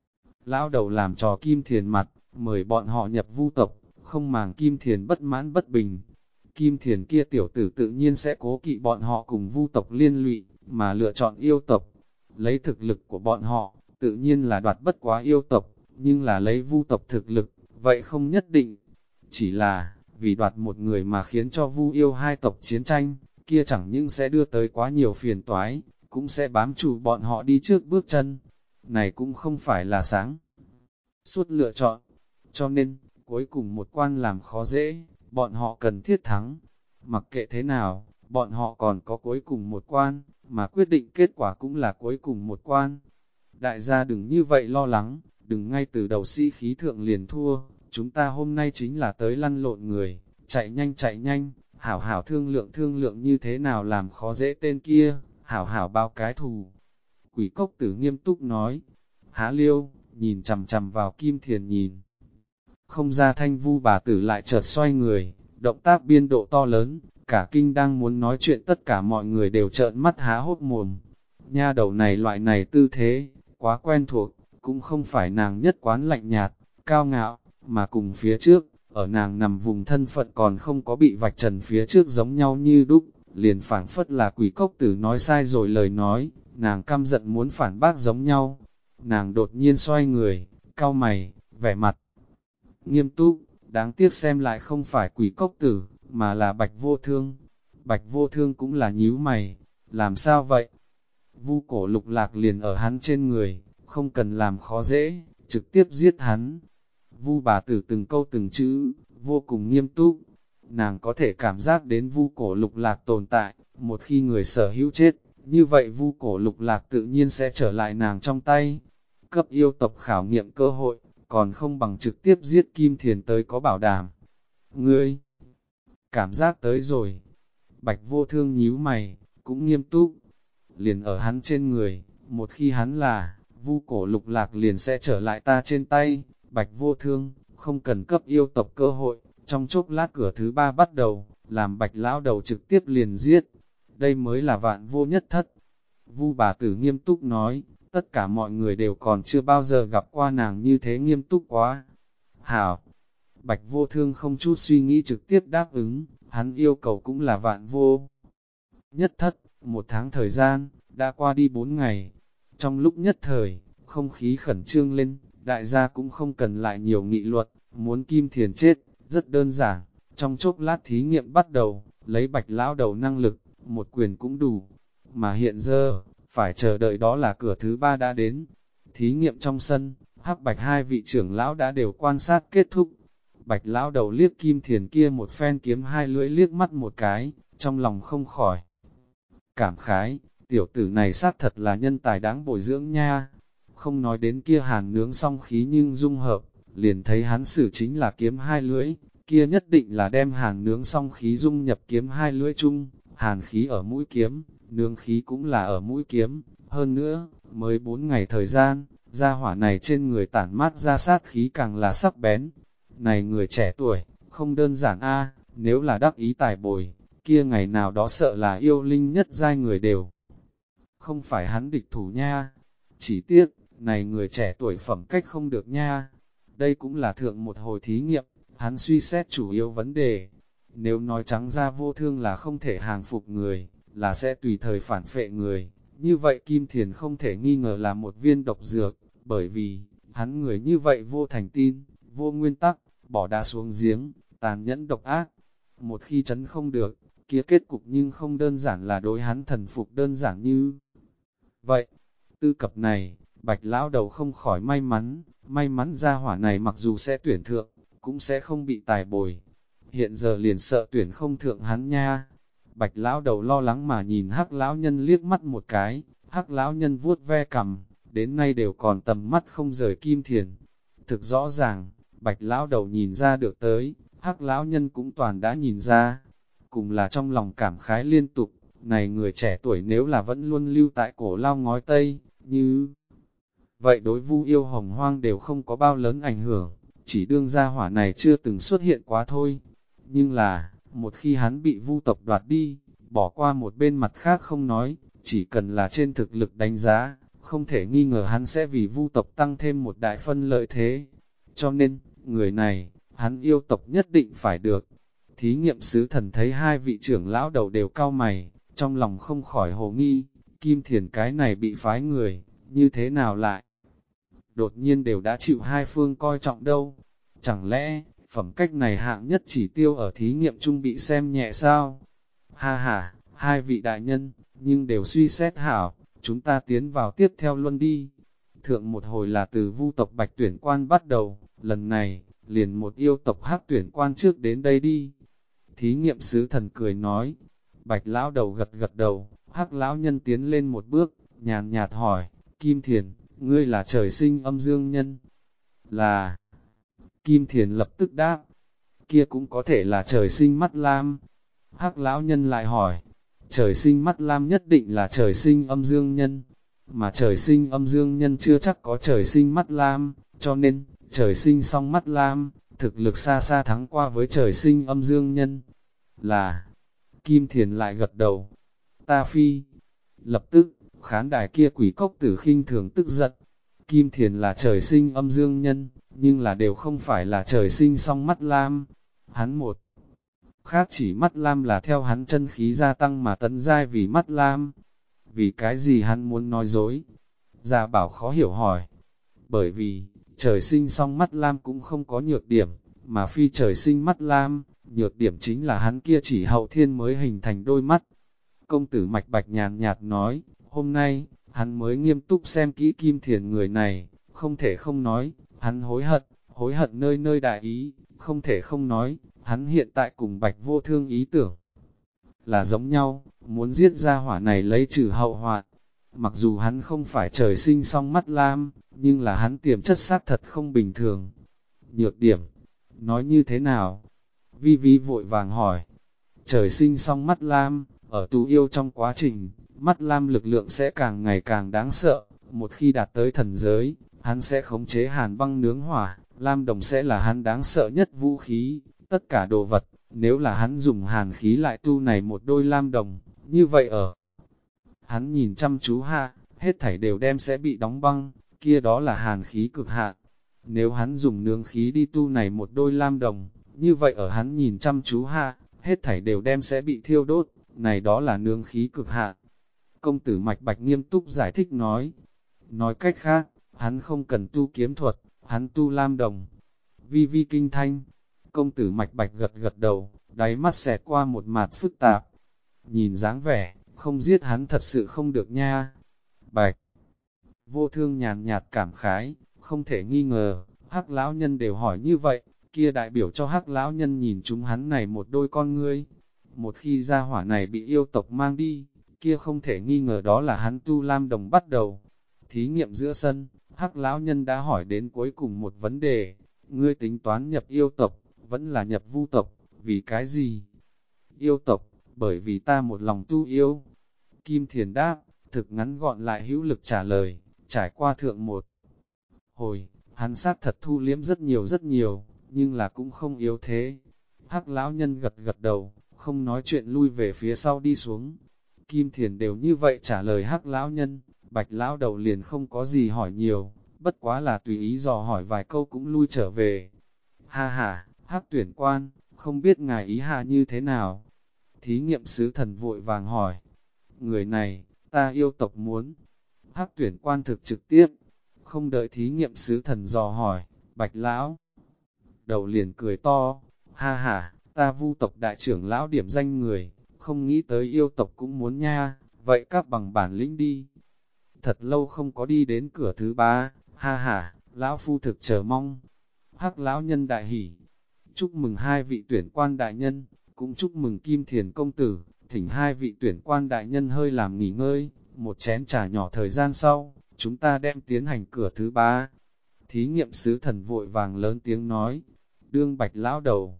Lão đầu làm trò Kim Thiền mặt, mời bọn họ nhập Vu tộc, không màng Kim Thiền bất mãn bất bình. Kim Thiền kia tiểu tử tự nhiên sẽ cố kỵ bọn họ cùng Vu tộc liên lụy, mà lựa chọn yêu tộc. Lấy thực lực của bọn họ, tự nhiên là đoạt bất quá yêu tộc, nhưng là lấy Vu tộc thực lực, vậy không nhất định. Chỉ là, vì đoạt một người mà khiến cho Vu yêu hai tộc chiến tranh, kia chẳng những sẽ đưa tới quá nhiều phiền toái, cũng sẽ bám trụ bọn họ đi trước bước chân. Này cũng không phải là sáng suốt lựa chọn, cho nên, cuối cùng một quan làm khó dễ, bọn họ cần thiết thắng. Mặc kệ thế nào, bọn họ còn có cuối cùng một quan, mà quyết định kết quả cũng là cuối cùng một quan. Đại gia đừng như vậy lo lắng, đừng ngay từ đầu sĩ khí thượng liền thua, chúng ta hôm nay chính là tới lăn lộn người, chạy nhanh, hảo hảo thương lượng như thế nào làm khó dễ tên kia, hảo hảo báo cái thù. Quỷ cốc tử nghiêm túc nói, Há Liêu, nhìn chằm chằm vào Kim Thiền nhìn. Không ra thanh Vu bà tử lại chợt xoay người, động tác biên độ to lớn, cả kinh đang muốn nói chuyện tất cả mọi người đều trợn mắt há hốt mồm. Nha đầu này loại này tư thế, quá quen thuộc, cũng không phải nàng nhất quán lạnh nhạt, cao ngạo, mà cùng phía trước, ở nàng nằm vùng thân phận còn không có bị vạch trần phía trước giống nhau như đúc, liền phảng phất là quỷ cốc tử nói sai rồi lời nói, nàng căm giận muốn phản bác giống nhau. Nàng đột nhiên xoay người, cau mày, vẻ mặt nghiêm túc, đáng tiếc xem lại không phải quỷ cốc tử, mà là Bạch Vô Thương. Bạch Vô Thương cũng là nhíu mày, làm sao vậy? Vu cổ lục lạc liền ở hắn trên người, không cần làm khó dễ, trực tiếp giết hắn. Vu bà tử từng câu từng chữ, vô cùng nghiêm túc. Nàng có thể cảm giác đến vu cổ lục lạc tồn tại, một khi người sở hữu chết, như vậy vu cổ lục lạc tự nhiên sẽ trở lại nàng trong tay. cấp yêu tộc khảo nghiệm cơ hội, còn không bằng trực tiếp giết Kim Thiền tới có bảo đảm. Ngươi, cảm giác tới rồi. Bạch Vô Thương nhíu mày, cũng nghiêm túc. Liền ở hắn trên người, một khi hắn là, Vu Cổ Lục Lạc liền sẽ trở lại ta trên tay. Bạch Vô Thương, không cần cấp yêu tộc cơ hội, trong chốc lát cửa thứ 3 bắt đầu, làm Bạch Lão Đầu trực tiếp liền giết. Đây mới là vạn vô nhất thất. Vu bà tử nghiêm túc nói, tất cả mọi người đều còn chưa bao giờ gặp qua nàng như thế nghiêm túc quá. Hảo! Bạch Vô Thương không chút suy nghĩ trực tiếp đáp ứng, hắn yêu cầu cũng là vạn vô nhất thất. 1 tháng thời gian, đã qua đi 4 ngày. Trong lúc nhất thời, không khí khẩn trương lên, đại gia cũng không cần lại nhiều nghị luật, muốn Kim Thiền chết, rất đơn giản. Trong chốc lát thí nghiệm bắt đầu, lấy Bạch Lão Đầu năng lực, một quyền cũng đủ. Mà hiện giờ, phải chờ đợi đó là cửa thứ 3 đã đến. Thí nghiệm trong sân, Hắc Bạch hai vị trưởng lão đã đều quan sát kết thúc. Bạch Lão Đầu liếc Kim Thiền kia một phen kiếm hai lưỡi liếc mắt một cái, trong lòng không khỏi cảm khái, tiểu tử này xác thật là nhân tài đáng bồi dưỡng nha. Không nói đến kia hàn nướng song khí nhưng dung hợp, liền thấy hắn xử chính là kiếm hai lưỡi, kia nhất định là đem hàn nướng song khí dung nhập kiếm hai lưỡi chung, hàn khí ở mũi kiếm, nướng khí cũng là ở mũi kiếm. Hơn nữa, mới 4 ngày thời gian, gia hỏa này trên người tản mát ra sát khí càng là sắc bén. Này người trẻ tuổi, không đơn giản a, nếu là đắc ý tài bồi, kia ngày nào đó sợ là yêu linh nhất giai người đều. Không phải hắn địch thủ nha, chỉ tiếc, này người trẻ tuổi phẩm cách không được nha. Đây cũng là thượng một hồi thí nghiệm, hắn suy xét chủ yếu vấn đề. Nếu nói trắng ra Vô Thương là không thể hàng phục người, là sẽ tùy thời phản phệ người, như vậy Kim Thiền không thể nghi ngờ là một viên độc dược, bởi vì, hắn người như vậy vô thành tin, vô nguyên tắc, bỏ đá xuống giếng, tàn nhẫn độc ác. Một khi chấn không được, kia kết cục nhưng không đơn giản là đối hắn thần phục đơn giản như vậy. Tư cập này, Bạch Lão Đầu không khỏi may mắn gia hỏa này mặc dù sẽ tuyển thượng, cũng sẽ không bị tài bồi. Hiện giờ liền sợ tuyển không thượng hắn nha. Bạch Lão Đầu lo lắng mà nhìn Hắc Lão Nhân liếc mắt một cái, Hắc Lão Nhân vuốt ve cằm, đến nay đều còn tầm mắt không rời Kim Thiền. Thực rõ ràng, Bạch Lão Đầu nhìn ra được tới, Hắc Lão Nhân cũng toàn đã nhìn ra. Cùng là trong lòng cảm khái liên tục, này người trẻ tuổi nếu là vẫn luôn lưu tại Cổ Lao ngói Tây, như vậy đối Vu Yêu Hồng Hoang đều không có bao lớn ảnh hưởng, chỉ đương gia hỏa này chưa từng xuất hiện quá thôi. Nhưng là, một khi hắn bị Vu tộc đoạt đi, bỏ qua một bên mặt khác không nói, chỉ cần là trên thực lực đánh giá, không thể nghi ngờ hắn sẽ vì Vu tộc tăng thêm một đại phân lợi thế. Cho nên, người này, hắn yêu tộc nhất định phải được. Thí nghiệm sứ thần thấy hai vị trưởng lão đầu đều cau mày, trong lòng không khỏi hồ nghi, Kim Thiền cái này bị phái người, như thế nào lại? Đột nhiên đều đã chịu hai phương coi trọng đâu. Chẳng lẽ, phẩm cách này hạng nhất chỉ tiêu ở thí nghiệm chung bị xem nhẹ sao? Ha ha, hai vị đại nhân, nhưng đều suy xét hảo, chúng ta tiến vào tiếp theo luân đi. Thượng một hồi là từ Vu tộc Bạch tuyển quan bắt đầu, lần này, liền một yêu tộc Hắc tuyển quan trước đến đây đi. Thí nghiệm sứ thần cười nói, Bạch Lão Đầu gật gật đầu, Hắc Lão Nhân tiến lên một bước, nhàn nhạt hỏi, Kim Thiền, ngươi là trời sinh âm dương nhân? Là. Kim Thiền lập tức đáp, kia cũng có thể là trời sinh mắt lam. Hắc Lão Nhân lại hỏi, trời sinh mắt lam nhất định là trời sinh âm dương nhân, mà trời sinh âm dương nhân chưa chắc có trời sinh mắt lam, cho nên, trời sinh song mắt lam, thực lực xa xa thắng qua với trời sinh âm dương nhân. Là. Kim Thiền lại gật đầu, ta phi. Lập tức, khán đài kia quỷ cốc tử khinh thường tức giận. Kim Thiền là trời sinh âm dương nhân, nhưng là đều không phải là trời sinh song mắt lam. Hắn một khác chỉ mắt lam là theo hắn chân khí gia tăng mà tấn giai vì mắt lam. Vì cái gì hắn muốn nói dối? Gia Bảo khó hiểu hỏi. Bởi vì, trời sinh song mắt lam cũng không có nhược điểm, mà phi trời sinh mắt lam, nhược điểm chính là hắn kia chỉ hậu thiên mới hình thành đôi mắt. Công tử Mạch Bạch nhàn nhạt nói, hôm nay, hắn mới nghiêm túc xem kỹ Kim Thiền người này, không thể không nói, hắn hối hận nơi nơi đại ý, không thể không nói, hắn hiện tại cùng Bạch Vô Thương ý tưởng là giống nhau, muốn giết ra hỏa này lấy trừ hậu hoạn. Mặc dù hắn không phải trời sinh song mắt lam, nhưng là hắn tiềm chất xác thật không bình thường. Nhược điểm, nói như thế nào? Vi Vi vội vàng hỏi. Trời sinh song mắt lam, ở tu yêu trong quá trình, mắt lam lực lượng sẽ càng ngày càng đáng sợ. Một khi đạt tới thần giới, hắn sẽ khống chế hàn băng nướng hỏa, lam đồng sẽ là hắn đáng sợ nhất vũ khí. Tất cả đồ vật, nếu là hắn dùng hàn khí lại tu này một đôi lam đồng, như vậy hắn nhìn chăm chú hạ, hết thảy đều đem sẽ bị đóng băng, kia đó là hàn khí cực hạn. Nếu hắn dùng nướng khí đi tu này một đôi lam đồng, như vậy ở hắn nhìn chăm chú hạ, hết thảy đều đem sẽ bị thiêu đốt, này đó là nướng khí cực hạn. Công tử Mạch Bạch nghiêm túc giải thích nói. Nói cách khác, hắn không cần tu kiếm thuật, hắn tu lam đồng. Vi Vi kinh thanh, công tử Mạch Bạch gật gật đầu, đáy mắt xẹt qua một mạt phức tạp. Nhìn dáng vẻ, không giết hắn thật sự không được nha. Bạch Vô Thương nhàn nhạt cảm khái, không thể nghi ngờ, Hắc lão nhân đều hỏi như vậy, kia đại biểu cho Hắc lão nhân nhìn chúng hắn này một đôi con ngươi. Một khi gia hỏa này bị yêu tộc mang đi, kia không thể nghi ngờ đó là hắn tu lam đồng bắt đầu. Thí nghiệm giữa sân, Hắc lão nhân đã hỏi đến cuối cùng một vấn đề, ngươi tính toán nhập yêu tộc, vẫn là nhập vu tộc, vì cái gì? Yêu tộc, bởi vì ta một lòng tu yêu. Kim Thiền đáp, thực ngắn gọn lại hữu lực trả lời, trải qua thượng một hồi, hắn sát thật thu liếm rất nhiều, nhưng là cũng không yếu thế. Hắc lão nhân gật gật đầu, không nói chuyện lui về phía sau đi xuống. Kim Thiền đều như vậy trả lời Hắc lão nhân, Bạch lão đầu liền không có gì hỏi nhiều, bất quá là tùy ý dò hỏi vài câu cũng lui trở về. Ha ha, Hắc tuyển quan, không biết ngài ý hạ như thế nào? Thí nghiệm sứ thần vội vàng hỏi. Người này, ta yêu tộc muốn. Hắc tuyển quan thực trực tiếp, không đợi thí nghiệm sứ thần dò hỏi, Bạch lão đầu liền cười to, ha ha, ta Vu tộc đại trưởng lão điểm danh người, không nghĩ tới yêu tộc cũng muốn nha, vậy các bằng bản lĩnh đi. Thật lâu không có đi đến cửa thứ ba, ha ha, lão phu thực chờ mong. Hắc lão nhân đại hỉ, chúc mừng hai vị tuyển quan đại nhân, cũng chúc mừng Kim Thiền công tử, thỉnh hai vị tuyển quan đại nhân hơi làm nghỉ ngơi, một chén trà nhỏ thời gian sau, chúng ta đem tiến hành cửa thứ ba. Thí nghiệm sứ thần vội vàng lớn tiếng nói, đương Bạch lão đầu.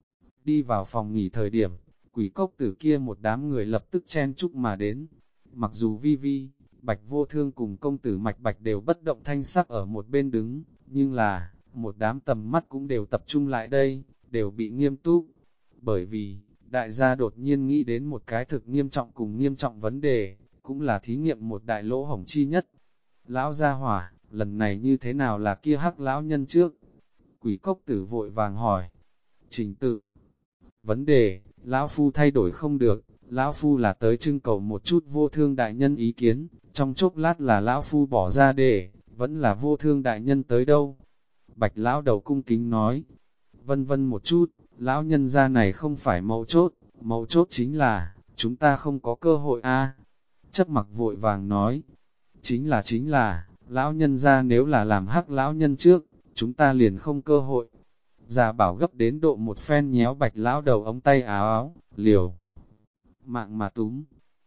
Đi vào phòng nghỉ thời điểm, quỷ cốc tử kia một đám người lập tức chen chúc mà đến. Mặc dù Vi Vi, Bạch Vô Thương cùng công tử Mạch Bạch đều bất động thanh sắc ở một bên đứng, nhưng là, một đám tầm mắt cũng đều tập trung lại đây, đều bị nghiêm túc. Bởi vì, đại gia đột nhiên nghĩ đến một cái thực nghiêm trọng cùng nghiêm trọng vấn đề, cũng là thí nghiệm một đại lỗ hổng chi nhất. Lão gia hỏa, lần này như thế nào là kia Hắc lão nhân trước? Quỷ cốc tử vội vàng hỏi. Trình tự. Vấn đề, lão phu thay đổi không được, lão phu là tới trưng cầu một chút Vô Thương đại nhân ý kiến, trong chốc lát là lão phu bỏ ra để, vẫn là Vô Thương đại nhân tới đâu? Bạch lão đầu cung kính nói. Vân vân một chút, lão nhân gia này không phải mấu chốt chính là, chúng ta không có cơ hội a. Chấp mặc vội vàng nói, chính là, lão nhân gia nếu là làm Hắc lão nhân trước, chúng ta liền không cơ hội. Già bảo gấp đến độ một phen nhéo Bạch lão đầu ống tay áo, liều mạng mà túm.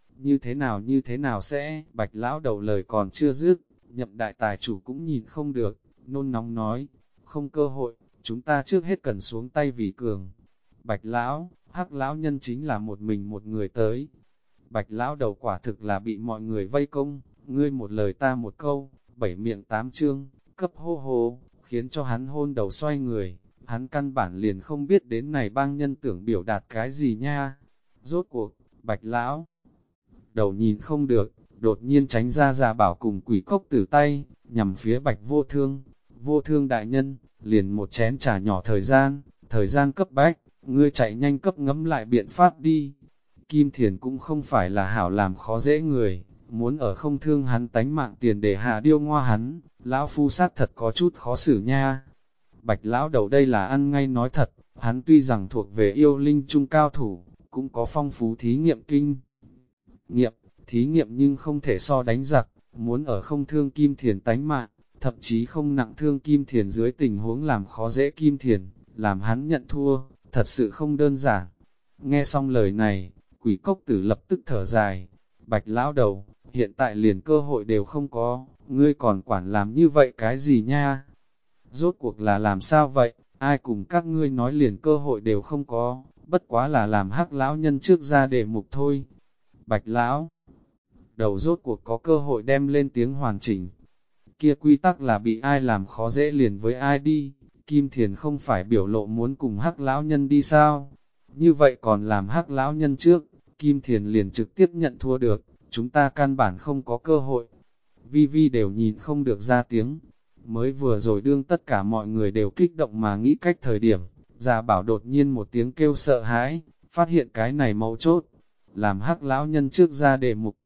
Như thế nào sẽ, Bạch lão đầu lời còn chưa dứt, Nhậm đại tài chủ cũng nhìn không được, nôn nóng nói, không cơ hội, chúng ta trước hết cần xuống tay vì cường. Bạch lão, Hắc lão nhân chính là một mình một người tới. Bạch lão đầu quả thực là bị mọi người vây công, ngươi một lời ta một câu, 7 miệng 8 chương, cấp hô hô, khiến cho hắn hôn đầu xoay người, hắn căn bản liền không biết đến này bang nhân tưởng biểu đạt cái gì nha. Rốt cuộc, Bạch lão đầu nhìn không được, đột nhiên tránh ra Già bảo cùng quỷ cốc tử tay, nhằm phía Bạch Vô Thương. Vô Thương đại nhân, liền một chén trà nhỏ thời gian cấp bách, ngươi chạy nhanh cấp ngẫm lại biện pháp đi. Kim Thiền cũng không phải là hảo làm khó dễ người, muốn ở không thương hắn tánh mạng tiền để hạ điêu ngoa hắn, lão phu sát thật có chút khó xử nha. Bạch lão đầu đây là ăn ngay nói thật, hắn tuy rằng thuộc về yêu linh trung cao thủ, cũng có phong phú thí nghiệm kinh thí nghiệm nhưng không thể so đánh giặc, muốn ở không thương Kim Thiền tánh mạng, thậm chí không nặng thương Kim Thiền dưới tình huống làm khó dễ Kim Thiền, làm hắn nhận thua, thật sự không đơn giản. Nghe xong lời này, quỷ cốc tử lập tức thở dài, Bạch lão đầu, hiện tại liền cơ hội đều không có, ngươi còn quản làm như vậy cái gì nha? Rốt cuộc là làm sao vậy, ai cùng các ngươi nói liền cơ hội đều không có, bất quá là làm hắc lão nhân trước ra đề mục thôi. Bạch lão đầu rốt cuộc có cơ hội đem lên tiếng hoàn chỉnh. Kia quy tắc là bị ai làm khó dễ liền với ai đi, Kim Thiền không phải biểu lộ muốn cùng hắc lão nhân đi sao? Như vậy còn làm hắc lão nhân trước, Kim Thiền liền trực tiếp nhận thua được, chúng ta căn bản không có cơ hội. Vi Vi đều nhìn không được ra tiếng. Mới vừa rồi đương tất cả mọi người đều kích động mà nghĩ cách thời điểm, Gia Bảo đột nhiên một tiếng kêu sợ hãi, phát hiện cái này mấu chốt, làm hắc lão nhân trước ra đề mục.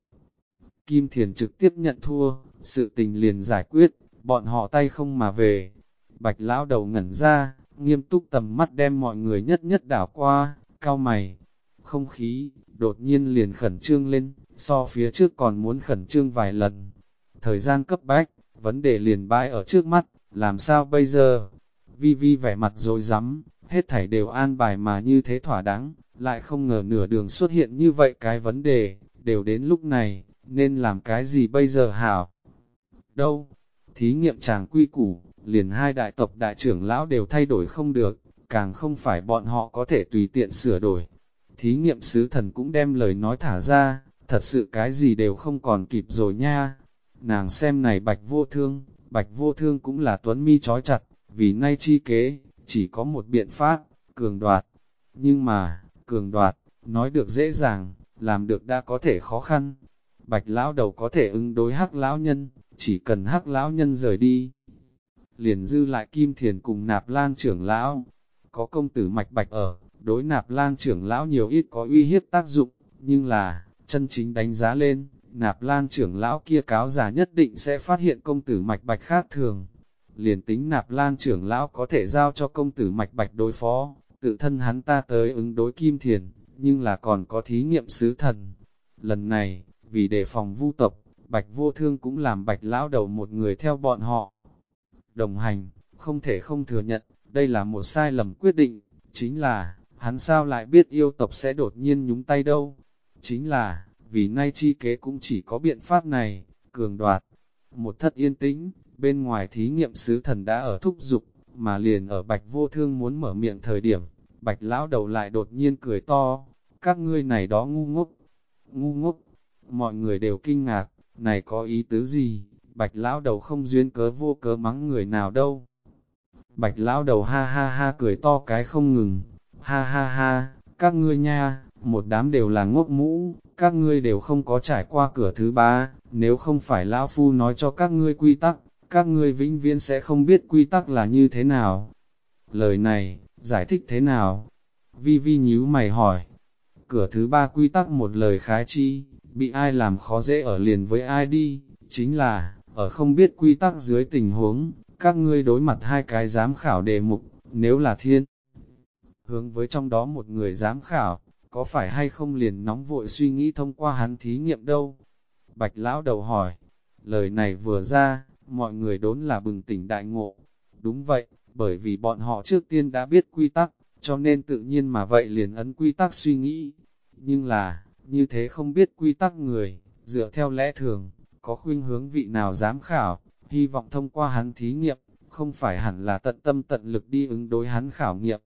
Kim Thiền trực tiếp nhận thua, sự tình liền giải quyết, bọn họ tay không mà về. Bạch lão đầu ngẩn ra, nghiêm túc tầm mắt đem mọi người nhất nhất đảo qua, cau mày. Không khí, đột nhiên liền khẩn trương lên, so phía trước còn muốn khẩn trương vài lần. Thời gian cấp bách, vấn đề liền bãi ở trước mắt, làm sao bây giờ? Vi Vi vẻ mặt rối rắm, hết thảy đều an bài mà như thế thỏa đáng, lại không ngờ nửa đường xuất hiện như vậy cái vấn đề, đều đến lúc này, nên làm cái gì bây giờ hảo? Đâu? Thí nghiệm chàng quy củ, liền hai đại tộc đại trưởng lão đều thay đổi không được, càng không phải bọn họ có thể tùy tiện sửa đổi. Thí nghiệm sứ thần cũng đem lời nói thả ra, thật sự cái gì đều không còn kịp rồi nha. Nàng xem này bạch vô thương cũng là tuấn mi trói chặt, vì nay chi kế, chỉ có một biện pháp, cường đoạt. Nhưng mà, cường đoạt, nói được dễ dàng, làm được đã có thể khó khăn. Bạch lão đầu có thể ứng đối hắc lão nhân, chỉ cần hắc lão nhân rời đi. Liền dư lại Kim Thiền cùng Nạp Lan trưởng lão, có công tử Mạch Bạch ở, đối Nạp Lan trưởng lão nhiều ít có uy hiếp tác dụng, nhưng là, chân chính đánh giá lên, Nạp Lan trưởng lão kia cáo giả nhất định sẽ phát hiện công tử Mạch Bạch khác thường. Liền tính Nạp Lan trưởng lão có thể giao cho công tử Mạch Bạch đối phó, tự thân hắn ta tới ứng đối Kim Thiền, nhưng là còn có thí nghiệm sứ thần. Lần này, vì đề phòng vu tộc, Bạch Vô Thương cũng làm Bạch lão đầu một người theo bọn họ. Đồng hành, không thể không thừa nhận, đây là một sai lầm quyết định, chính là, hắn sao lại biết yêu tộc sẽ đột nhiên nhúng tay đâu. Chính là, vì nay chi kế cũng chỉ có biện pháp này, cường đoạt. Một thất yên tĩnh, bên ngoài thí nghiệm sứ thần đã ở thúc dục, mà liền ở Bạch Vô Thương muốn mở miệng thời điểm, Bạch lão đầu lại đột nhiên cười to, các ngươi này đó ngu ngốc, mọi người đều kinh ngạc, này có ý tứ gì, Bạch lão đầu không duyên cớ vô cớ mắng người nào đâu. Bạch lão đầu ha ha ha cười to cái không ngừng, ha ha ha, các ngươi nha, một đám đều là ngốc mũ, các ngươi đều không có trải qua cửa thứ ba, nếu không phải lão phu nói cho các ngươi quy tắc, các ngươi vĩnh viễn sẽ không biết quy tắc là như thế nào. Lời này, giải thích thế nào? Vi Vi nhíu mày hỏi. Cửa thứ ba quy tắc một lời khái chi, bị ai làm khó dễ ở liền với ai đi, chính là, ở không biết quy tắc dưới tình huống, các ngươi đối mặt hai cái giám khảo đề mục, nếu là thiên. Hướng với trong đó một người giám khảo, có phải hay không liền nóng vội suy nghĩ thông qua hắn thí nghiệm đâu? Bạch lão đầu hỏi, lời này vừa ra, mọi người đốn là bừng tỉnh đại ngộ. Đúng vậy, bởi vì bọn họ trước tiên đã biết quy tắc, cho nên tự nhiên mà vậy liền ấn quy tắc suy nghĩ. Nhưng là, như thế không biết quy tắc người, dựa theo lẽ thường, có khuynh hướng vị nào giám khảo, hy vọng thông qua hắn thí nghiệm, không phải hẳn là tận tâm tận lực đi ứng đối hắn khảo nghiệm.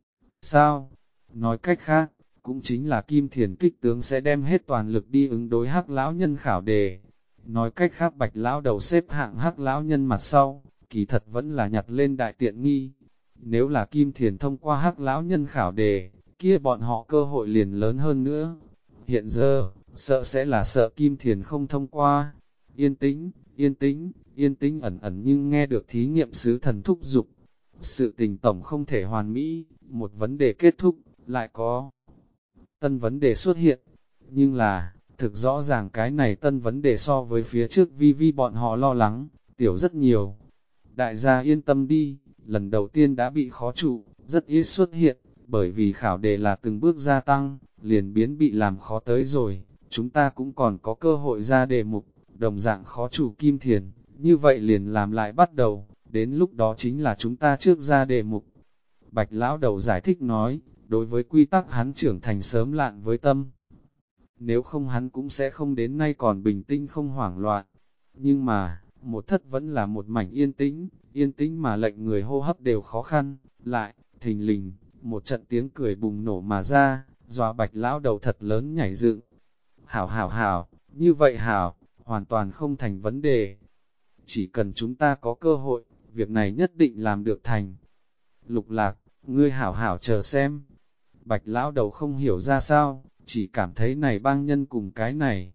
Sao? Nói cách khác, cũng chính là Kim Thiền kích tướng sẽ đem hết toàn lực đi ứng đối hắc lão nhân khảo đề. Nói cách khác Bạch lão đầu xếp hạng hắc lão nhân mặt sau, kỳ thật vẫn là nhặt lên đại tiện nghi. Nếu là Kim Thiền thông qua hắc lão nhân khảo đề, kia bọn họ cơ hội liền lớn hơn nữa. Hiện giờ, sợ sẽ là sợ Kim Thiền không thông qua. Yên tĩnh, yên tĩnh, yên tĩnh ẩn ẩn nhưng nghe được thí nghiệm sứ thần thúc dục. Sự tình tổng không thể hoàn mỹ, một vấn đề kết thúc, lại có tân vấn đề xuất hiện. Nhưng là, thực rõ ràng cái này tân vấn đề so với phía trước Vi Vi bọn họ lo lắng, tiểu rất nhiều. Đại gia yên tâm đi, lần đầu tiên đã bị khó trụ, rất ít xuất hiện, bởi vì khảo đề là từng bước gia tăng, liền biến bị làm khó tới rồi, chúng ta cũng còn có cơ hội ra đề mục, đồng dạng khó trụ Kim Thiền, như vậy liền làm lại bắt đầu, đến lúc đó chính là chúng ta trước ra đề mục. Bạch lão đầu giải thích nói, đối với quy tắc hắn trưởng thành sớm lạn với tâm. nếu không hắn cũng sẽ không đến nay còn bình tĩnh không hoảng loạn. Nhưng mà, một thất vẫn là một mảnh yên tĩnh mà lệnh người hô hấp đều khó khăn, lại, thình lình, một trận tiếng cười bùng nổ mà ra, dọa Bạch lão đầu thật lớn nhảy dựng. Hảo hảo hảo, như vậy hảo, hoàn toàn không thành vấn đề. Chỉ cần chúng ta có cơ hội, việc này nhất định làm được thành. Lục Lạc, ngươi hảo hảo chờ xem. Bạch lão đầu không hiểu ra sao, chỉ cảm thấy này bang nhân cùng cái này.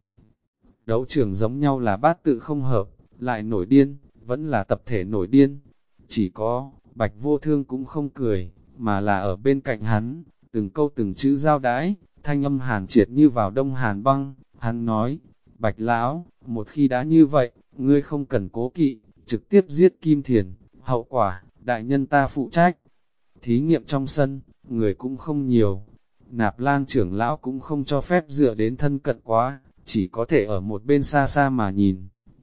Đấu trường giống nhau là bát tự không hợp, lại nổi điên, vẫn là tập thể nổi điên. Chỉ có, Bạch Vô Thương cũng không cười, mà là ở bên cạnh hắn, từng câu từng chữ giao đãi, thanh âm hàn triệt như vào đông hàn băng. Hắn nói, Bạch lão, một khi đã như vậy, ngươi không cần cố kỵ, trực tiếp giết Kim Thiền, hậu quả, đại nhân ta phụ trách. Thí nghiệm trong sân, người cũng không nhiều. Nạp Lan trưởng lão cũng không cho phép dựa đến thân cận quá, chỉ có thể ở một bên xa xa mà nhìn.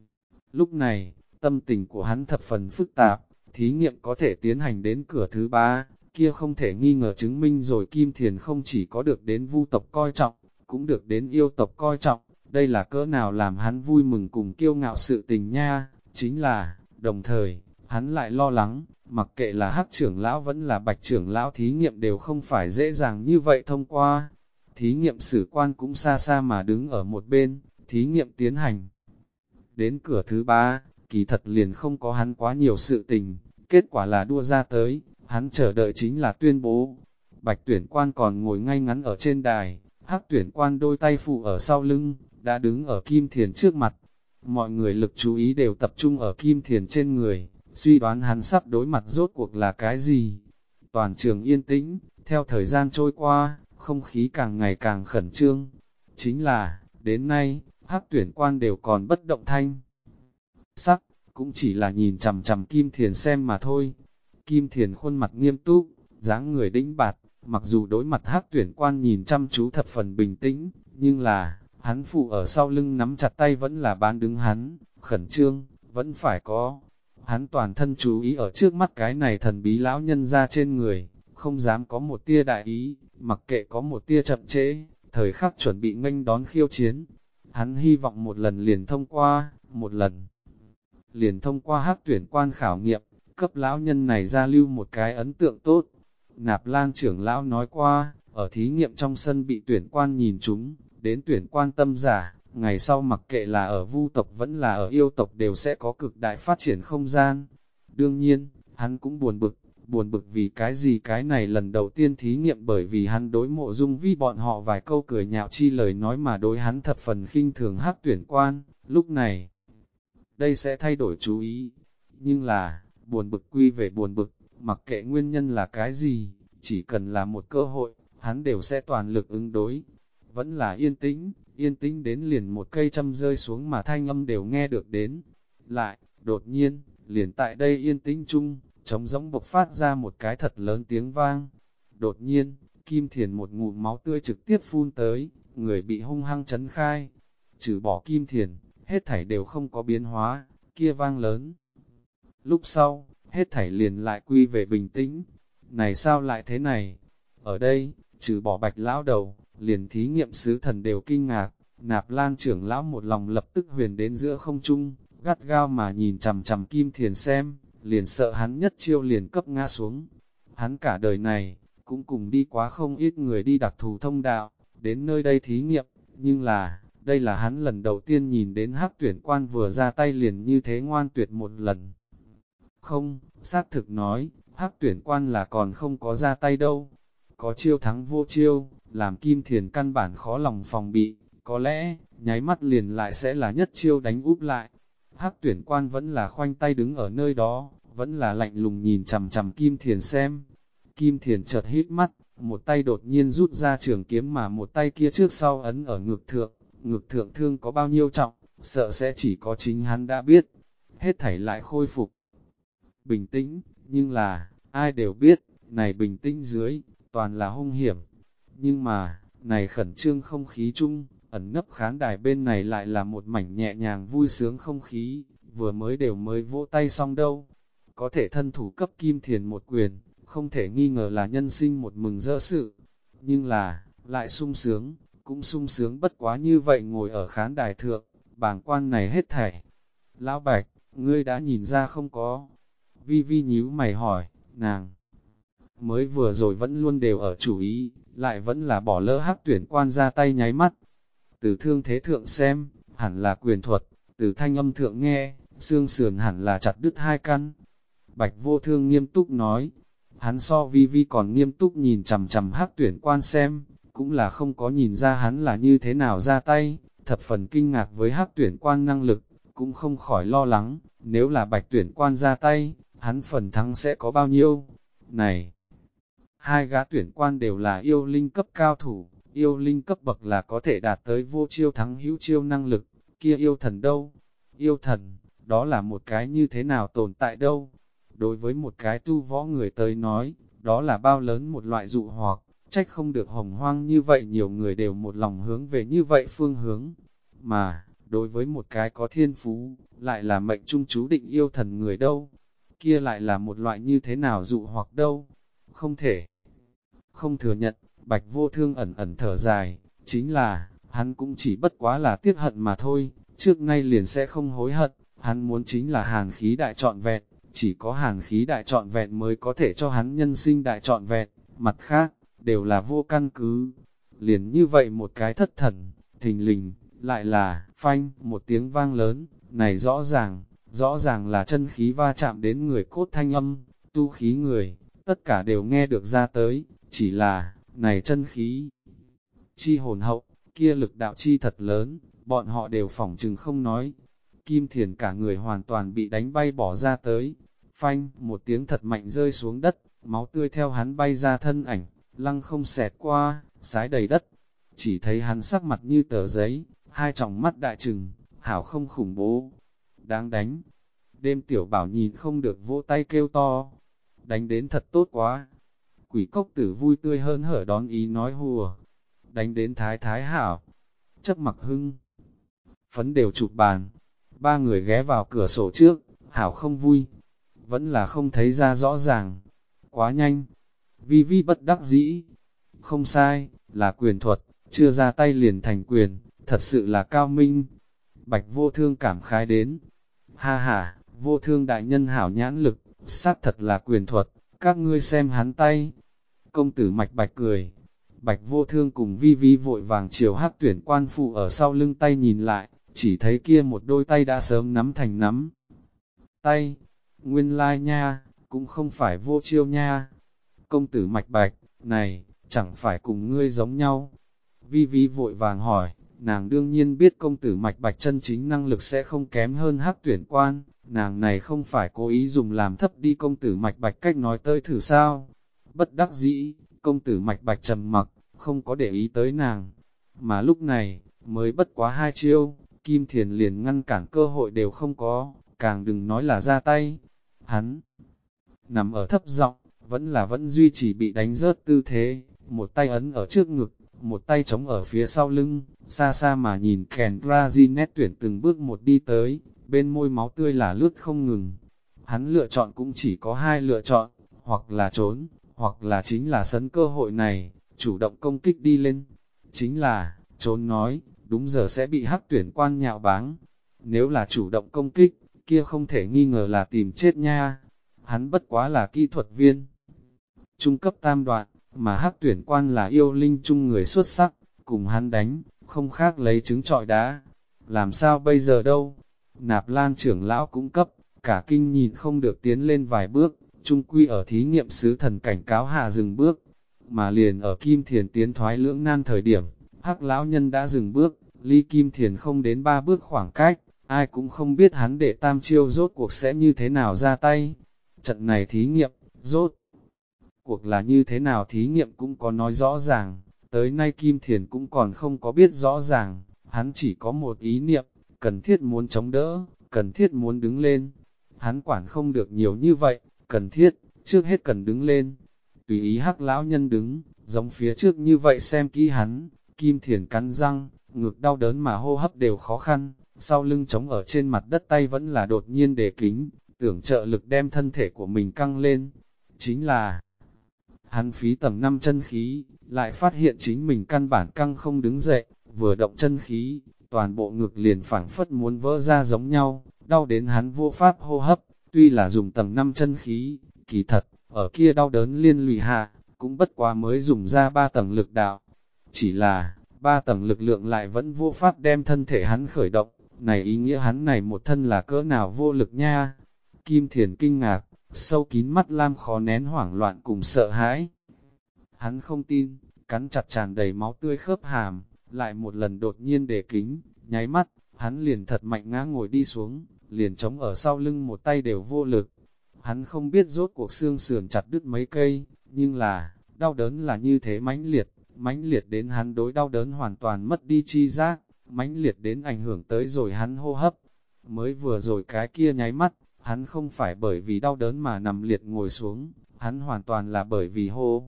Lúc này, tâm tình của hắn thập phần phức tạp, thí nghiệm có thể tiến hành đến cửa thứ 3, kia không thể nghi ngờ chứng minh rồi Kim Thiền không chỉ có được đến Vu tộc coi trọng, cũng được đến yêu tộc coi trọng, đây là cỡ nào làm hắn vui mừng cùng kiêu ngạo sự tình nha, chính là, đồng thời, hắn lại lo lắng, mặc kệ là Hắc trưởng lão vẫn là Bạch trưởng lão thí nghiệm đều không phải dễ dàng như vậy thông qua. Thí nghiệm sử quan cũng xa xa mà đứng ở một bên, thí nghiệm tiến hành. Đến cửa thứ 3, kỳ thật liền không có hắn quá nhiều sự tình, kết quả là đua ra tới, hắn chờ đợi chính là tuyên bố. Bạch tuyển quan còn ngồi ngay ngắn ở trên đài, Hắc tuyển quan đôi tay phụ ở sau lưng, đã đứng ở Kim Thiền trước mặt. Mọi người lực chú ý đều tập trung ở Kim Thiền trên người, suy đoán hắn sắp đối mặt rốt cuộc là cái gì. Toàn trường yên tĩnh, theo thời gian trôi qua, không khí càng ngày càng khẩn trương. Chính là, đến nay, Hắc tuyển quan đều còn bất động thanh sắc, cũng chỉ là nhìn chằm chằm Kim Thiền xem mà thôi. Kim Thiền khuôn mặt nghiêm túc, dáng người đĩnh bạt, mặc dù đối mặt Hắc tuyển quan nhìn chăm chú thập phần bình tĩnh, nhưng là, hắn phụ ở sau lưng nắm chặt tay vẫn là bán đứng hắn, khẩn trương, vẫn phải có. Hắn toàn thân chú ý ở trước mắt cái này thần bí lão nhân ra trên người, không dám có một tia đại ý, mặc kệ có một tia chậm trễ, thời khắc chuẩn bị nghênh đón khiêu chiến. Hắn hy vọng một lần liền thông qua, một lần liền thông qua Hắc tuyển quan khảo nghiệm, cấp lão nhân này ra lưu một cái ấn tượng tốt. Nạp Lan trưởng lão nói qua, ở thí nghiệm trong sân bị tuyển quan nhìn chúng, đến tuyển quan tâm giả, ngày sau mặc kệ là ở Vu tộc vẫn là ở yêu tộc đều sẽ có cực đại phát triển không gian. Đương nhiên, hắn cũng buồn bực vì cái gì cái này lần đầu tiên thí nghiệm bởi vì hắn đối Mộ Dung Vi bọn họ vài câu cười nhạo chi lời nói mà đối hắn thập phần khinh thường Hắc tuyển quan, lúc này, đây sẽ thay đổi chú ý. Nhưng là, buồn bực quy về buồn bực, mặc kệ nguyên nhân là cái gì, chỉ cần là một cơ hội, hắn đều sẽ toàn lực ứng đối. Vẫn là yên tĩnh đến liền một cây châm rơi xuống mà thanh âm đều nghe được đến. Lại, đột nhiên, liền tại đây yên tĩnh chung, trống rỗng bộc phát ra một cái thật lớn tiếng vang. Đột nhiên, Kim Thiền một ngụm máu tươi trực tiếp phun tới, người bị hung hăng chấn khai. Trừ bỏ Kim Thiền, hết thảy đều không có biến hóa, kia vang lớn. Lúc sau, hết thảy liền lại quy về bình tĩnh. Này sao lại thế này? Ở đây, trừ bỏ Bạch lão đầu, liền thí nghiệm sứ thần đều kinh ngạc, Nạp Lan trưởng lão một lòng lập tức huyền đến giữa không trung, gắt gao mà nhìn chằm chằm Kim Thiền xem, liền sợ hắn nhất chiêu liền cấp ngã xuống. Hắn cả đời này, cũng cùng đi quá không ít người đi đặc thù thông đạo, đến nơi đây thí nghiệm, nhưng là, đây là hắn lần đầu tiên nhìn đến Hắc tuyển quan vừa ra tay liền như thế ngoan tuyệt một lần. Không, xác thực nói, Hắc tuyển quan là còn không có ra tay đâu. Có chiêu thắng vô chiêu, làm Kim Thiền căn bản khó lòng phòng bị, có lẽ, nháy mắt liền lại sẽ là nhất chiêu đánh úp lại. Hắc tuyển quan vẫn là khoanh tay đứng ở nơi đó, vẫn là lạnh lùng nhìn chằm chằm Kim Thiền xem. Kim Thiền chợt hít mắt, một tay đột nhiên rút ra trường kiếm mà một tay kia trước sau ấn ở ngực thượng thương có bao nhiêu trọng, sợ sẽ chỉ có chính hắn đã biết. Hết thảy lại khôi phục bình tĩnh, nhưng là, ai đều biết, này bình tĩnh dưới, toàn là hung hiểm. Nhưng mà, này khẩn trương không khí chung, ẩn nấp khán đài bên này lại là một mảnh nhẹ nhàng vui sướng không khí, vừa mới vỗ tay xong đâu. Có thể thân thủ cấp Kim Thiền một quyền, không thể nghi ngờ là nhân sinh một mừng rỡ sự. Nhưng là, lại sung sướng, cũng sung sướng bất quá như vậy ngồi ở khán đài thượng, bàng quan này hết thảy. Lão Bạch, ngươi đã nhìn ra không có? Vi Vi nhíu mày hỏi, nàng mới vừa rồi vẫn luôn đều ở chủ ý, lại vẫn là bỏ lỡ hắc tuyển quan ra tay nháy mắt. Từ thương thế thượng xem, hẳn là quyền thuật, từ thanh âm thượng nghe, xương sườn hẳn là chặt đứt hai căn. Bạch Vô Thương nghiêm túc nói, hắn so Vi Vi còn nghiêm túc nhìn chằm chằm hắc tuyển quan xem, cũng là không có nhìn ra hắn là như thế nào ra tay, thập phần kinh ngạc với hắc tuyển quan năng lực, cũng không khỏi lo lắng, nếu là bạch tuyển quan ra tay, hắn phần thắng sẽ có bao nhiêu. Này, hai gã tuyển quan đều là yêu linh cấp cao thủ, yêu linh cấp bậc là có thể đạt tới vô chiêu thắng hữu chiêu năng lực, kia yêu thần đâu? Yêu thần, đó là một cái như thế nào tồn tại đâu? Đối với một cái tu võ người tới nói, đó là bao lớn một loại dụ hoặc, trách không được hồng hoang như vậy nhiều người đều một lòng hướng về như vậy phương hướng. Mà, đối với một cái có thiên phú, lại là mệnh trung chú định yêu thần người đâu? Kia lại là một loại như thế nào dụ hoặc đâu? Không thể không thừa nhận, Bạch Vô Thương ẩn ẩn thở dài, chính là, hắn cũng chỉ bất quá là tiếc hận mà thôi, trước nay liền sẽ không hối hận, hắn muốn chính là hàn khí đại trọn vẹn, chỉ có hàn khí đại trọn vẹn mới có thể cho hắn nhân sinh đại trọn vẹn, mặt khác, đều là vô căn cứ. Liền như vậy một cái thất thần, thình lình, lại là, phanh, một tiếng vang lớn, này rõ ràng là chân khí va chạm đến người cốt thanh âm, tu khí người, tất cả đều nghe được ra tới, chỉ là, này chân khí chi hồn hậu, kia lực đạo chi thật lớn, bọn họ đều phỏng chừng không nói. Kim Thiền cả người hoàn toàn bị đánh bay bỏ ra tới, phanh, một tiếng thật mạnh rơi xuống đất, máu tươi theo hắn bay ra thân ảnh, lăng không xẹt qua, sái đầy đất. Chỉ thấy hắn sắc mặt như tờ giấy, hai tròng mắt đại trừng, hảo không khủng bố. Đáng đánh. Đêm Tiểu Bảo nhìn không được vỗ tay kêu to. Đánh đến thật tốt quá. Quỷ cốc tử vui tươi hơn hở đón ý nói hùa. Đánh đến thái thái hảo. Chấp mặc hưng. Phấn đều chụp bàn. Ba người ghé vào cửa sổ trước, hảo không vui. Vẫn là không thấy ra rõ ràng. Quá nhanh. Vi Vi bất đắc dĩ. Không sai, là quyền thuật, chưa ra tay liền thành quyền, thật sự là cao minh. Bạch Vô Thương cảm khái đến. Ha ha, Vô Thương đại nhân hảo nhãn lực, xác thật là quyền thuật, các ngươi xem hắn tay. Công tử Mạch Bạch cười. Bạch Vô Thương cùng Vi Vi vội vàng chiều hắc tuyển quan phụ ở sau lưng tay nhìn lại, chỉ thấy kia một đôi tay đã sớm nắm thành nắm. Tay, nguyên lai nha, cũng không phải vô chiêu nha. Công tử Mạch Bạch, này, chẳng phải cùng ngươi giống nhau. Vi Vi vội vàng hỏi, nàng đương nhiên biết công tử Mạch Bạch chân chính năng lực sẽ không kém hơn hắc tuyển quan, nàng này không phải cố ý dùng làm thấp đi công tử Mạch Bạch cách nói tới thử sao. Bất đắc dĩ, công tử Mạch Bạch trầm mặc, không có để ý tới nàng. Mà lúc này, mới bất quá hai chiêu, Kim Thiền liền ngăn cản cơ hội đều không có, càng đừng nói là ra tay. Hắn nằm ở thấp giọng, vẫn duy trì bị đánh rớt tư thế, một tay ấn ở trước ngực, một tay chống ở phía sau lưng, xa xa mà nhìn kèn Brazil nét tuyển từng bước một đi tới, bên môi máu tươi là lướt không ngừng. Hắn lựa chọn cũng chỉ có hai lựa chọn, hoặc là trốn, hoặc là chính là sấn cơ hội này, chủ động công kích đi lên. Chính là, trốn nói, đúng giờ sẽ bị hắc tuyển quan nhạo báng. Nếu là chủ động công kích, kia không thể nghi ngờ là tìm chết nha. Hắn bất quá là kỹ thuật viên trung cấp tam đoạn, mà hắc tuyển quan là yêu linh chung người xuất sắc, cùng hắn đánh, không khác lấy trứng trọi đá. Làm sao bây giờ đâu? Nạp Lan trưởng lão cũng cấp, cả kinh nhìn không được tiến lên vài bước, trung quy ở thí nghiệm sứ thần cảnh cáo hạ dừng bước. Mà liền ở Kim Thiền tiến thoái lưỡng nan thời điểm, hắc lão nhân đã dừng bước, ly Kim Thiền không đến 3 bước khoảng cách, ai cũng không biết hắn để tam chiêu rốt cuộc sẽ như thế nào ra tay. Trận này thí nghiệm, rốt cuộc là như thế nào thí nghiệm cũng có nói rõ ràng, tới nay Kim Thiền cũng còn không có biết rõ ràng, hắn chỉ có một ý niệm, cần thiết muốn chống đỡ, cần thiết muốn đứng lên. Hắn quản không được nhiều như vậy, cần thiết, trước hết cần đứng lên. Tùy ý hắc lão nhân đứng, giống phía trước như vậy xem kỹ hắn, Kim Thiền cắn răng, ngực đau đớn mà hô hấp đều khó khăn, sau lưng trống ở trên mặt đất tay vẫn là đột nhiên đề kính, tưởng trợ lực đem thân thể của mình căng lên. Chính là, Hắn phí tầm 5 chân khí, lại phát hiện chính mình căn bản căng không đứng dậy, vừa động chân khí, toàn bộ ngực liền phảng phất muốn vỡ ra giống nhau, đau đến hắn vô pháp hô hấp, tuy là dùng tầm 5 chân khí, kỳ thật, ở kia đau đớn liên lụy hạ, cũng bất quá mới dùng ra 3 tầng lực đạo. Chỉ là, 3 tầng lực lượng lại vẫn vô pháp đem thân thể hắn khởi động, này ý nghĩa hắn này một thân là cỡ nào vô lực nha. Kim Thiền kinh ngạc, sâu kín mắt lam khó nén hoảng loạn cùng sợ hãi. Hắn không tin, cắn chặt tràn đầy máu tươi khớp hàm, lại một lần đột nhiên để kính, nháy mắt, hắn liền thật mạnh ngã ngồi đi xuống, liền chống ở sau lưng một tay đều vô lực. Hắn không biết rốt cuộc xương sườn chặt đứt mấy cây, nhưng là, đau đớn là như thế mãnh liệt đến hắn đối đau đớn hoàn toàn mất đi chi giác, mãnh liệt đến ảnh hưởng tới rồi hắn hô hấp. Mới vừa rồi cái kia nháy mắt, hắn không phải bởi vì đau đớn mà nằm liệt ngồi xuống, hắn hoàn toàn là bởi vì hô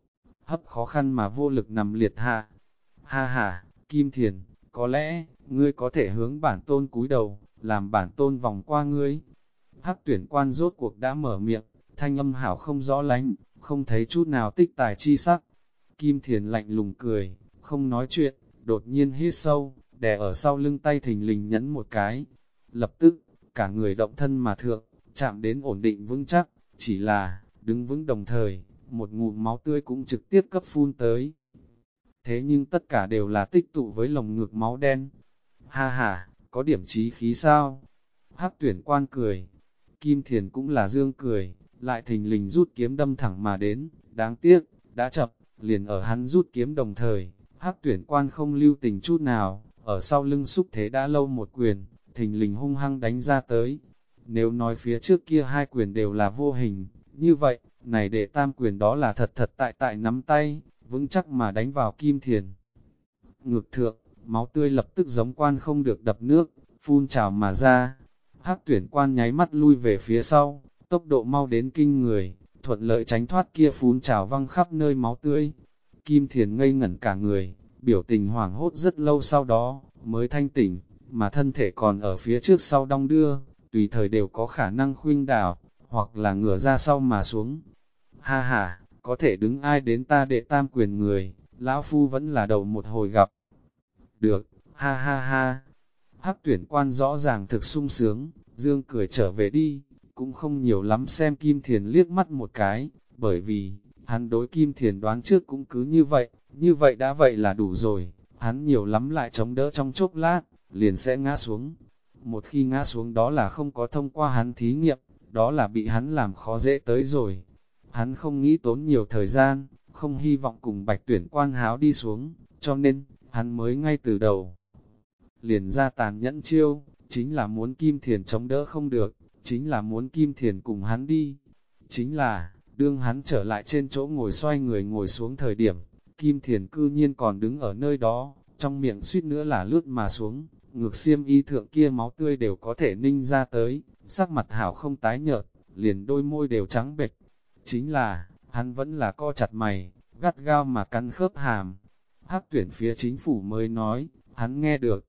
hấp khó khăn mà vô lực nằm liệt hạ. Ha ha, Kim Thiền, có lẽ, ngươi có thể hướng bản tôn cúi đầu, làm bản tôn vòng qua ngươi. Hắc tuyển quan rốt cuộc đã mở miệng, thanh âm hảo không rõ lánh, không thấy chút nào tích tài chi sắc. Kim Thiền lạnh lùng cười, không nói chuyện, đột nhiên hít sâu, đè ở sau lưng tay thình lình nhấn một cái. Lập tức, cả người động thân mà thượng, chạm đến ổn định vững chắc, chỉ là, đứng vững đồng thời, một ngụm máu tươi cũng trực tiếp cấp phun tới. Thế nhưng tất cả đều là tích tụ với lồng ngực máu đen. Ha ha, có điểm chí khí sao? Hắc tuyển quan cười. Kim Thiền cũng là dương cười, lại thình lình rút kiếm đâm thẳng mà đến, đáng tiếc, đã chập, liền ở hắn rút kiếm đồng thời, Hắc tuyển quan không lưu tình chút nào, ở sau lưng xúc thế đã lâu một quyền, thình lình hung hăng đánh ra tới. Nếu nói phía trước kia hai quyền đều là vô hình, như vậy, này để tam quyền đó là thật thật tại nắm tay, vững chắc mà đánh vào Kim Thiền. Ngực thượng, máu tươi lập tức giống quan không được đập nước, phun trào mà ra. Hắc tuyển quan nháy mắt lui về phía sau, tốc độ mau đến kinh người, thuận lợi tránh thoát kia phun trào văng khắp nơi máu tươi. Kim Thiền ngây ngẩn cả người, biểu tình hoảng hốt rất lâu sau đó, mới thanh tỉnh, mà thân thể còn ở phía trước sau đong đưa, tùy thời đều có khả năng khuynh đảo, hoặc là ngửa ra sau mà xuống. Ha ha, có thể đứng ai đến ta đệ tam quyền người, lão phu vẫn là đầu một hồi gặp. Được, ha ha ha. Hắc tuyển quan rõ ràng thực sung sướng, dương cười trở về đi, cũng không nhiều lắm xem Kim Thiền liếc mắt một cái, bởi vì, hắn đối Kim Thiền đoán trước cũng cứ như vậy đã vậy là đủ rồi, hắn nhiều lắm lại chống đỡ trong chốc lát, liền sẽ ngã xuống. Một khi ngã xuống đó là không có thông qua hắn thí nghiệm, đó là bị hắn làm khó dễ tới rồi. Hắn không nghĩ tốn nhiều thời gian, không hy vọng cùng bạch tuyển quan háo đi xuống, cho nên, hắn mới ngay từ đầu. Liền ra tàn nhẫn chiêu, chính là muốn Kim Thiền chống đỡ không được, chính là muốn Kim Thiền cùng hắn đi. Chính là, đương hắn trở lại trên chỗ ngồi xoay người ngồi xuống thời điểm, Kim Thiền cư nhiên còn đứng ở nơi đó, trong miệng suýt nữa là lướt mà xuống, ngược xiêm y thượng kia máu tươi đều có thể ninh ra tới, sắc mặt hảo không tái nhợt, liền đôi môi đều trắng bệch. Chính là, hắn vẫn là co chặt mày, gắt gao mà cắn khớp hàm. Hắc tuyển phía chính phủ mới nói, hắn nghe được.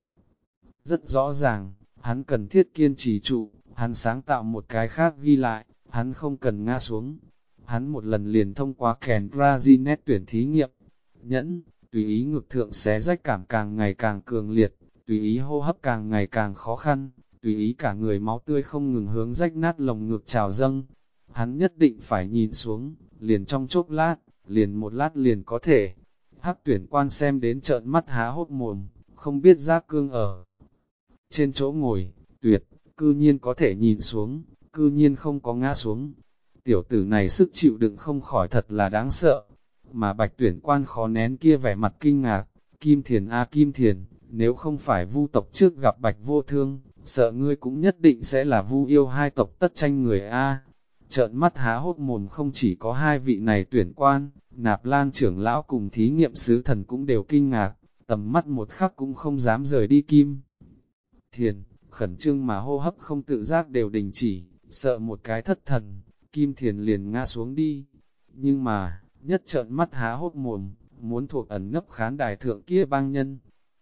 Rất rõ ràng, hắn cần thiết kiên trì trụ, hắn sáng tạo một cái khác ghi lại, hắn không cần ngã xuống. Hắn một lần liền thông qua kèn Brazil tuyển thí nghiệm. Nhẫn, tùy ý ngực thượng xé rách cảm càng ngày càng cường liệt, tùy ý hô hấp càng ngày càng khó khăn, tùy ý cả người máu tươi không ngừng hướng rách nát lồng ngực trào dâng. Hắn nhất định phải nhìn xuống, liền trong chốc lát, liền một lát liền có thể. Hắc tuyển quan xem đến trợn mắt há hốc mồm, không biết giác cương ở. Trên chỗ ngồi, tuyệt, cư nhiên có thể nhìn xuống, cư nhiên không có ngã xuống. Tiểu tử này sức chịu đựng không khỏi thật là đáng sợ. Mà bạch tuyển quan khó nén kia vẻ mặt kinh ngạc, Kim Thiền a Kim Thiền, nếu không phải Vu tộc trước gặp bạch vô thương, sợ ngươi cũng nhất định sẽ là Vu yêu hai tộc tất tranh người a. Trợn mắt há hốt mồm không chỉ có hai vị này tuyển quan, Nạp Lan trưởng lão cùng thí nghiệm sứ thần cũng đều kinh ngạc, tầm mắt một khắc cũng không dám rời đi Kim Thiền, khẩn trương mà hô hấp không tự giác đều đình chỉ, sợ một cái thất thần, Kim Thiền liền ngã xuống đi. Nhưng mà, nhất trợn mắt há hốt mồm, muốn thuộc ẩn nấp khán đài thượng kia bang nhân.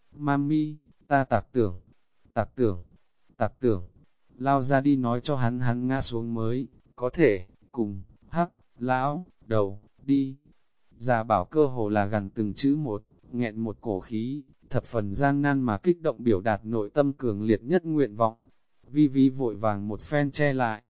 Mami, ta tạc tưởng, tạc tưởng, tạc tưởng, lao ra đi nói cho hắn ngã xuống mới, có thể, cùng, hắc, lão, đầu, đi, Gia Bảo cơ hồ là gần từng chữ một, nghẹn một cổ khí, thập phần gian nan mà kích động biểu đạt nội tâm cường liệt nhất nguyện vọng. Vi Vi vội vàng một phen che lại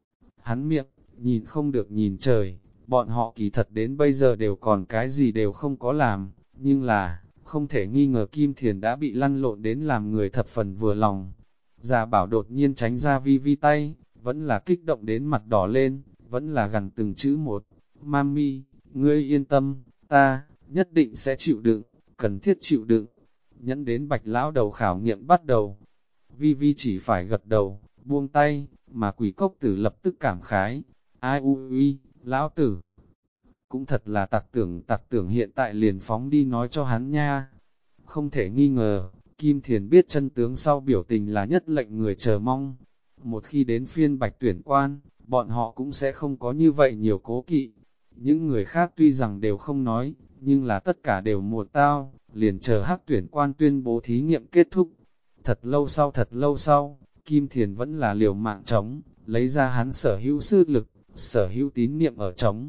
hắn miệng, nhìn không được nhìn trời, bọn họ kỳ thật đến bây giờ đều còn cái gì đều không có làm, nhưng là, không thể nghi ngờ Kim Thiền đã bị lăn lộn đến làm người thập phần vừa lòng. Gia Bảo đột nhiên tránh ra Vi Vi tay, vẫn là kích động đến mặt đỏ lên, vẫn là gần từng chữ một. Mami, ngươi yên tâm, ta, nhất định sẽ chịu đựng, cần thiết chịu đựng. Nhẫn đến Bạch lão đầu khảo nghiệm bắt đầu. Vi Vi chỉ phải gật đầu, buông tay, mà Quỷ Cốc Tử lập tức cảm khái. Ai ui, lão tử, cũng thật là tặc tưởng hiện tại liền phóng đi nói cho hắn nha. Không thể nghi ngờ, Kim Thiền biết chân tướng sau biểu tình là nhất lệnh người chờ mong. Một khi đến phiên Bạch tuyển quan, bọn họ cũng sẽ không có như vậy nhiều cố kỵ. Những người khác tuy rằng đều không nói, nhưng là tất cả đều một tao, liền chờ Hắc tuyển quan tuyên bố thí nghiệm kết thúc. Thật lâu sau, Kim Thiền vẫn là liều mạng chống, lấy ra hắn sở hữu sức lực, sở hữu tín niệm ở chống.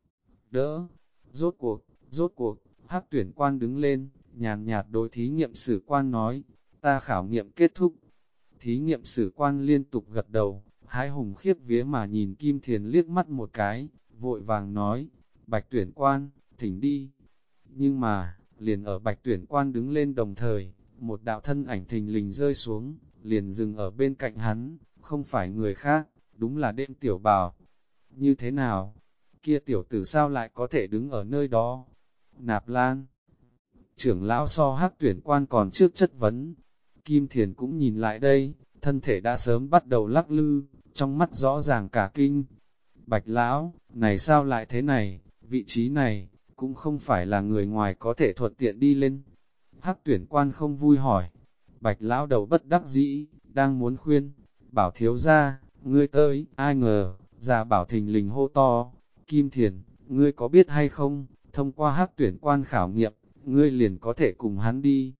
Đỡ, rốt cuộc, Hắc tuyển quan đứng lên, nhàn nhạt đối thí nghiệm sử quan nói, ta khảo nghiệm kết thúc. Thí nghiệm sử quan liên tục gật đầu, hái hùng khiếp vía mà nhìn Kim Thiền liếc mắt một cái, vội vàng nói, Bạch tuyển quan, thỉnh đi. Nhưng mà, liền ở Bạch tuyển quan đứng lên đồng thời, một đạo thân ảnh thình lình rơi xuống, liền dừng ở bên cạnh hắn, không phải người khác, đúng là Đêm Tiểu Bảo. Như thế nào? Kia tiểu tử sao lại có thể đứng ở nơi đó? Nạp Lan, trưởng lão so Hắc tuyển quan còn trước chất vấn. Kim Thiền cũng nhìn lại đây, thân thể đã sớm bắt đầu lắc lư, trong mắt rõ ràng cả kinh. Bạch lão, này sao lại thế này, vị trí này, cũng không phải là người ngoài có thể thuận tiện đi lên. Hắc tuyển quan không vui hỏi. Bạch lão đầu bất đắc dĩ, đang muốn khuyên, Bảo thiếu ra, ngươi tới, ai ngờ, già Bảo thình lình hô to, Kim Thiền, ngươi có biết hay không, thông qua Hắc tuyển quan khảo nghiệm, ngươi liền có thể cùng hắn đi.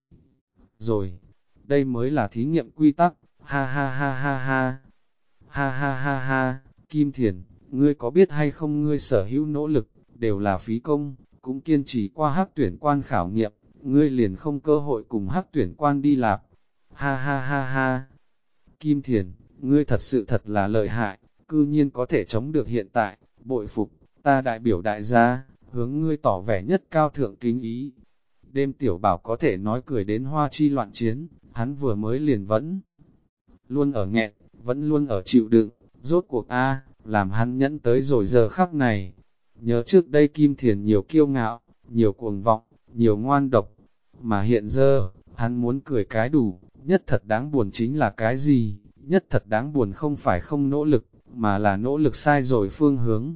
Rồi, đây mới là thí nghiệm quy tắc, ha ha ha ha ha, ha ha ha ha, Kim Thiền, ngươi có biết hay không ngươi sở hữu nỗ lực, đều là phí công, cũng kiên trì qua Hắc tuyển quan khảo nghiệm, ngươi liền không cơ hội cùng Hắc tuyển quan đi lạp, ha ha ha ha, Kim Thiền, ngươi thật sự thật là lợi hại, cư nhiên có thể chống được hiện tại, bội phục, ta đại biểu đại gia, hướng ngươi tỏ vẻ nhất cao thượng kính ý. Đêm Tiểu Bảo có thể nói cười đến hoa chi loạn chiến, hắn vừa mới liền vẫn luôn ở nghẹn, vẫn luôn ở chịu đựng, rốt cuộc làm hắn nhẫn tới rồi giờ khắc này. Nhớ trước đây Kim Thiền nhiều kiêu ngạo, nhiều cuồng vọng, nhiều ngoan độc, mà hiện giờ, hắn muốn cười cái đủ, nhất thật đáng buồn chính là cái gì, nhất thật đáng buồn không phải không nỗ lực, mà là nỗ lực sai rồi phương hướng.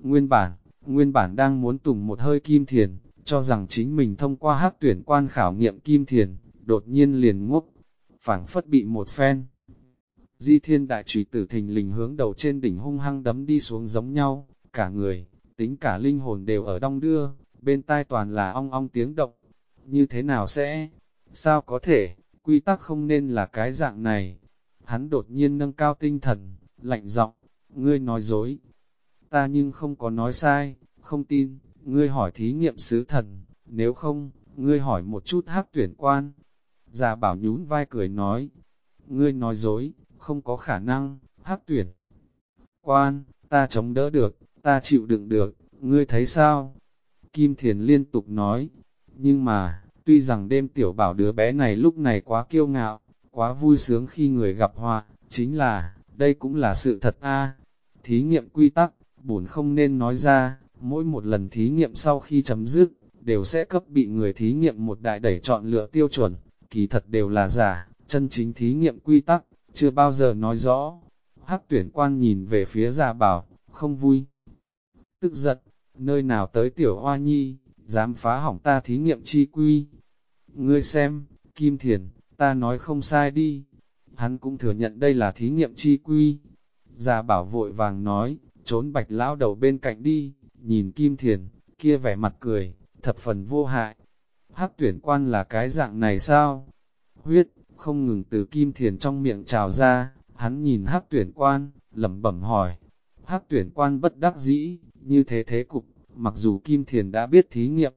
Nguyên bản đang muốn tùng một hơi Kim Thiền, cho rằng chính mình thông qua Hắc tuyển quan khảo nghiệm Kim Thiền, đột nhiên liền ngốc, phảng phất bị một phen. Di Thiên đại chùy tử thình lình hướng đầu trên đỉnh hung hăng đấm đi xuống giống nhau, cả người, tính cả linh hồn đều ở đong đưa, bên tai toàn là ong ong tiếng động. Như thế nào sẽ? Sao có thể? Quy tắc không nên là cái dạng này. Hắn đột nhiên nâng cao tinh thần, lạnh giọng, ngươi nói dối. Ta nhưng không có nói sai, không tin, ngươi hỏi thí nghiệm sứ thần, nếu không, ngươi hỏi một chút Hắc tuyển quan. Già Bảo nhún vai cười nói, ngươi nói dối, không có khả năng, Hắc tuyển quan, ta chống đỡ được, ta chịu đựng được, ngươi thấy sao? Kim Thiền liên tục nói, nhưng mà, tuy rằng Đêm Tiểu Bảo đứa bé này lúc này quá kiêu ngạo, quá vui sướng khi người gặp họa, chính là, đây cũng là sự thật Thí nghiệm quy tắc, bổn không nên nói ra, mỗi một lần thí nghiệm sau khi chấm dứt, đều sẽ cấp bị người thí nghiệm một đại đẩy chọn lựa tiêu chuẩn, kỳ thật đều là giả, chân chính thí nghiệm quy tắc, chưa bao giờ nói rõ. Hắc tuyển quan nhìn về phía Già Bảo, không vui, tức giận, nơi nào tới tiểu hoa nhi, dám phá hỏng ta thí nghiệm chi quy. Ngươi xem, Kim Thiền, ta nói không sai đi. Hắn cũng thừa nhận đây là thí nghiệm chi quy. Già Bảo vội vàng nói, trốn Bạch lão đầu bên cạnh đi, nhìn Kim Thiền, kia vẻ mặt cười, thập phần vô hại. Hắc tuyển quan là cái dạng này sao? Huyết, không ngừng từ Kim Thiền trong miệng trào ra, hắn nhìn Hắc tuyển quan, lẩm bẩm hỏi. Hắc tuyển quan bất đắc dĩ, như thế thế cục, Mặc dù Kim Thiền đã biết thí nghiệm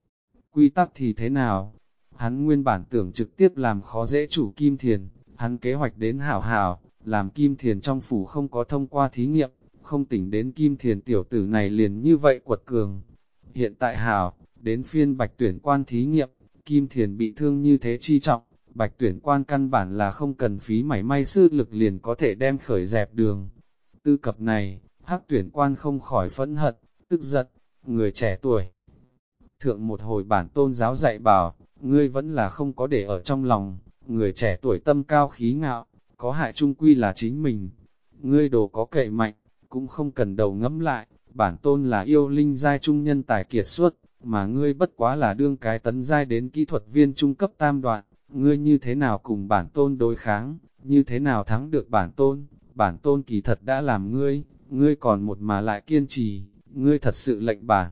quy tắc thì thế nào, hắn nguyên bản tưởng trực tiếp làm khó dễ chủ Kim Thiền, hắn kế hoạch đến hảo hảo, làm Kim Thiền trong phủ không có thông qua thí nghiệm, không tỉnh đến Kim Thiền tiểu tử này liền như vậy quật cường. Hiện tại hảo, đến phiên Bạch Tuyển Quan thí nghiệm, Kim Thiền bị thương như thế chi trọng, Bạch Tuyển Quan căn bản là không cần phí mảy may sức lực liền có thể đem khởi dẹp đường. Tư cập này, Hắc Tuyển Quan không khỏi phẫn hận, tức giận, người trẻ tuổi. Thượng một hồi bản tôn giáo dạy bảo, ngươi vẫn là không có để ở trong lòng, người trẻ tuổi tâm cao khí ngạo, có hại chung quy là chính mình. Ngươi đồ có cậy mạnh, cũng không cần đầu ngẫm lại, bản tôn là yêu linh giai trung nhân tài kiệt xuất, mà ngươi bất quá là đương cái tấn giai đến kỹ thuật viên trung cấp tam đoạn, ngươi như thế nào cùng bản tôn đối kháng, như thế nào thắng được bản tôn kỳ thật đã làm ngươi còn một mà lại kiên trì, ngươi thật sự lệnh bản.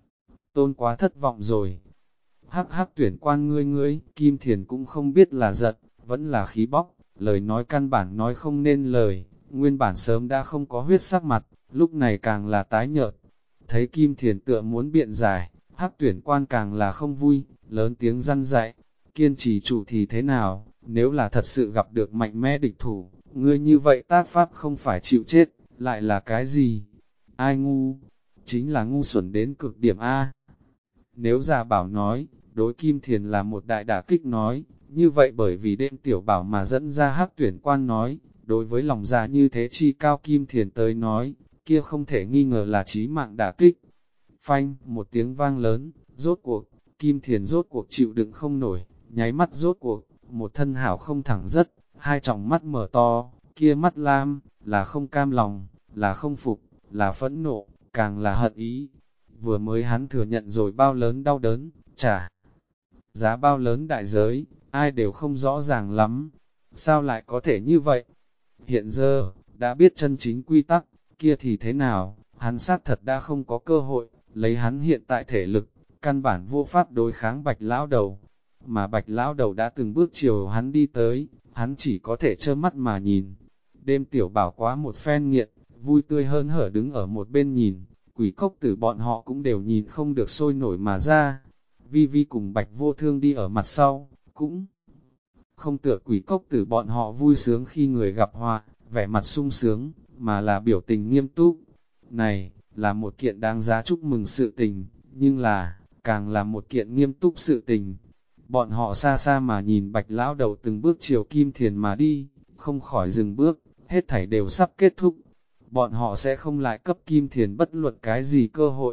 Tôn quá thất vọng rồi. Hắc hắc Tuyển Quan ngươi, Kim Thiền cũng không biết là giận, vẫn là khí bóc, lời nói căn bản nói không nên lời, nguyên bản sớm đã không có huyết sắc mặt, lúc này càng là tái nhợt. Thấy Kim Thiền tựa muốn biện giải, Hắc Tuyển Quan càng là không vui, lớn tiếng răn dạy, kiên trì trụ thì thế nào, nếu là thật sự gặp được mạnh mẽ địch thủ, ngươi như vậy tác pháp không phải chịu chết, lại là cái gì? Ai ngu? Chính là ngu xuẩn đến cực điểm A. Nếu già bảo nói, đối Kim Thiền là một đại đả kích nói, như vậy bởi vì đêm tiểu bảo mà dẫn ra Hắc Tuyển Quan nói, đối với lòng già như thế chi cao Kim Thiền tới nói, kia không thể nghi ngờ là chí mạng đả kích. Phanh, một tiếng vang lớn, rốt cuộc, Kim Thiền rốt cuộc chịu đựng không nổi, nháy mắt rốt cuộc, một thân hảo không thẳng rất, hai tròng mắt mở to, kia mắt lam, là không cam lòng, là không phục, là phẫn nộ, càng là hận ý. Vừa mới hắn thừa nhận rồi bao lớn đau đớn, trả giá bao lớn đại giới, ai đều không rõ ràng lắm. Sao lại có thể như vậy? Hiện giờ, đã biết chân chính quy tắc, kia thì thế nào, hắn xác thật đã không có cơ hội, lấy hắn hiện tại thể lực, căn bản vô pháp đối kháng Bạch Lão Đầu. Mà Bạch Lão Đầu đã từng bước chiều hắn đi tới, hắn chỉ có thể trơ mắt mà nhìn. Đêm tiểu bảo quá một phen nghiện, vui tươi hơn hở đứng ở một bên nhìn, Quỷ Cốc Tử bọn họ cũng đều nhìn không được sôi nổi mà ra. Vi Vi cùng Bạch Vô Thương đi ở mặt sau, cũng không tựa Quỷ Cốc Tử bọn họ vui sướng khi người gặp họa, vẻ mặt sung sướng, mà là biểu tình nghiêm túc. Này, là một kiện đáng giá chúc mừng sự tình, nhưng là, càng là một kiện nghiêm túc sự tình. Bọn họ xa xa mà nhìn Bạch Lão Đầu từng bước chiều Kim Thiền mà đi, không khỏi dừng bước, hết thảy đều sắp kết thúc. Bọn họ sẽ không lại cấp Kim Thiền bất luận cái gì cơ hội.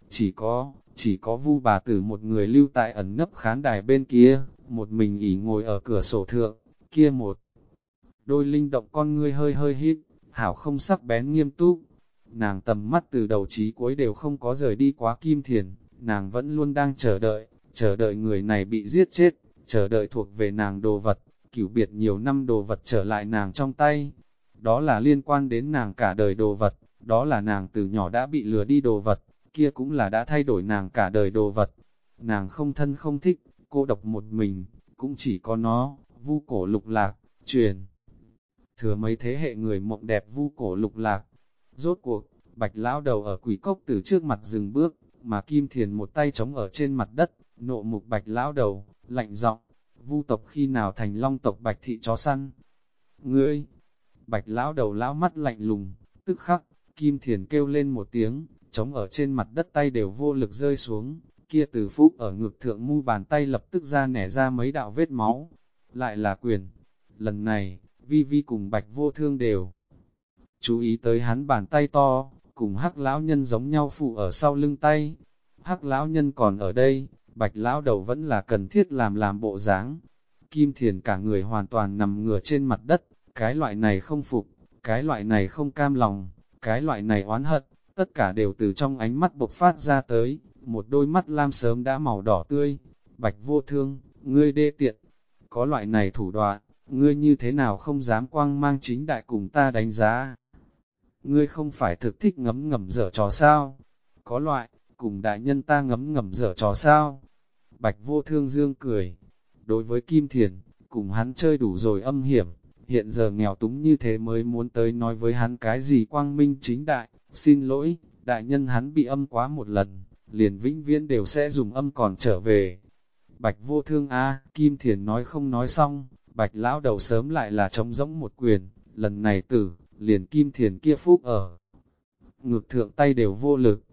Chỉ có Vu bà tử một người lưu tại ẩn nấp khán đài bên kia, một mình ỉ ngồi ở cửa sổ thượng, kia một đôi linh động con ngươi hơi hơi hít, hảo không sắc bén nghiêm túc. Nàng tầm mắt từ đầu chí cuối đều không có rời đi quá Kim Thiền, nàng vẫn luôn đang chờ đợi người này bị giết chết, chờ đợi thuộc về nàng đồ vật, cửu biệt nhiều năm đồ vật trở lại nàng trong tay. Đó là liên quan đến nàng cả đời đồ vật, đó là nàng từ nhỏ đã bị lừa đi đồ vật, kia cũng là đã thay đổi nàng cả đời đồ vật. Nàng không thân không thích, cô độc một mình, cũng chỉ có nó, Vu Cổ Lục Lạc, truyền thừa mấy thế hệ người mộng đẹp Vu Cổ Lục Lạc. Rốt cuộc, Bạch Lão Đầu ở Quỷ Cốc Tử trước mặt dừng bước, mà Kim Thiền một tay chống ở trên mặt đất, nộ mục Bạch Lão Đầu, lạnh giọng, Vu tộc khi nào thành Long tộc Bạch thị chó săn? Ngươi! Bạch Lão Đầu lão mắt lạnh lùng, tức khắc, Kim Thiền kêu lên một tiếng, chống ở trên mặt đất tay đều vô lực rơi xuống, kia từ phúc ở ngực thượng mu bàn tay lập tức ra nẻ ra mấy đạo vết máu. Lại là quyền. Lần này, Vi Vi cùng Bạch Vô Thương đều chú ý tới hắn bàn tay to, cùng Hắc lão nhân giống nhau phụ ở sau lưng tay. Hắc lão nhân còn ở đây, Bạch Lão Đầu vẫn là cần thiết làm bộ dáng. Kim Thiền cả người hoàn toàn nằm ngửa trên mặt đất, cái loại này không phục, cái loại này không cam lòng, cái loại này oán hận, tất cả đều từ trong ánh mắt bộc phát ra tới, một đôi mắt lam sớm đã màu đỏ tươi. Bạch Vô Thương, ngươi đê tiện, có loại này thủ đoạn, ngươi như thế nào không dám quang mang chính đại cùng ta đánh giá? Ngươi không phải thực thích ngấm ngầm dở trò sao? Có loại, cùng đại nhân ta ngấm ngầm dở trò sao? Bạch Vô Thương dương cười, đối với Kim Thiền, cùng hắn chơi đủ rồi âm hiểm, hiện giờ nghèo túng như thế mới muốn tới nói với hắn cái gì quang minh chính đại, xin lỗi, đại nhân hắn bị âm quá một lần, liền vĩnh viễn đều sẽ dùng âm còn trở về. Bạch Vô Thương a, Kim Thiền nói không nói xong, Bạch lão đầu sớm lại là trống rỗng một quyền, lần này liền Kim Thiền kia phúc ở. Ngực thượng tay đều vô lực,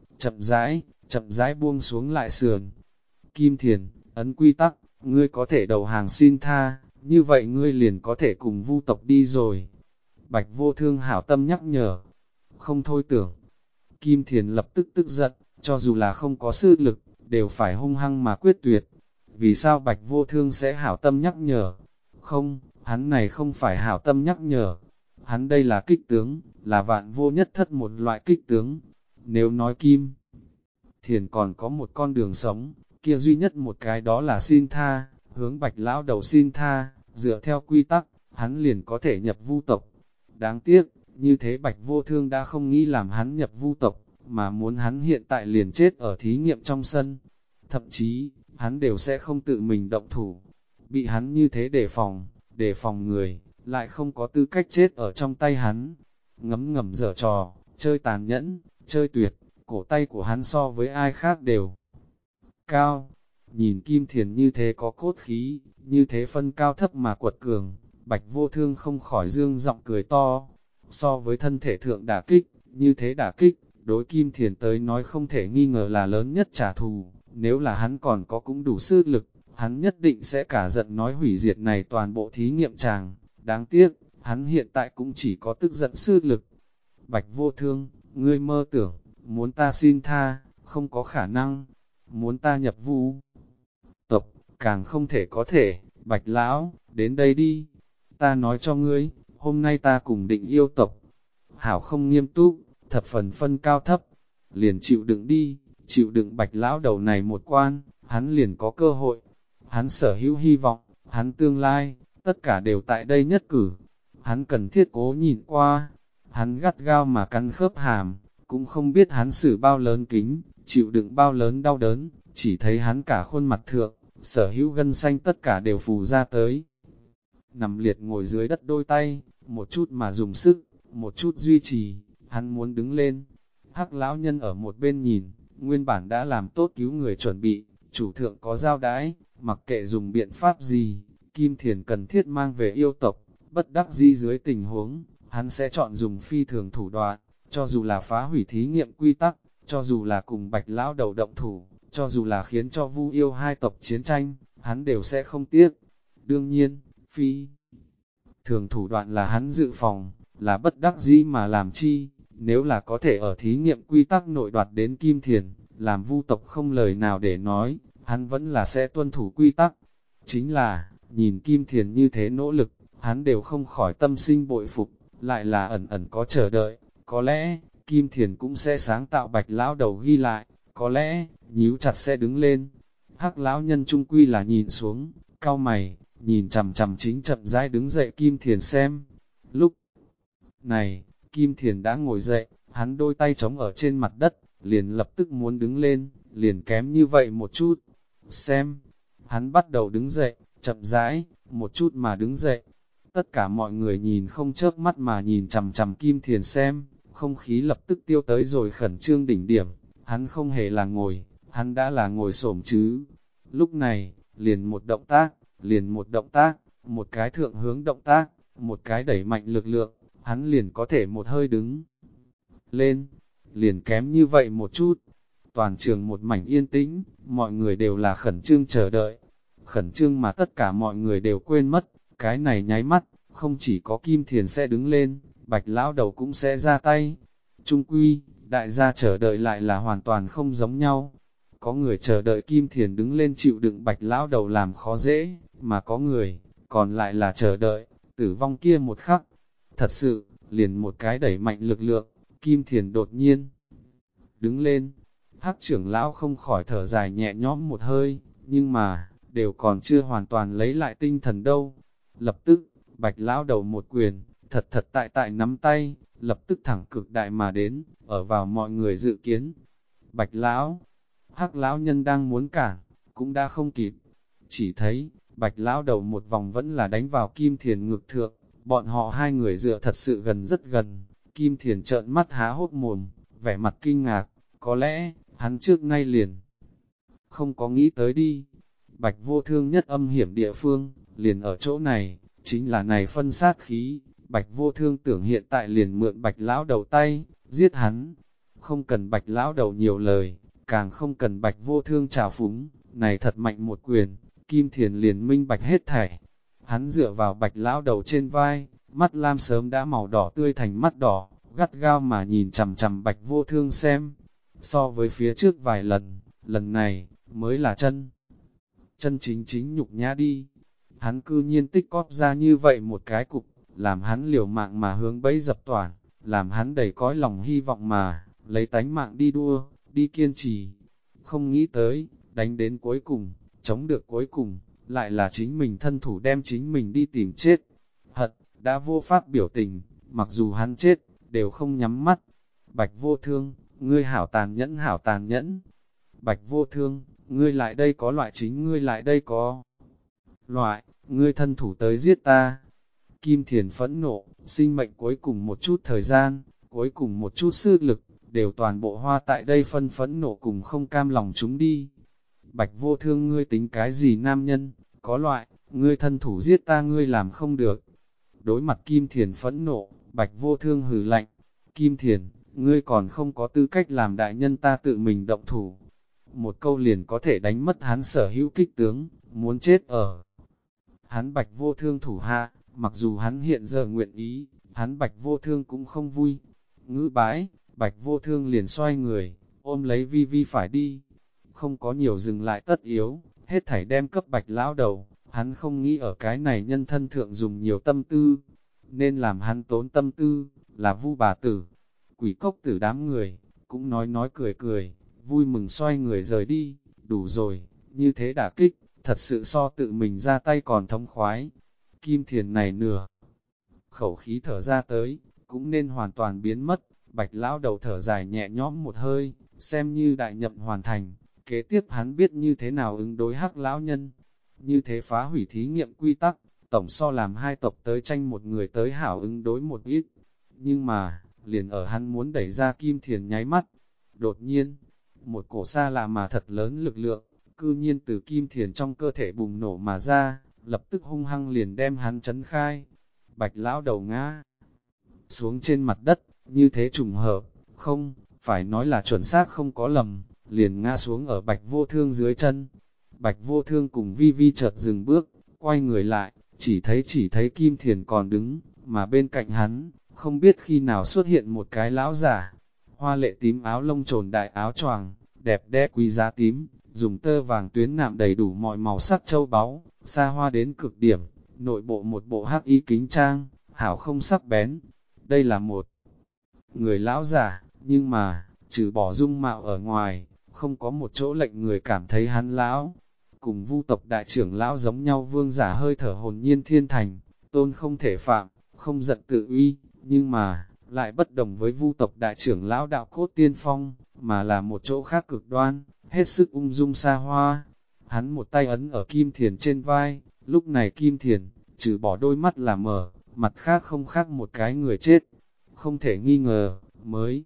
chậm rãi buông xuống lại sườn. Kim Thiền, ấn quy tắc, ngươi có thể đầu hàng xin tha, như vậy ngươi liền có thể cùng Vu tộc đi rồi. Bạch Vô Thương hảo tâm nhắc nhở, không thôi tưởng. Kim Thiền lập tức tức giận, cho dù là không có sư lực, đều phải hung hăng mà quyết tuyệt. Vì sao Bạch Vô Thương sẽ hảo tâm nhắc nhở? Không, hắn này không phải hảo tâm nhắc nhở. Hắn đây là kích tướng, là vạn vô nhất thất một loại kích tướng. Nếu nói Kim Thiền còn có một con đường sống, kia duy nhất một cái đó là xin tha, hướng Bạch lão đầu xin tha, dựa theo quy tắc, hắn liền có thể nhập Vu tộc. Đáng tiếc, như thế Bạch Vô Thương đã không nghĩ làm hắn nhập Vu tộc, mà muốn hắn hiện tại liền chết ở thí nghiệm trong sân. Thậm chí, hắn đều sẽ không tự mình động thủ. Bị hắn như thế đề phòng người, lại không có tư cách chết ở trong tay hắn. Ngấm ngầm dở trò, chơi tàn nhẫn, chơi tuyệt, cổ tay của hắn so với ai khác đều cao. Nhìn Kim Thiền như thế có cốt khí, như thế phân cao thấp mà quật cường, Bạch Vô Thương không khỏi dương giọng cười to. So với thân thể thượng đả kích, như thế đả kích, đối Kim Thiền tới nói không thể nghi ngờ là lớn nhất trả thù. Nếu là hắn còn có cũng đủ sức lực, hắn nhất định sẽ cả giận nói hủy diệt này toàn bộ thí nghiệm tràng. Đáng tiếc, hắn hiện tại cũng chỉ có tức giận sức lực. Bạch Vô Thương, ngươi mơ tưởng, muốn ta xin tha, không có khả năng. Muốn ta nhập Vu tộc, càng không thể có thể. Bạch lão, đến đây đi. Ta nói cho ngươi, hôm nay ta cùng định yêu tộc. Hảo không nghiêm túc, thập phần phân cao thấp. Liền chịu đựng đi, chịu đựng Bạch lão đầu này một quan, hắn liền có cơ hội. Hắn sở hữu hy vọng, hắn tương lai, tất cả đều tại đây nhất cử. Hắn cần thiết cố nhìn qua, hắn gắt gao mà cắn khớp hàm, cũng không biết hắn xử bao lớn kính, chịu đựng bao lớn đau đớn, chỉ thấy hắn cả khuôn mặt thượng, sở hữu gân xanh tất cả đều phù ra tới. Nằm liệt ngồi dưới đất đôi tay, một chút mà dùng sức, một chút duy trì, hắn muốn đứng lên. Hắc lão nhân ở một bên nhìn, nguyên bản đã làm tốt cứu người chuẩn bị, chủ thượng có giao đãi, mặc kệ dùng biện pháp gì, Kim Thiền cần thiết mang về yêu tộc, bất đắc dĩ dưới tình huống, hắn sẽ chọn dùng phi thường thủ đoạn, cho dù là phá hủy thí nghiệm quy tắc, cho dù là cùng Bạch lão đầu động thủ, cho dù là khiến cho Vu yêu hai tộc chiến tranh, hắn đều sẽ không tiếc. Đương nhiên, phi thường thủ đoạn là hắn dự phòng, là bất đắc dĩ mà làm chi, nếu là có thể ở thí nghiệm quy tắc nội đoạt đến Kim Thiền, làm Vu tộc không lời nào để nói, hắn vẫn là sẽ tuân thủ quy tắc. Chính là, nhìn Kim Thiền như thế nỗ lực, hắn đều không khỏi tâm sinh bội phục, lại là ẩn ẩn có chờ đợi, có lẽ, Kim Thiền cũng sẽ sáng tạo Bạch lão đầu ghi lại, có lẽ, nhíu chặt sẽ đứng lên. Hắc lão nhân trung quy là nhìn xuống, cau mày, nhìn chằm chằm chính chậm rãi đứng dậy Kim Thiền xem. Lúc này, Kim Thiền đã ngồi dậy, hắn đôi tay trống ở trên mặt đất, liền lập tức muốn đứng lên, liền kém như vậy một chút. Xem, hắn bắt đầu đứng dậy, chậm rãi, một chút mà đứng dậy. Tất cả mọi người nhìn không chớp mắt mà nhìn chằm chằm Kim Thiền xem, không khí lập tức tiêu tới rồi khẩn trương đỉnh điểm. Hắn không hề là ngồi, hắn đã là ngồi xổm chứ. Lúc này, liền một động tác, một cái thượng hướng động tác, một cái đẩy mạnh lực lượng, hắn liền có thể một hơi đứng lên, liền kém như vậy một chút. Toàn trường một mảnh yên tĩnh, mọi người đều là khẩn trương chờ đợi. Khẩn trương mà tất cả mọi người đều quên mất, cái này nháy mắt, không chỉ có Kim Thiền sẽ đứng lên, Bạch lão đầu cũng sẽ ra tay. Trung quy, đại gia chờ đợi lại là hoàn toàn không giống nhau. Có người chờ đợi Kim Thiền đứng lên chịu đựng Bạch lão đầu làm khó dễ, mà có người, còn lại là chờ đợi, tử vong kia một khắc. Thật sự, liền một cái đẩy mạnh lực lượng, Kim Thiền đột nhiên đứng lên. Hắc trưởng lão không khỏi thở dài nhẹ nhõm một hơi, nhưng mà, đều còn chưa hoàn toàn lấy lại tinh thần đâu. Lập tức, Bạch lão đầu một quyền, thật tại nắm tay, lập tức thẳng cực đại mà đến, ở vào mọi người dự kiến. Bạch lão, Hắc lão nhân đang muốn cản, cũng đã không kịp. Chỉ thấy, Bạch lão đầu một vòng vẫn là đánh vào Kim Thiền ngực thượng, bọn họ hai người dựa thật sự gần rất gần. Kim Thiền trợn mắt há hốt mồm, vẻ mặt kinh ngạc, có lẽ, hắn trước nay liền không có nghĩ tới đi. Bạch Vô Thương nhất âm hiểm địa phương, liền ở chỗ này, chính là này phân sát khí. Bạch Vô Thương tưởng hiện tại liền mượn Bạch lão đầu tay, giết hắn. Không cần Bạch lão đầu nhiều lời, càng không cần Bạch Vô Thương trào phúng, này thật mạnh một quyền, Kim Thiền liền minh bạch hết thảy. Hắn dựa vào Bạch lão đầu trên vai, mắt lam sớm đã màu đỏ tươi thành mắt đỏ, gắt gao mà nhìn chằm chằm Bạch Vô Thương xem. So với phía trước vài lần, lần này, mới là chân chính nhục nhã đi. Hắn cư nhiên tích cóp ra như vậy một cái cục, làm hắn liều mạng mà hướng bẫy dập toàn, làm hắn đầy cõi lòng hy vọng mà, lấy tánh mạng đi đua, đi kiên trì. Không nghĩ tới, đánh đến cuối cùng, chống được cuối cùng, lại là chính mình thân thủ đem chính mình đi tìm chết. Hận, đã vô pháp biểu tình, mặc dù hắn chết, đều không nhắm mắt. Bạch Vô Thương, ngươi hảo tàn nhẫn hảo tàn nhẫn. Bạch Vô Thương, ngươi lại đây có loại chính ngươi lại đây có loại, ngươi thân thủ tới giết ta. Kim Thiền phẫn nộ, sinh mệnh cuối cùng một chút thời gian, cuối cùng một chút sức lực, đều toàn bộ hoa tại đây phẫn nộ cùng không cam lòng chúng đi. Bạch Vô Thương, ngươi tính cái gì nam nhân, có loại, ngươi thân thủ giết ta ngươi làm không được. Đối mặt Kim Thiền phẫn nộ, Bạch Vô Thương hừ lạnh. Kim Thiền, ngươi còn không có tư cách làm đại nhân, ta tự mình động thủ. Một câu liền có thể đánh mất hắn sở hữu kích tướng, muốn chết ở hắn Bạch Vô Thương thủ hạ, mặc dù hắn hiện giờ nguyện ý, hắn Bạch Vô Thương cũng không vui. Ngữ bái, Bạch Vô Thương liền xoay người, ôm lấy Vi Vi phải đi. Không có nhiều dừng lại tất yếu, hết thảy đem cấp Bạch lão đầu, hắn không nghĩ ở cái này nhân thân thượng dùng nhiều tâm tư, nên làm hắn tốn tâm tư, là Vu bà tử. Quỷ cốc tử đám người, cũng nói cười cười, vui mừng xoay người rời đi, đủ rồi, như thế đả kích, thật sự so tự mình ra tay còn thống khoái. Kim Thiền này nửa khẩu khí thở ra tới, cũng nên hoàn toàn biến mất. Bạch lão đầu thở dài nhẹ nhõm một hơi, xem như đại nhậm hoàn thành. Kế tiếp hắn biết như thế nào ứng đối Hắc lão nhân, như thế phá hủy thí nghiệm quy tắc, tổng so làm hai tộc tới tranh một người tới hảo ứng đối một ít. Nhưng mà, liền ở hắn muốn đẩy ra Kim Thiền nháy mắt, đột nhiên, một cổ xa lạ mà thật lớn lực lượng, cư nhiên từ Kim Thiền trong cơ thể bùng nổ mà ra, lập tức hung hăng liền đem hắn chấn khai. Bạch lão đầu ngã xuống trên mặt đất, như thế trùng hợp, không, phải nói là chuẩn xác không có lầm, liền ngã xuống ở Bạch Vô Thương dưới chân. Bạch Vô Thương cùng Vi Vi chợt dừng bước, quay người lại, chỉ thấy Kim Thiền còn đứng, mà bên cạnh hắn, không biết khi nào xuất hiện một cái lão giả, hoa lệ tím áo lông trồn đại áo choàng, đẹp đẽ quý giá tím, dùng tơ vàng tuyến nạm đầy đủ mọi màu sắc châu báu, xa hoa đến cực điểm, nội bộ một bộ hắc y kính trang, hảo không sắc bén. Đây là một người lão giả, nhưng mà, trừ bỏ dung mạo ở ngoài, không có một chỗ lệnh người cảm thấy hắn lão. Cùng Vu tộc đại trưởng lão giống nhau, vương giả hơi thở hồn nhiên thiên thành, tôn không thể phạm, không giận tự uy, nhưng mà, lại bất đồng với Vu tộc đại trưởng lão đạo cốt tiên phong, mà là một chỗ khác cực đoan, hết sức ung dung xa hoa. Hắn một tay ấn ở Kim Thiền trên vai, lúc này Kim Thiền, trừ bỏ đôi mắt là mở, mặt khác không khác một cái người chết. Không thể nghi ngờ, mới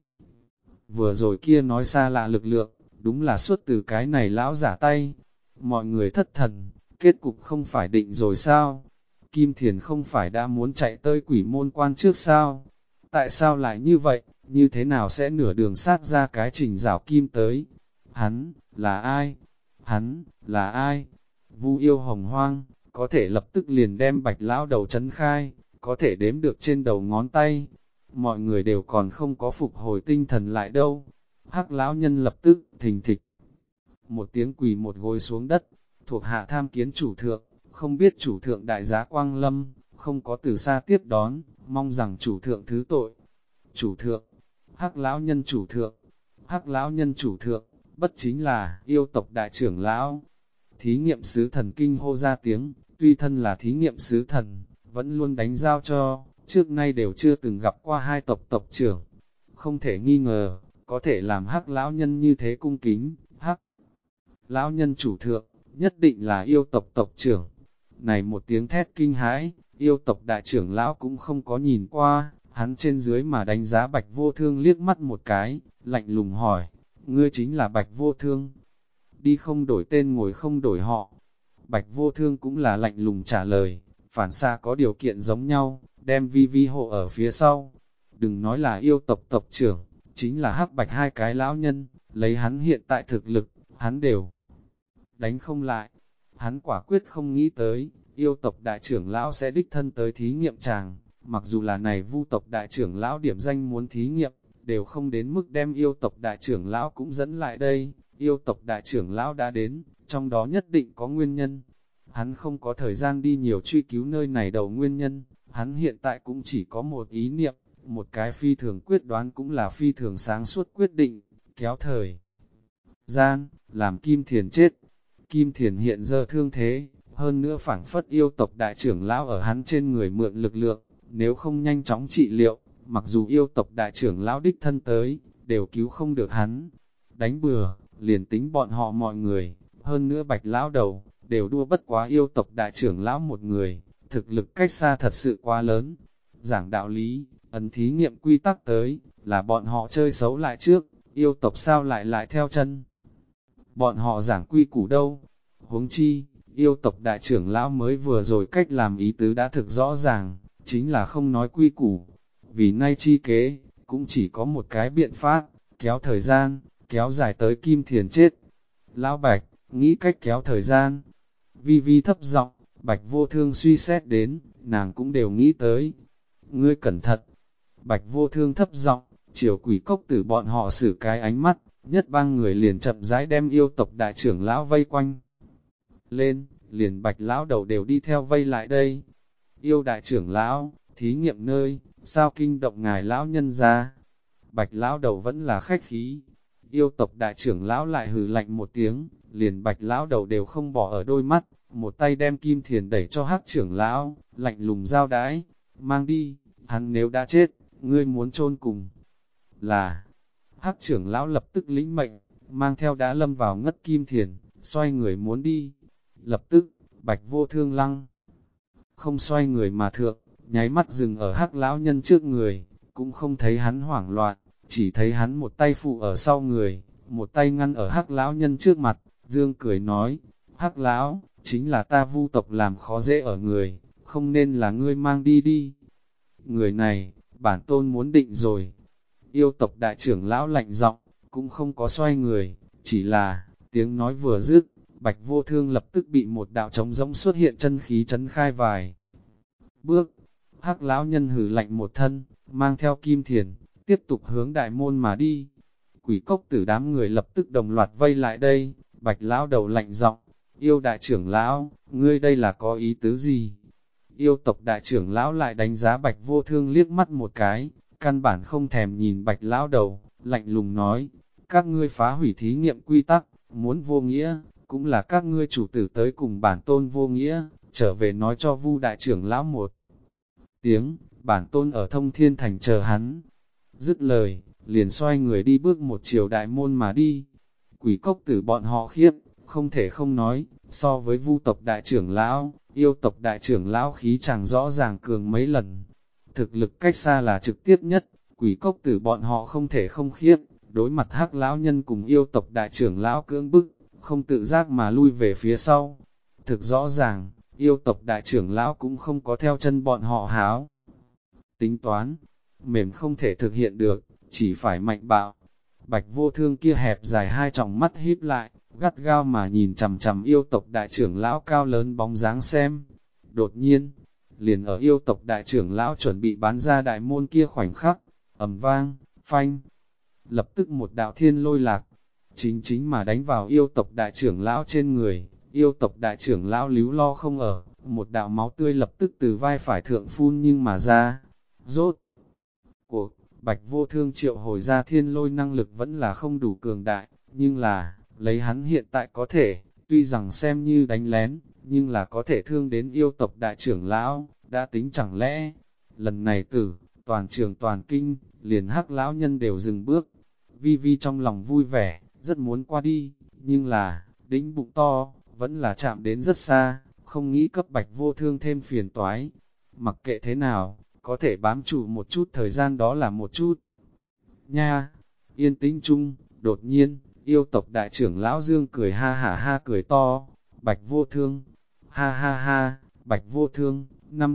vừa rồi kia nói xa lạ lực lượng, đúng là xuất từ cái này lão giả tay. Mọi người thất thần, kết cục không phải định rồi sao? Kim Thiền không phải đã muốn chạy tới quỷ môn quan trước sao? Tại sao lại như vậy? Như thế nào sẽ nửa đường sát ra cái Trình Giảo Kim tới? Hắn, là ai? Hắn, là ai? Vu yêu hồng hoang, có thể lập tức liền đem Bạch lão đầu chấn khai, có thể đếm được trên đầu ngón tay. Mọi người đều còn không có phục hồi tinh thần lại đâu. Hắc lão nhân lập tức thình thịch một tiếng quỳ một gối xuống đất, thuộc hạ tham kiến chủ thượng, không biết chủ thượng đại giá quang lâm, không có từ xa tiếp đón, mong rằng chủ thượng thứ tội. Chủ thượng, Hắc lão nhân chủ thượng, Hắc lão nhân chủ thượng, bất chính là yêu tộc đại trưởng lão. Thí nghiệm sứ thần kinh hô ra tiếng, tuy thân là thí nghiệm sứ thần, vẫn luôn đánh giao cho, trước nay đều chưa từng gặp qua hai tộc tộc trưởng. Không thể nghi ngờ, có thể làm Hắc lão nhân như thế cung kính, Hắc lão nhân chủ thượng, nhất định là yêu tộc tộc trưởng. Này một tiếng thét kinh hãi, yêu tộc đại trưởng lão cũng không có nhìn qua, Hắn trên dưới mà đánh giá Bạch Vô Thương liếc mắt một cái, lạnh lùng hỏi, ngươi chính là Bạch Vô Thương. Đi không đổi tên ngồi không đổi họ. Bạch Vô Thương cũng là lạnh lùng trả lời, phản xạ có điều kiện giống nhau, đem Vi Vi hộ ở phía sau. Đừng nói là yêu tộc tộc trưởng, chính là Hắc Bạch hai cái lão nhân, lấy hắn hiện tại thực lực, hắn đều đánh không lại. Hắn quả quyết không nghĩ tới, yêu tộc đại trưởng lão sẽ đích thân tới thí nghiệm chàng, mặc dù là này Vu tộc đại trưởng lão điểm danh muốn thí nghiệm, đều không đến mức đem yêu tộc đại trưởng lão cũng dẫn lại đây. Yêu tộc đại trưởng lão đã đến, trong đó nhất định có nguyên nhân. Hắn không có thời gian đi nhiều truy cứu nơi này đầu nguyên nhân, hắn hiện tại cũng chỉ có một ý niệm, một cái phi thường quyết đoán cũng là phi thường sáng suốt quyết định, kéo thời gian, làm Kim Thiền chết. Kim Thiền hiện giờ thương thế, hơn nữa phảng phất yêu tộc đại trưởng lão ở hắn trên người mượn lực lượng, nếu không nhanh chóng trị liệu, mặc dù yêu tộc đại trưởng lão đích thân tới, đều cứu không được hắn. Đánh bừa, liền tính bọn họ mọi người, hơn nữa Bạch lão đầu, đều đua bất quá yêu tộc đại trưởng lão một người, thực lực cách xa thật sự quá lớn. Giảng đạo lý, ấn thí nghiệm quy tắc tới, là bọn họ chơi xấu lại trước, yêu tộc sao lại theo chân. Bọn họ giảng quy củ đâu, huống chi, yêu tộc đại trưởng lão mới vừa rồi cách làm ý tứ đã thực rõ ràng, chính là không nói quy củ. Vì nay chi kế, cũng chỉ có một cái biện pháp, kéo thời gian, kéo dài tới Kim Thiền chết. Lão Bạch, nghĩ cách kéo thời gian. Vi Vi thấp giọng, Bạch Vô Thương suy xét đến, nàng cũng đều nghĩ tới. Ngươi cẩn thận. Bạch Vô Thương thấp giọng, chiều Quỷ Cốc Tử bọn họ xử cái ánh mắt, nhất bang người liền chậm rãi đem yêu tộc đại trưởng lão vây quanh. Lên, liền Bạch lão đầu đều đi theo vây lại đây. Yêu đại trưởng lão, thí nghiệm nơi, sao kinh động ngài lão nhân ra. Bạch lão đầu vẫn là khách khí. Yêu tộc đại trưởng lão lại hừ lạnh một tiếng, liền Bạch lão đầu đều không bỏ ở đôi mắt, một tay đem Kim Thiền đẩy cho Hắc trưởng lão, lạnh lùng giao đái, mang đi, hắn nếu đã chết, ngươi muốn chôn cùng. Là, Hắc trưởng lão lập tức lĩnh mệnh, mang theo đã lâm vào ngất Kim Thiền, xoay người muốn đi. Lập tức, Bạch Vô Thương lăng, không xoay người mà thượng, nháy mắt dừng ở Hắc lão nhân trước người, cũng không thấy hắn hoảng loạn, chỉ thấy hắn một tay phụ ở sau người, một tay ngăn ở Hắc lão nhân trước mặt, dương cười nói, Hắc lão, chính là ta Vu tộc làm khó dễ ở người, không nên là ngươi mang đi đi. Người này, bản tôn muốn định rồi. Yêu tộc đại trưởng lão lạnh giọng, cũng không có xoay người, chỉ là, tiếng nói vừa dứt, Bạch Vô Thương lập tức bị một đạo trống rỗng xuất hiện chân khí chấn khai vài bước. Hắc lão nhân hử lạnh một thân, mang theo Kim Thiền, tiếp tục hướng đại môn mà đi. Quỷ Cốc Tử đám người lập tức đồng loạt vây lại đây, Bạch lão đầu lạnh giọng, yêu đại trưởng lão, ngươi đây là có ý tứ gì? Yêu tộc đại trưởng lão lại đánh giá Bạch Vô Thương liếc mắt một cái, căn bản không thèm nhìn Bạch lão đầu, lạnh lùng nói, các ngươi phá hủy thí nghiệm quy tắc, muốn vô nghĩa, cũng là các ngươi chủ tử tới cùng bản tôn vô nghĩa, trở về nói cho Vu đại trưởng lão một tiếng, bản tôn ở Thông Thiên Thành chờ hắn. Dứt lời, liền xoay người đi bước một chiều đại môn mà đi. Quỷ Cốc Tử bọn họ khiếp, không thể không nói, so với Vu tộc đại trưởng lão, yêu tộc đại trưởng lão khí chẳng rõ ràng cường mấy lần. Thực lực cách xa là trực tiếp nhất, Quỷ Cốc Tử bọn họ không thể không khiếp, đối mặt Hắc lão nhân cùng yêu tộc đại trưởng lão cưỡng bức, không tự giác mà lui về phía sau. Thực rõ ràng, yêu tộc đại trưởng lão cũng không có theo chân bọn họ háo. Tính toán, mềm không thể thực hiện được, chỉ phải mạnh bạo. Bạch Vô Thương kia hẹp dài hai tròng mắt híp lại, gắt gao mà nhìn chằm chằm yêu tộc đại trưởng lão cao lớn bóng dáng xem. Đột nhiên, liền ở yêu tộc đại trưởng lão chuẩn bị bán ra đại môn kia khoảnh khắc, ầm vang, phanh. Lập tức một đạo thiên lôi lạc, chính mà đánh vào yêu tộc đại trưởng lão trên người. Yêu tộc đại trưởng lão líu lo không ở, một đạo máu tươi lập tức từ vai phải thượng phun nhưng mà ra. Rốt cuộc, Bạch Vô Thương triệu hồi ra thiên lôi năng lực vẫn là không đủ cường đại, nhưng là, lấy hắn hiện tại có thể, tuy rằng xem như đánh lén, nhưng là có thể thương đến yêu tộc đại trưởng lão, đã tính chẳng lẽ, lần này tử, toàn trường toàn kinh, liền Hắc lão nhân đều dừng bước. Vi Vi trong lòng vui vẻ, rất muốn qua đi, nhưng là, đĩnh bụng to, vẫn là chạm đến rất xa, không nghĩ cấp Bạch Vô Thương thêm phiền toái. Mặc kệ thế nào, có thể bám trụ một chút thời gian đó là một chút. Nha, yên tĩnh chung, đột nhiên, yêu tộc đại trưởng lão Dương cười ha hả ha cười to, Bạch Vô Thương, ha ha ha, Bạch Vô Thương,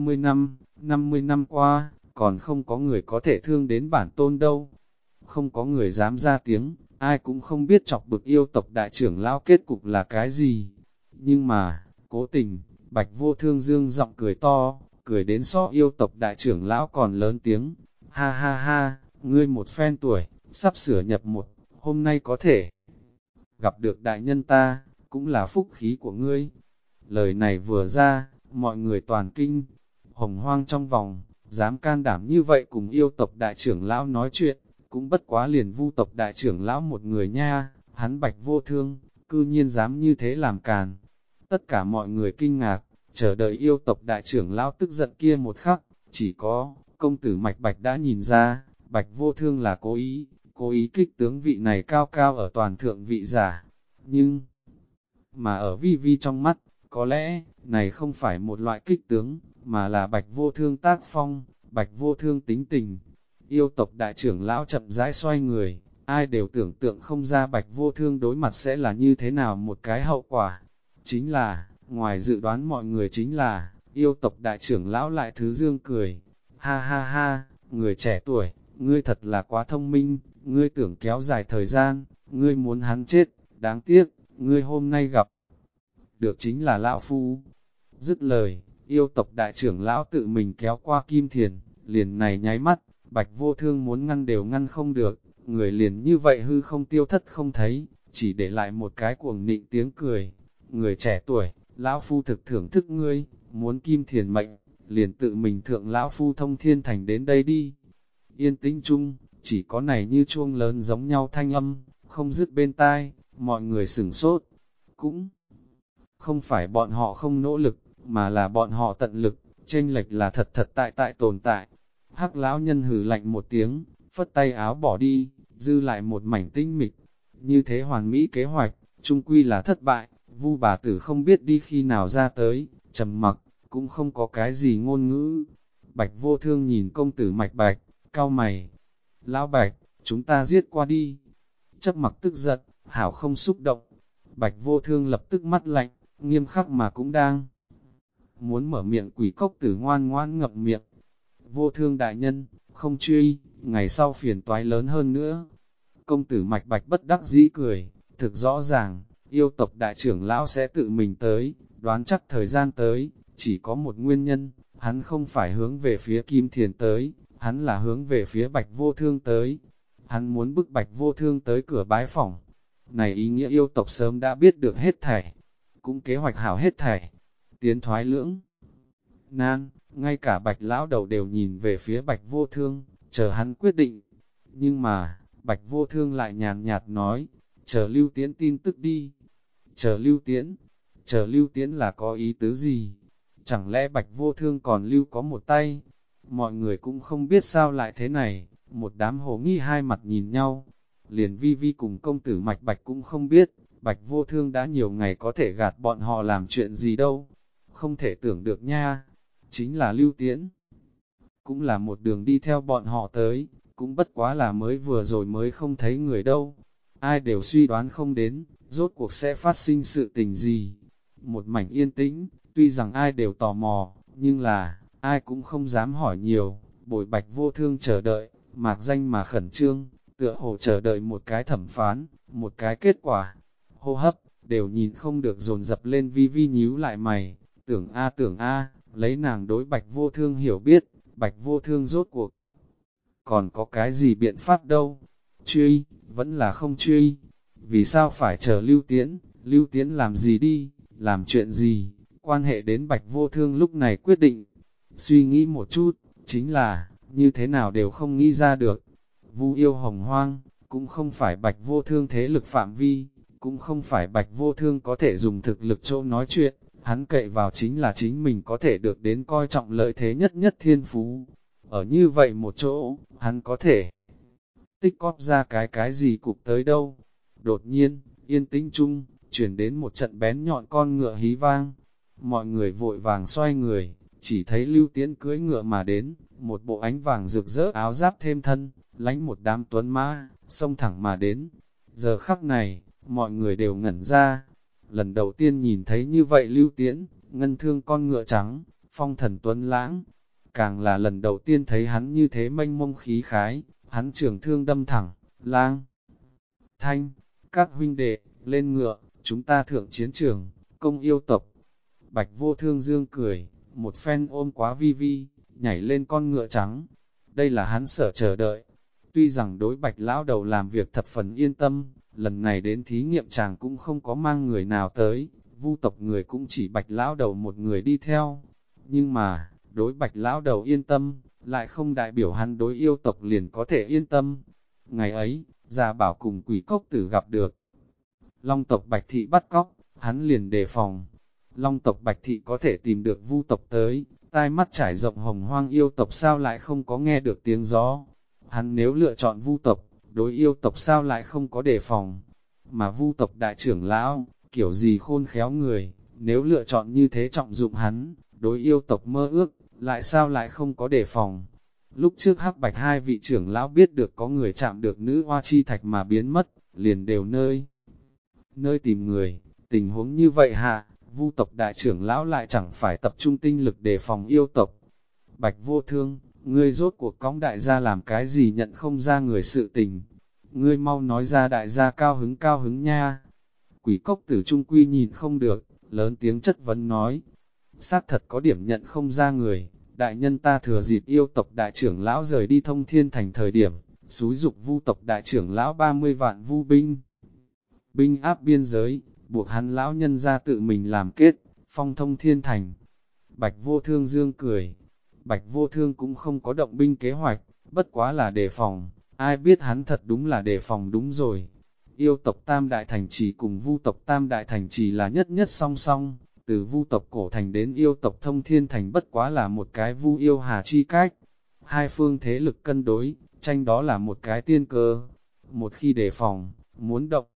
50 năm qua, còn không có người có thể thương đến bản tôn đâu. Không có người dám ra tiếng, ai cũng không biết chọc bực yêu tộc đại trưởng lão kết cục là cái gì. Nhưng mà, cố tình, Bạch Vô Thương Dương giọng cười to, cười đến so yêu tộc đại trưởng lão còn lớn tiếng. Ha ha ha, ngươi một phen tuổi, sắp sửa nhập một, hôm nay có thể gặp được đại nhân ta, cũng là phúc khí của ngươi. Lời này vừa ra, mọi người toàn kinh, hồng hoang trong vòng, dám can đảm như vậy cùng yêu tộc đại trưởng lão nói chuyện, cũng bất quá liền Vu tộc đại trưởng lão một người nha, hắn Bạch Vô Thương, cư nhiên dám như thế làm càn. Tất cả mọi người kinh ngạc, chờ đợi yêu tộc đại trưởng lão tức giận kia một khắc, chỉ có công tử Mạch Bạch đã nhìn ra, Bạch Vô Thương là cố ý kích tướng vị này cao cao ở toàn thượng vị giả. Nhưng, mà ở Vi Vi trong mắt, có lẽ, này không phải một loại kích tướng, mà là Bạch Vô Thương tác phong, Bạch Vô Thương tính tình. Yêu tộc đại trưởng lão chậm rãi xoay người, ai đều tưởng tượng không ra Bạch Vô Thương đối mặt sẽ là như thế nào một cái hậu quả. Chính là, ngoài dự đoán mọi người chính là, yêu tộc đại trưởng lão lại thứ dương cười. Ha ha ha, người trẻ tuổi, ngươi thật là quá thông minh, ngươi tưởng kéo dài thời gian, ngươi muốn hắn chết, đáng tiếc, ngươi hôm nay gặp được chính là lão phu. Dứt lời, yêu tộc đại trưởng lão tự mình kéo qua kim thiền, liền này nháy mắt, Bạch Vô Thương muốn ngăn đều ngăn không được, người liền như vậy hư không tiêu thất không thấy, chỉ để lại một cái cuồng nịnh tiếng cười. Người trẻ tuổi, lão phu thực thưởng thức ngươi, muốn kim thiền mệnh, liền tự mình thượng lão phu thông thiên thành đến đây đi. Yên tĩnh chung, chỉ có này như chuông lớn giống nhau thanh âm, không dứt bên tai, mọi người sửng sốt. Cũng không phải bọn họ không nỗ lực, mà là bọn họ tận lực, chênh lệch là thật thật tại tồn tại. Hắc lão nhân hừ lạnh một tiếng, phất tay áo bỏ đi, dư lại một mảnh tinh mịch. Như thế hoàn mỹ kế hoạch, chung quy là thất bại, Vu bà tử không biết đi khi nào ra tới, trầm mặc, cũng không có cái gì ngôn ngữ. Bạch Vô Thương nhìn công tử Mạch Bạch, cau mày. Lão Bạch, chúng ta giết qua đi. Chấp mặc tức giận, hảo không xúc động. Bạch Vô Thương lập tức mắt lạnh, nghiêm khắc mà cũng đang muốn mở miệng. Quỷ cốc tử ngoan ngoan ngậm miệng. Vô Thương đại nhân, không truy, ngày sau phiền toái lớn hơn nữa. Công tử Mạch Bạch bất đắc dĩ cười, thực rõ ràng, yêu tộc đại trưởng lão sẽ tự mình tới, đoán chắc thời gian tới, chỉ có một nguyên nhân, hắn không phải hướng về phía Kim Thiền tới, hắn là hướng về phía Bạch Vô Thương tới. Hắn muốn bức Bạch Vô Thương tới cửa bái phỏng. Này ý nghĩa yêu tộc sớm đã biết được hết thảy, cũng kế hoạch hảo hết thảy. Tiến thoái lưỡng nan, ngay cả Bạch lão đầu đều nhìn về phía Bạch Vô Thương, chờ hắn quyết định. Nhưng mà, Bạch Vô Thương lại nhàn nhạt nói, chờ Lưu Tiễn tin tức đi. Chờ Lưu Tiễn là có ý tứ gì? Chẳng lẽ Bạch Vô Thương còn lưu có một tay? Mọi người cũng không biết sao lại thế này, một đám hồ nghi hai mặt nhìn nhau. Liền Vi Vi cùng công tử Mạch Bạch cũng không biết, Bạch Vô Thương đã nhiều ngày có thể gạt bọn họ làm chuyện gì đâu. Không thể tưởng được nha, chính là Lưu Tiễn. Cũng là một đường đi theo bọn họ tới, cũng bất quá là mới vừa rồi mới không thấy người đâu. Ai đều suy đoán không đến, rốt cuộc sẽ phát sinh sự tình gì. Một mảnh yên tĩnh, tuy rằng ai đều tò mò, nhưng là, ai cũng không dám hỏi nhiều. Bồi Bạch Vô Thương chờ đợi, mạc danh mà khẩn trương, tựa hồ chờ đợi một cái thẩm phán, một cái kết quả. Hô hấp, đều nhìn không được dồn dập lên. Vi Vi nhíu lại mày, tưởng a, lấy nàng đối Bạch Vô Thương hiểu biết, Bạch Vô Thương rốt cuộc. Còn có cái gì biện pháp đâu? Truy, vẫn là không truy. Vì sao phải chờ Lưu Tiễn làm gì đi, làm chuyện gì, quan hệ đến Bạch Vô Thương lúc này quyết định. Suy nghĩ một chút, chính là, như thế nào đều không nghĩ ra được. Vu yêu hồng hoang, cũng không phải Bạch Vô Thương thế lực phạm vi, cũng không phải Bạch Vô Thương có thể dùng thực lực chỗ nói chuyện, hắn cậy vào chính là chính mình có thể được đến coi trọng lợi thế nhất nhất thiên phú. Ở như vậy một chỗ, hắn có thể tích cóp ra cái gì cục tới đâu. Đột nhiên, yên tĩnh chung, chuyển đến một trận bén nhọn con ngựa hí vang. Mọi người vội vàng xoay người, chỉ thấy Lưu Tiễn cưỡi ngựa mà đến, một bộ ánh vàng rực rỡ áo giáp thêm thân, lánh một đám tuấn mã, xông thẳng mà đến. Giờ khắc này, mọi người đều ngẩn ra. Lần đầu tiên nhìn thấy như vậy Lưu Tiễn, ngân thương con ngựa trắng, phong thần tuấn lãng. Càng là lần đầu tiên thấy hắn như thế mênh mông khí khái, hắn trường thương đâm thẳng, lang. Thanh, các huynh đệ, lên ngựa, chúng ta thượng chiến trường, công yêu tộc. Bạch Vô Thương dương cười, một phen ôm quá Vi Vi, nhảy lên con ngựa trắng. Đây là hắn sở chờ đợi. Tuy rằng đối Bạch lão đầu làm việc thập phần yên tâm, lần này đến thí nghiệm chàng cũng không có mang người nào tới, Vu tộc người cũng chỉ Bạch lão đầu một người đi theo. Nhưng mà, đối Bạch lão đầu yên tâm, lại không đại biểu hắn đối yêu tộc liền có thể yên tâm. Ngày ấy, Gia Bảo cùng Quỷ Cốc Tử gặp được Long tộc Bạch Thị bắt cóc, hắn liền đề phòng. Long tộc Bạch Thị có thể tìm được Vu tộc tới, tai mắt trải rộng hồng hoang yêu tộc sao lại không có nghe được tiếng gió. Hắn nếu lựa chọn Vu tộc, đối yêu tộc sao lại không có đề phòng. Mà Vu tộc đại trưởng lão, kiểu gì khôn khéo người, nếu lựa chọn như thế trọng dụng hắn, đối yêu tộc mơ ước, lại sao lại không có đề phòng. Lúc trước Hắc Bạch hai vị trưởng lão biết được có người chạm được nữ hoa chi thạch mà biến mất, liền đều nơi tìm người. Tình huống như vậy hạ, Vu tộc đại trưởng lão lại chẳng phải tập trung tinh lực đề phòng yêu tộc. Bạch Vô Thương, ngươi rốt cuộc cõng đại gia làm cái gì nhận không ra người sự tình. Ngươi mau nói ra đại gia cao hứng nha. Quỷ Cốc Tử trung quy nhìn không được, lớn tiếng chất vấn nói. Xác thật có điểm nhận không ra người, đại nhân ta thừa dịp yêu tộc đại trưởng lão rời đi Thông Thiên Thành thời điểm, xúi dục Vu tộc đại trưởng lão 30 vạn vu binh. Binh áp biên giới, buộc hắn lão nhân ra tự mình làm kết, phong Thông Thiên Thành. Bạch Vô Thương dương cười. Bạch Vô Thương cũng không có động binh kế hoạch, bất quá là đề phòng, ai biết hắn thật đúng là đề phòng đúng rồi. Yêu tộc Tam Đại Thành Trì cùng Vu tộc Tam Đại Thành Trì là nhất nhất song song, từ Vu tộc Cổ Thành đến yêu tộc Thông Thiên Thành bất quá là một cái Vu yêu hà chi cách. Hai phương thế lực cân đối, tranh đó là một cái tiên cơ. Một khi đề phòng, muốn động,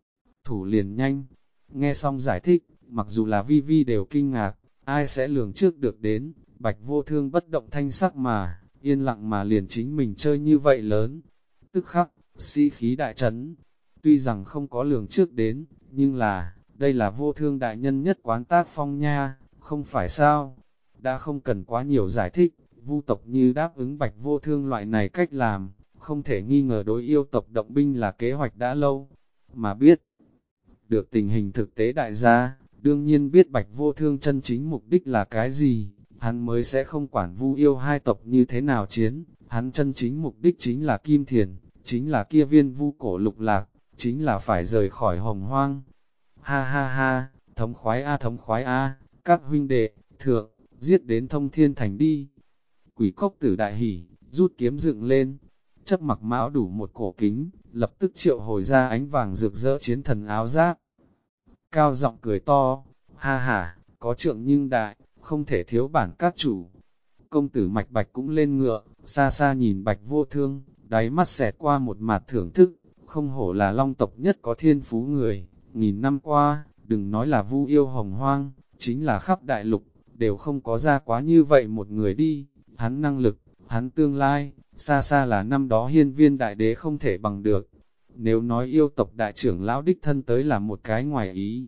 thủ liền nhanh. Nghe xong giải thích, mặc dù là Vi Vi đều kinh ngạc, ai sẽ lường trước được đến. Bạch Vô Thương bất động thanh sắc mà, yên lặng mà liền chính mình chơi như vậy lớn. Tức khắc, sĩ khí đại trấn. Tuy rằng không có lường trước đến, nhưng là, đây là Vô Thương đại nhân nhất quán tác phong nha, không phải sao? Đã không cần quá nhiều giải thích, Vu tộc như đáp ứng Bạch Vô Thương loại này cách làm, không thể nghi ngờ đối yêu tộc động binh là kế hoạch đã lâu. Mà biết được tình hình thực tế đại gia, đương nhiên biết Bạch Vô Thương chân chính mục đích là cái gì. Hắn mới sẽ không quản Vu yêu hai tộc như thế nào chiến, hắn chân chính mục đích chính là Kim Thiền, chính là kia viên Vu cổ lục lạc, chính là phải rời khỏi hồng hoang. Ha ha ha, thống khoái a, các huynh đệ, thượng, giết đến Thông Thiên Thành đi. Quỷ Cốc Tử đại hỉ, rút kiếm dựng lên, chấp mặc mão đủ một cổ kính, lập tức triệu hồi ra ánh vàng rực rỡ chiến thần áo giáp. Cao giọng cười to, ha ha, có trượng nhưng đại, không thể thiếu bản các chủ. Công tử Mạch Bạch cũng lên ngựa, xa xa nhìn Bạch Vô Thương, đáy mắt xẹt qua một mặt thưởng thức, không hổ là Long tộc nhất có thiên phú người. Nghìn năm qua, đừng nói là Vu yêu hồng hoang, chính là khắp đại lục, đều không có ra quá như vậy một người đi. Hắn năng lực, hắn tương lai, xa xa là năm đó hiên viên đại đế không thể bằng được. Nếu nói yêu tộc đại trưởng lão đích thân tới là một cái ngoài ý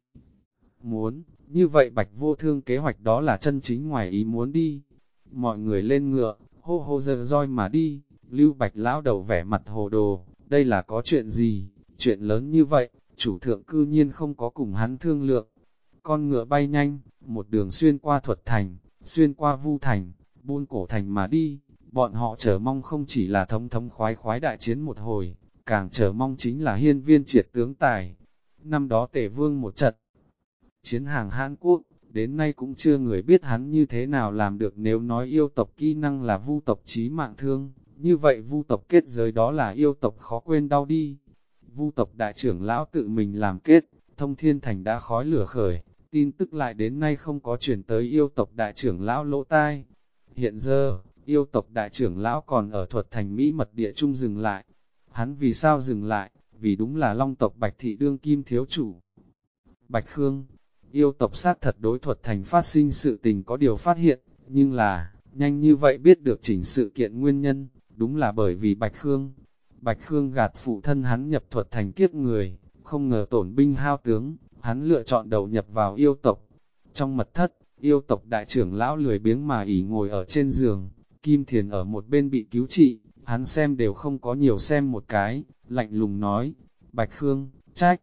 muốn, như vậy Bạch Vô Thương kế hoạch đó là chân chính ngoài ý muốn đi. Mọi người lên ngựa, hô hô dơ roi mà đi, Lưu Bạch lão đầu vẻ mặt hồ đồ, đây là có chuyện gì, chuyện lớn như vậy, chủ thượng cư nhiên không có cùng hắn thương lượng. Con ngựa bay nhanh, một đường xuyên qua Thuật Thành, xuyên qua Vu Thành, Buôn Cổ Thành mà đi, bọn họ chờ mong không chỉ là thống khoái đại chiến một hồi, càng chờ mong chính là hiên viên triệt tướng tài. Năm đó Tề Vương một trận chiến hàng Hán Quốc, đến nay cũng chưa người biết hắn như thế nào làm được. Nếu nói yêu tộc kỹ năng là Vu tộc chí mạng thương, như vậy Vu tộc kết giới đó là yêu tộc khó quên đau đi. Vu tộc đại trưởng lão tự mình làm kết, Thông Thiên Thành đã khói lửa khởi, tin tức lại đến nay không có truyền tới yêu tộc đại trưởng lão lỗ tai. Hiện giờ, yêu tộc đại trưởng lão còn ở Thuật Thành Mỹ mật địa trung dừng lại. Hắn vì sao dừng lại? Vì đúng là Long tộc Bạch Thị đương kim thiếu chủ. Bạch Khương, yêu tộc sát thật đối Thuật Thành phát sinh sự tình có điều phát hiện, Nhưng là, nhanh như vậy biết được chỉnh sự kiện nguyên nhân, đúng là bởi vì Bạch Khương. Bạch Khương gạt phụ thân hắn nhập thuật thành kiếp người, không ngờ tổn binh hao tướng, hắn lựa chọn đầu nhập vào yêu tộc. Trong mật thất, yêu tộc đại trưởng lão lười biếng mà ỉ ngồi ở trên giường, Kim Thiền ở một bên bị cứu trị, hắn xem đều không có nhiều xem một cái, lạnh lùng nói, Bạch Khương, trách.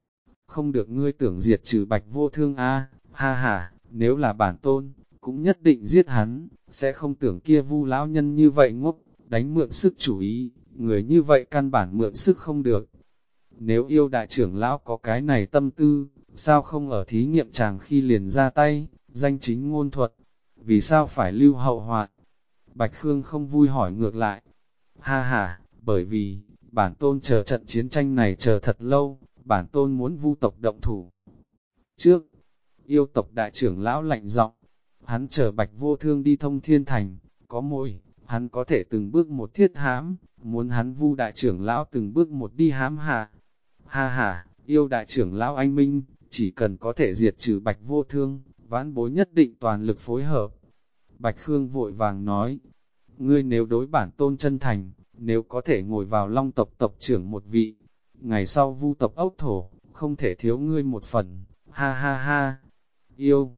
Không được ngươi tưởng diệt trừ Bạch Vô Thương a, ha ha, nếu là bản tôn, cũng nhất định giết hắn, sẽ không tưởng kia Vu lão nhân như vậy ngốc, đánh mượn sức chủ ý, người như vậy căn bản mượn sức không được. Nếu yêu đại trưởng lão có cái này tâm tư, sao không ở thí nghiệm chàng khi liền ra tay, danh chính ngôn thuật, vì sao phải lưu hậu hoạn? Bạch Khương không vui hỏi ngược lại, ha ha, bởi vì, bản tôn chờ trận chiến tranh này chờ thật lâu, bản tôn muốn vu tộc động thủ. Trước, yêu tộc đại trưởng lão lạnh giọng, hắn chờ Bạch Vô Thương đi Thông Thiên Thành, có môi, hắn có thể từng bước một thiết hãm, muốn hắn vu đại trưởng lão từng bước một đi hãm hạ. Ha ha, yêu đại trưởng lão anh minh, chỉ cần có thể diệt trừ Bạch Vô Thương, vãn bối nhất định toàn lực phối hợp. Bạch Khương vội vàng nói, ngươi nếu đối bản tôn chân thành, nếu có thể ngồi vào Long tộc tộc trưởng một vị, ngày sau vu tộc ốc thổ, không thể thiếu ngươi một phần, ha ha ha, yêu.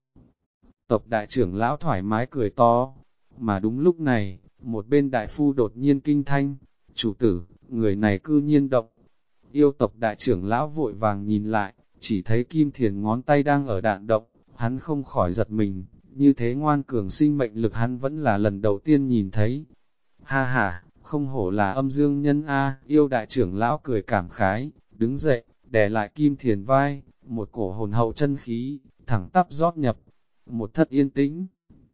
Tộc đại trưởng lão thoải mái cười to, mà đúng lúc này, một bên đại phu đột nhiên kinh thanh, chủ tử, người này cư nhiên động. Yêu tộc đại trưởng lão vội vàng nhìn lại, chỉ thấy Kim Thiền ngón tay đang ở đạn động, hắn không khỏi giật mình, như thế ngoan cường sinh mệnh lực hắn vẫn là lần đầu tiên nhìn thấy. Ha ha, không hổ là âm dương nhân A, yêu đại trưởng lão cười cảm khái, đứng dậy, đè lại Kim Thiền vai, một cổ hồn hậu chân khí, thẳng tắp rót nhập, một thất yên tĩnh.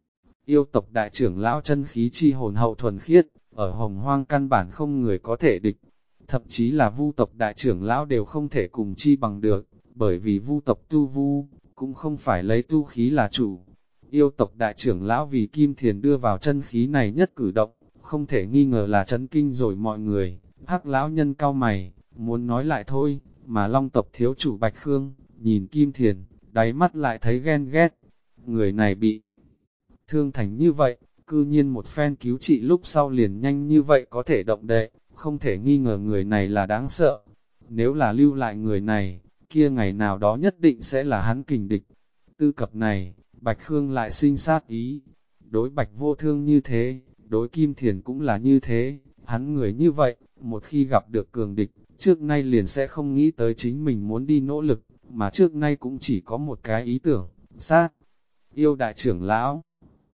Yêu tộc đại trưởng lão chân khí chi hồn hậu thuần khiết, ở hồng hoang căn bản không người có thể địch, thậm chí là vu tộc đại trưởng lão đều không thể cùng chi bằng được, bởi vì vu tộc tu vu, cũng không phải lấy tu khí là chủ. Yêu tộc đại trưởng lão vì Kim Thiền đưa vào chân khí này nhất cử động, không thể nghi ngờ là chấn kinh rồi mọi người. Hắc lão nhân cao mày, muốn nói lại thôi, mà Long tộc thiếu chủ Bạch Khương, nhìn Kim Thiền, đáy mắt lại thấy ghen ghét. Người này bị thương thành như vậy, cư nhiên một phen cứu trị lúc sau liền nhanh như vậy có thể động đậy, không thể nghi ngờ người này là đáng sợ. Nếu là lưu lại người này, kia ngày nào đó nhất định sẽ là hắn kình địch. Tư cập này, Bạch Khương lại sinh sát ý. Đối Bạch Vô Thương như thế, đối Kim Thiền cũng là như thế, hắn người như vậy, một khi gặp được cường địch, trước nay liền sẽ không nghĩ tới chính mình muốn đi nỗ lực, mà trước nay cũng chỉ có một cái ý tưởng, sát. Yêu đại trưởng lão,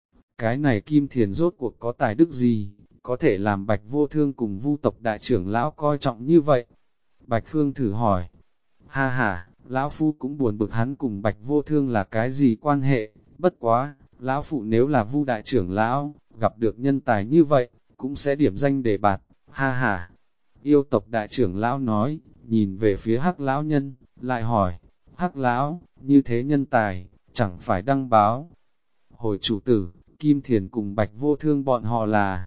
cái này Kim Thiền rốt cuộc có tài đức gì, có thể làm Bạch Vô Thương cùng Vu tộc đại trưởng lão coi trọng như vậy? Bạch Khương thử hỏi, ha ha, lão phu cũng buồn bực hắn cùng Bạch Vô Thương là cái gì quan hệ, bất quá, lão phụ nếu là Vu đại trưởng lão, gặp được nhân tài như vậy, cũng sẽ điểm danh đề bạt, ha ha. Yêu tộc đại trưởng lão nói, nhìn về phía Hắc lão nhân, lại hỏi, Hắc lão, như thế nhân tài, chẳng phải đăng báo. Hồi chủ tử, Kim Thiền cùng Bạch Vô Thương bọn họ là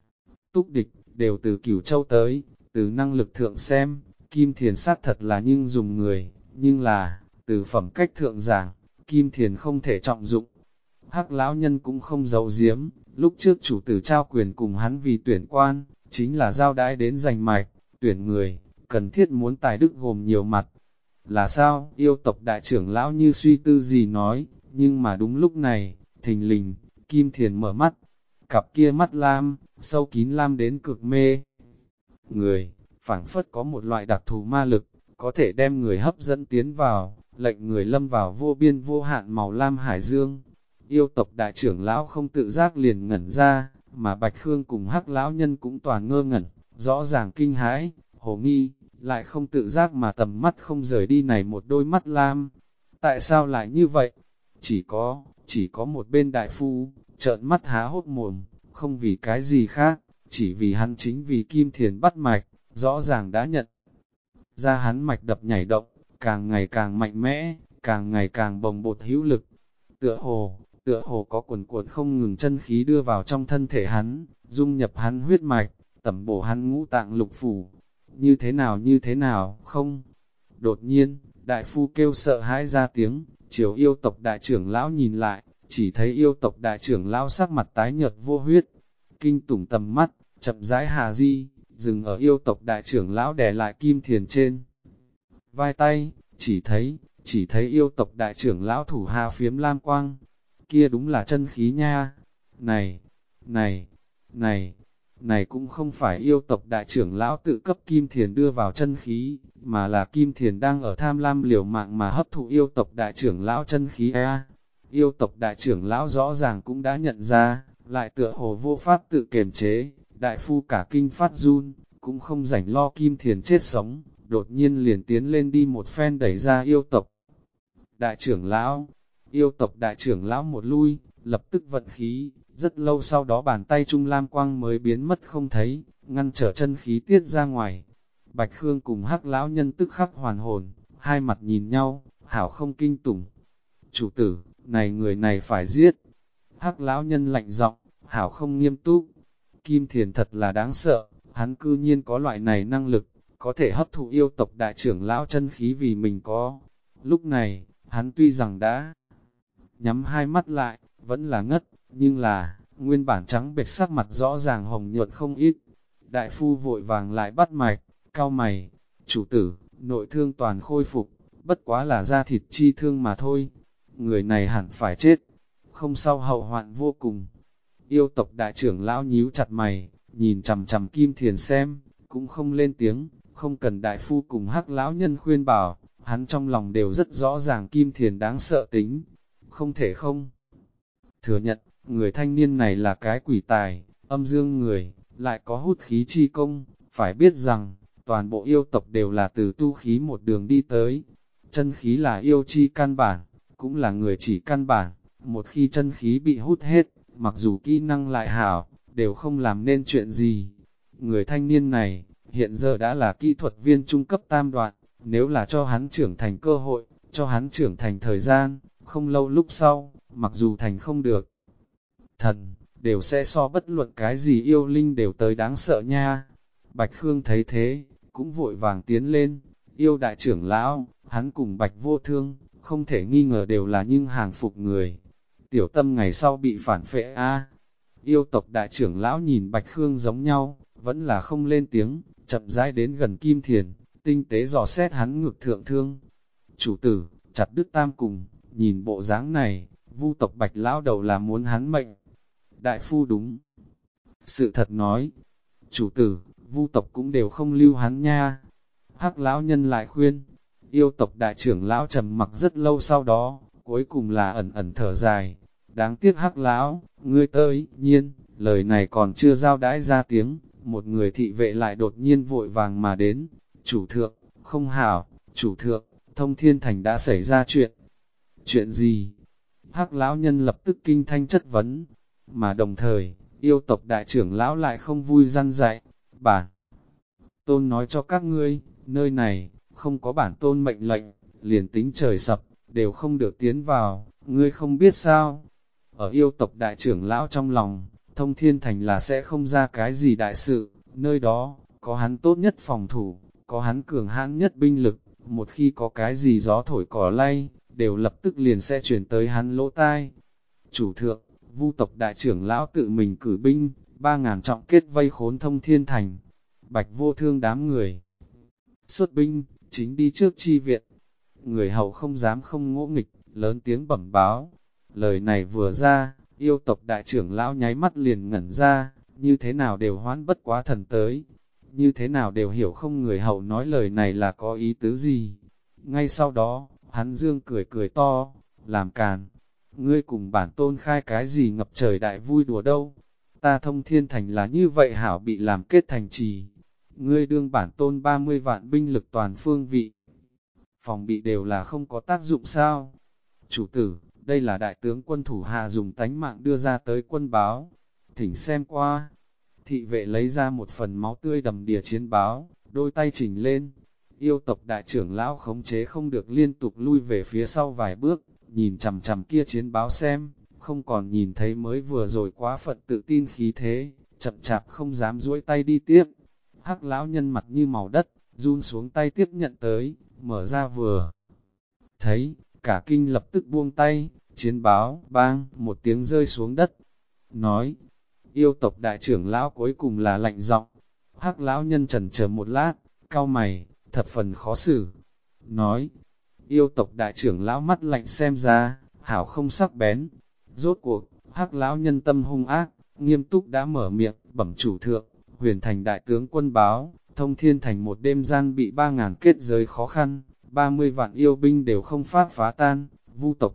túc địch, đều từ Cửu Châu tới, từ năng lực thượng xem, Kim Thiền xác thật là nhưng dùng người, nhưng là, từ phẩm cách thượng giảng, Kim Thiền không thể trọng dụng. Hắc lão nhân cũng không giấu giếm, lúc trước chủ tử trao quyền cùng hắn vì tuyển quan, chính là giao đãi đến giành mạch, tuyển người, cần thiết muốn tài đức gồm nhiều mặt. Là sao, yêu tộc đại trưởng lão như suy tư gì nói, nhưng mà đúng lúc này, thình lình, Kim Thiền mở mắt, cặp kia mắt lam, sâu kín lam đến cực mê. Người, phảng phất có một loại đặc thù ma lực, có thể đem người hấp dẫn tiến vào, lệnh người lâm vào vô biên vô hạn màu lam hải dương. Yêu tộc đại trưởng lão không tự giác liền ngẩn ra, mà Bạch Khương cùng Hắc lão nhân cũng toàn ngơ ngẩn, rõ ràng kinh hãi, hồ nghi, lại không tự giác mà tầm mắt không rời đi này một đôi mắt lam. Tại sao lại như vậy? Chỉ có một bên đại phu, trợn mắt há hốc mồm, không vì cái gì khác, chỉ vì hắn chính vì Kim Thiền bắt mạch, rõ ràng đã nhận ra hắn mạch đập nhảy động, càng ngày càng mạnh mẽ, càng ngày càng bồng bột hữu lực. Tựa hồ có cuồn cuộn không ngừng chân khí đưa vào trong thân thể hắn, dung nhập hắn huyết mạch, tẩm bổ hắn ngũ tạng lục phủ. Như thế nào, không? Đột nhiên, đại phu kêu sợ hãi ra tiếng, chiều yêu tộc đại trưởng lão nhìn lại, chỉ thấy yêu tộc đại trưởng lão sắc mặt tái nhợt vô huyết, kinh tủng tầm mắt, chậm rãi hạ di, dừng ở yêu tộc đại trưởng lão đè lại Kim Thiền trên vai tay, chỉ thấy yêu tộc đại trưởng lão thủ hạ phiếm lam quang, kia đúng là chân khí nha, này, này, này, này cũng không phải yêu tộc đại trưởng lão tự cấp Kim Thiền đưa vào chân khí, mà là Kim Thiền đang ở tham lam liều mạng mà hấp thụ yêu tộc đại trưởng lão chân khí a. Yêu tộc đại trưởng lão rõ ràng cũng đã nhận ra, lại tựa hồ vô pháp tự kiềm chế, đại phu cả kinh phát run, cũng không rảnh lo Kim Thiền chết sống, đột nhiên liền tiến lên đi một phen đẩy ra yêu tộc đại trưởng lão. Yêu tộc đại trưởng lão một lui, lập tức vận khí, rất lâu sau đó bàn tay trung lam quang mới biến mất không thấy, ngăn trở chân khí tiết ra ngoài. Bạch Khương cùng Hắc lão nhân tức khắc hoàn hồn, hai mặt nhìn nhau, hảo không kinh tủng. Chủ tử, này người này phải giết. Hắc lão nhân lạnh giọng, hảo không nghiêm túc. Kim Thiền thật là đáng sợ, hắn cư nhiên có loại này năng lực, có thể hấp thụ yêu tộc đại trưởng lão chân khí vì mình có. Lúc này, hắn tuy rằng đã nhắm hai mắt lại, vẫn là ngất, nhưng là, nguyên bản trắng bệch sắc mặt rõ ràng hồng nhuận không ít. Đại phu vội vàng lại bắt mạch, cau mày, chủ tử, nội thương toàn khôi phục, bất quá là da thịt chi thương mà thôi. Người này hẳn phải chết, không sau hậu hoạn vô cùng. Yêu tộc đại trưởng lão nhíu chặt mày, nhìn chằm chằm Kim Thiền xem, cũng không lên tiếng, không cần đại phu cùng Hắc lão nhân khuyên bảo, hắn trong lòng đều rất rõ ràng Kim Thiền đáng sợ tính. Không thể không thừa nhận, người thanh niên này là cái quỷ tài, âm dương người, lại có hút khí chi công, phải biết rằng, toàn bộ yêu tộc đều là từ tu khí một đường đi tới. Chân khí là yêu chi căn bản, cũng là người chỉ căn bản, một khi chân khí bị hút hết, mặc dù kỹ năng lại hảo, đều không làm nên chuyện gì. Người thanh niên này, hiện giờ đã là kỹ thuật viên trung cấp tam đoạn, nếu là cho hắn trưởng thành cơ hội, cho hắn trưởng thành thời gian, không lâu lúc sau, mặc dù thành không được thần, đều sẽ so bất luận cái gì yêu linh đều tới đáng sợ nha. Bạch Khương thấy thế, cũng vội vàng tiến lên, yêu đại trưởng lão, hắn cùng Bạch Vô Thương, không thể nghi ngờ đều là những hàng phục người. Tiểu Tâm ngày sau bị phản phệ a. Yêu tộc đại trưởng lão nhìn Bạch Khương giống nhau, vẫn là không lên tiếng, chậm rãi đến gần Kim Thiền, tinh tế dò xét hắn ngực thượng thương. Chủ tử, chặt đứt tam cùng, nhìn bộ dáng này, Vu tộc Bạch lão đầu là muốn hắn mệnh. Đại phu đúng sự thật nói, chủ tử, Vu tộc cũng đều không lưu hắn nha. Hắc lão nhân lại khuyên, yêu tộc đại trưởng lão trầm mặc rất lâu sau đó, cuối cùng là ẩn ẩn thở dài. Đáng tiếc Hắc lão, ngươi tới, nhiên, lời này còn chưa giao đãi ra tiếng, một người thị vệ lại đột nhiên vội vàng mà đến. Chủ thượng, không hảo, chủ thượng, Thông Thiên Thành đã xảy ra chuyện. Chuyện gì? Hắc lão nhân lập tức kinh thanh chất vấn, mà đồng thời, yêu tộc đại trưởng lão lại không vui răn dạy. Bản tôn nói cho các ngươi, nơi này, không có bản tôn mệnh lệnh, liền tính trời sập, đều không được tiến vào, ngươi không biết sao. Ở yêu tộc đại trưởng lão trong lòng, Thông Thiên Thành là sẽ không ra cái gì đại sự, nơi đó, có hắn tốt nhất phòng thủ, có hắn cường hãn nhất binh lực, một khi có cái gì gió thổi cỏ lay, đều lập tức liền sẽ chuyển tới hắn lỗ tai. Chủ thượng, Vu tộc đại trưởng lão tự mình cử binh, 3.000 trọng kết vây khốn Thông Thiên Thành. Bạch Vô Thương đám người xuất binh, chính đi trước chi viện. Người hầu không dám không ngỗ nghịch, lớn tiếng bẩm báo. Lời này vừa ra, yêu tộc đại trưởng lão nháy mắt liền ngẩn ra, như thế nào đều hoán bất quá thần tới. Như thế nào đều hiểu không người hầu nói lời này là có ý tứ gì. Ngay sau đó, hắn dương cười cười to, làm càn. Ngươi cùng bản tôn khai cái gì ngập trời đại vui đùa đâu. Ta Thông Thiên Thành là như vậy hảo bị làm kết thành trì. Ngươi đương bản tôn 30 vạn binh lực toàn phương vị. Phòng bị đều là không có tác dụng sao. Chủ tử, đây là đại tướng quân thủ hạ dùng tánh mạng đưa ra tới quân báo. Thỉnh xem qua. Thị vệ lấy ra một phần máu tươi đầm đìa chiến báo, đôi tay chỉnh lên. Yêu tộc đại trưởng lão khống chế không được liên tục lui về phía sau vài bước, nhìn chằm chằm kia chiến báo xem, không còn nhìn thấy mới vừa rồi quá phận tự tin khí thế, chậm chạp không dám duỗi tay đi tiếp. Hắc lão nhân mặt như màu đất, run xuống tay tiếp nhận tới, mở ra vừa thấy, cả kinh lập tức buông tay, Chiến báo, bang, một tiếng rơi xuống đất. Nói, yêu tộc đại trưởng lão cuối cùng là lạnh giọng. Hắc lão nhân chần chờ một lát, cau mày, thập phần khó xử. Nói, yêu tộc đại trưởng lão mắt lạnh xem ra, hảo không sắc bén. Rốt cuộc, Hắc lão nhân tâm hung ác, nghiêm túc đã mở miệng, bẩm chủ thượng, Huyền Thành đại tướng quân báo, Thông Thiên Thành một đêm gian bị 3.000 kết giới khó khăn, 30 vạn yêu binh đều không phát phá tan, vu tộc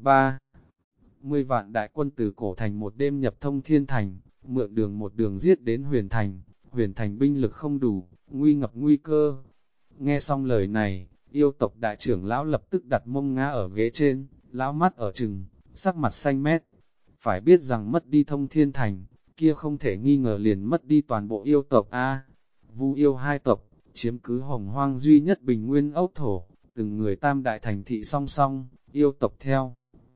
30 vạn đại quân từ cổ thành một đêm nhập Thông Thiên Thành, mượn đường một đường giết đến Huyền Thành binh lực không đủ, nguy ngập nguy cơ. Nghe xong lời này, yêu tộc đại trưởng lão lập tức đặt mông ngã ở ghế trên, lão mắt ở trừng, sắc mặt xanh mét. Phải biết rằng mất đi Thông Thiên Thành, kia không thể nghi ngờ liền mất đi toàn bộ yêu tộc A. Vu yêu hai tộc, chiếm cứ hồng hoang duy nhất bình nguyên ốc thổ, từng người tam đại thành thị song song, yêu tộc theo.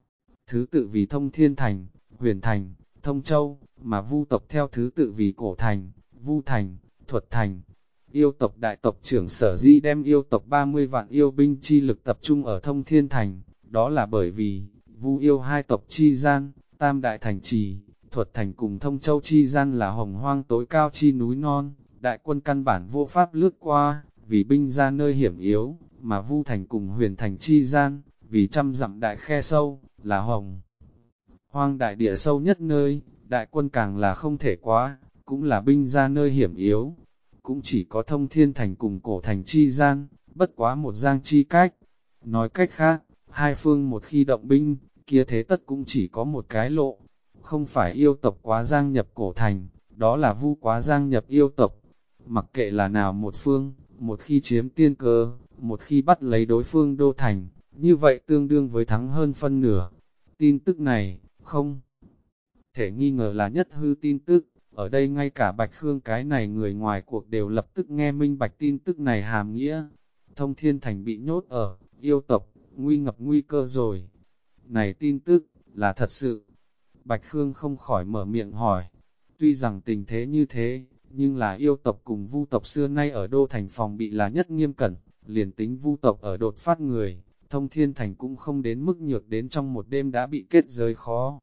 Thứ tự vì Thông Thiên Thành, Huyền Thành, Thông Châu, mà Vu tộc theo thứ tự vì Cổ Thành, Vu Thành, Thuật Thành. Yêu tộc đại tộc trưởng Sở Dĩ đem yêu tộc 30 vạn yêu binh chi lực tập trung ở Thông Thiên Thành, đó là bởi vì, Vu yêu hai tộc chi gian, tam đại thành trì, Thuật Thành cùng Thông Châu chi gian là hồng hoang tối cao chi núi non, đại quân căn bản vô pháp lướt qua, vì binh ra nơi hiểm yếu, mà Vu Thành cùng Huyền Thành chi gian, vì trăm dặm đại khe sâu, là hồng hoang đại địa sâu nhất nơi, đại quân càng là không thể quá, cũng là binh ra nơi hiểm yếu. Cũng chỉ có Thông Thiên Thành cùng Cổ Thành chi gian, bất quá một giang chi cách. Nói cách khác, hai phương một khi động binh, kia thế tất cũng chỉ có một cái lộ. Không phải yêu tộc quá giang nhập Cổ Thành, đó là Vu quá giang nhập yêu tộc. Mặc kệ là nào một phương, một khi chiếm tiên cơ, một khi bắt lấy đối phương đô thành, như vậy tương đương với thắng hơn phân nửa. Tin tức này, không thể nghi ngờ là nhất hư tin tức. Ở đây ngay cả Bạch Khương cái này người ngoài cuộc đều lập tức nghe minh bạch tin tức này hàm nghĩa. Thông Thiên Thành bị nhốt ở, yêu tộc, nguy ngập nguy cơ rồi. Này tin tức, là thật sự. Bạch Khương không khỏi mở miệng hỏi. Tuy rằng tình thế như thế, nhưng là yêu tộc cùng Vu tộc xưa nay ở đô thành phòng bị là nhất nghiêm cẩn, liền tính Vu tộc ở đột phát người, Thông Thiên Thành cũng không đến mức nhược đến trong một đêm đã bị kết giới khó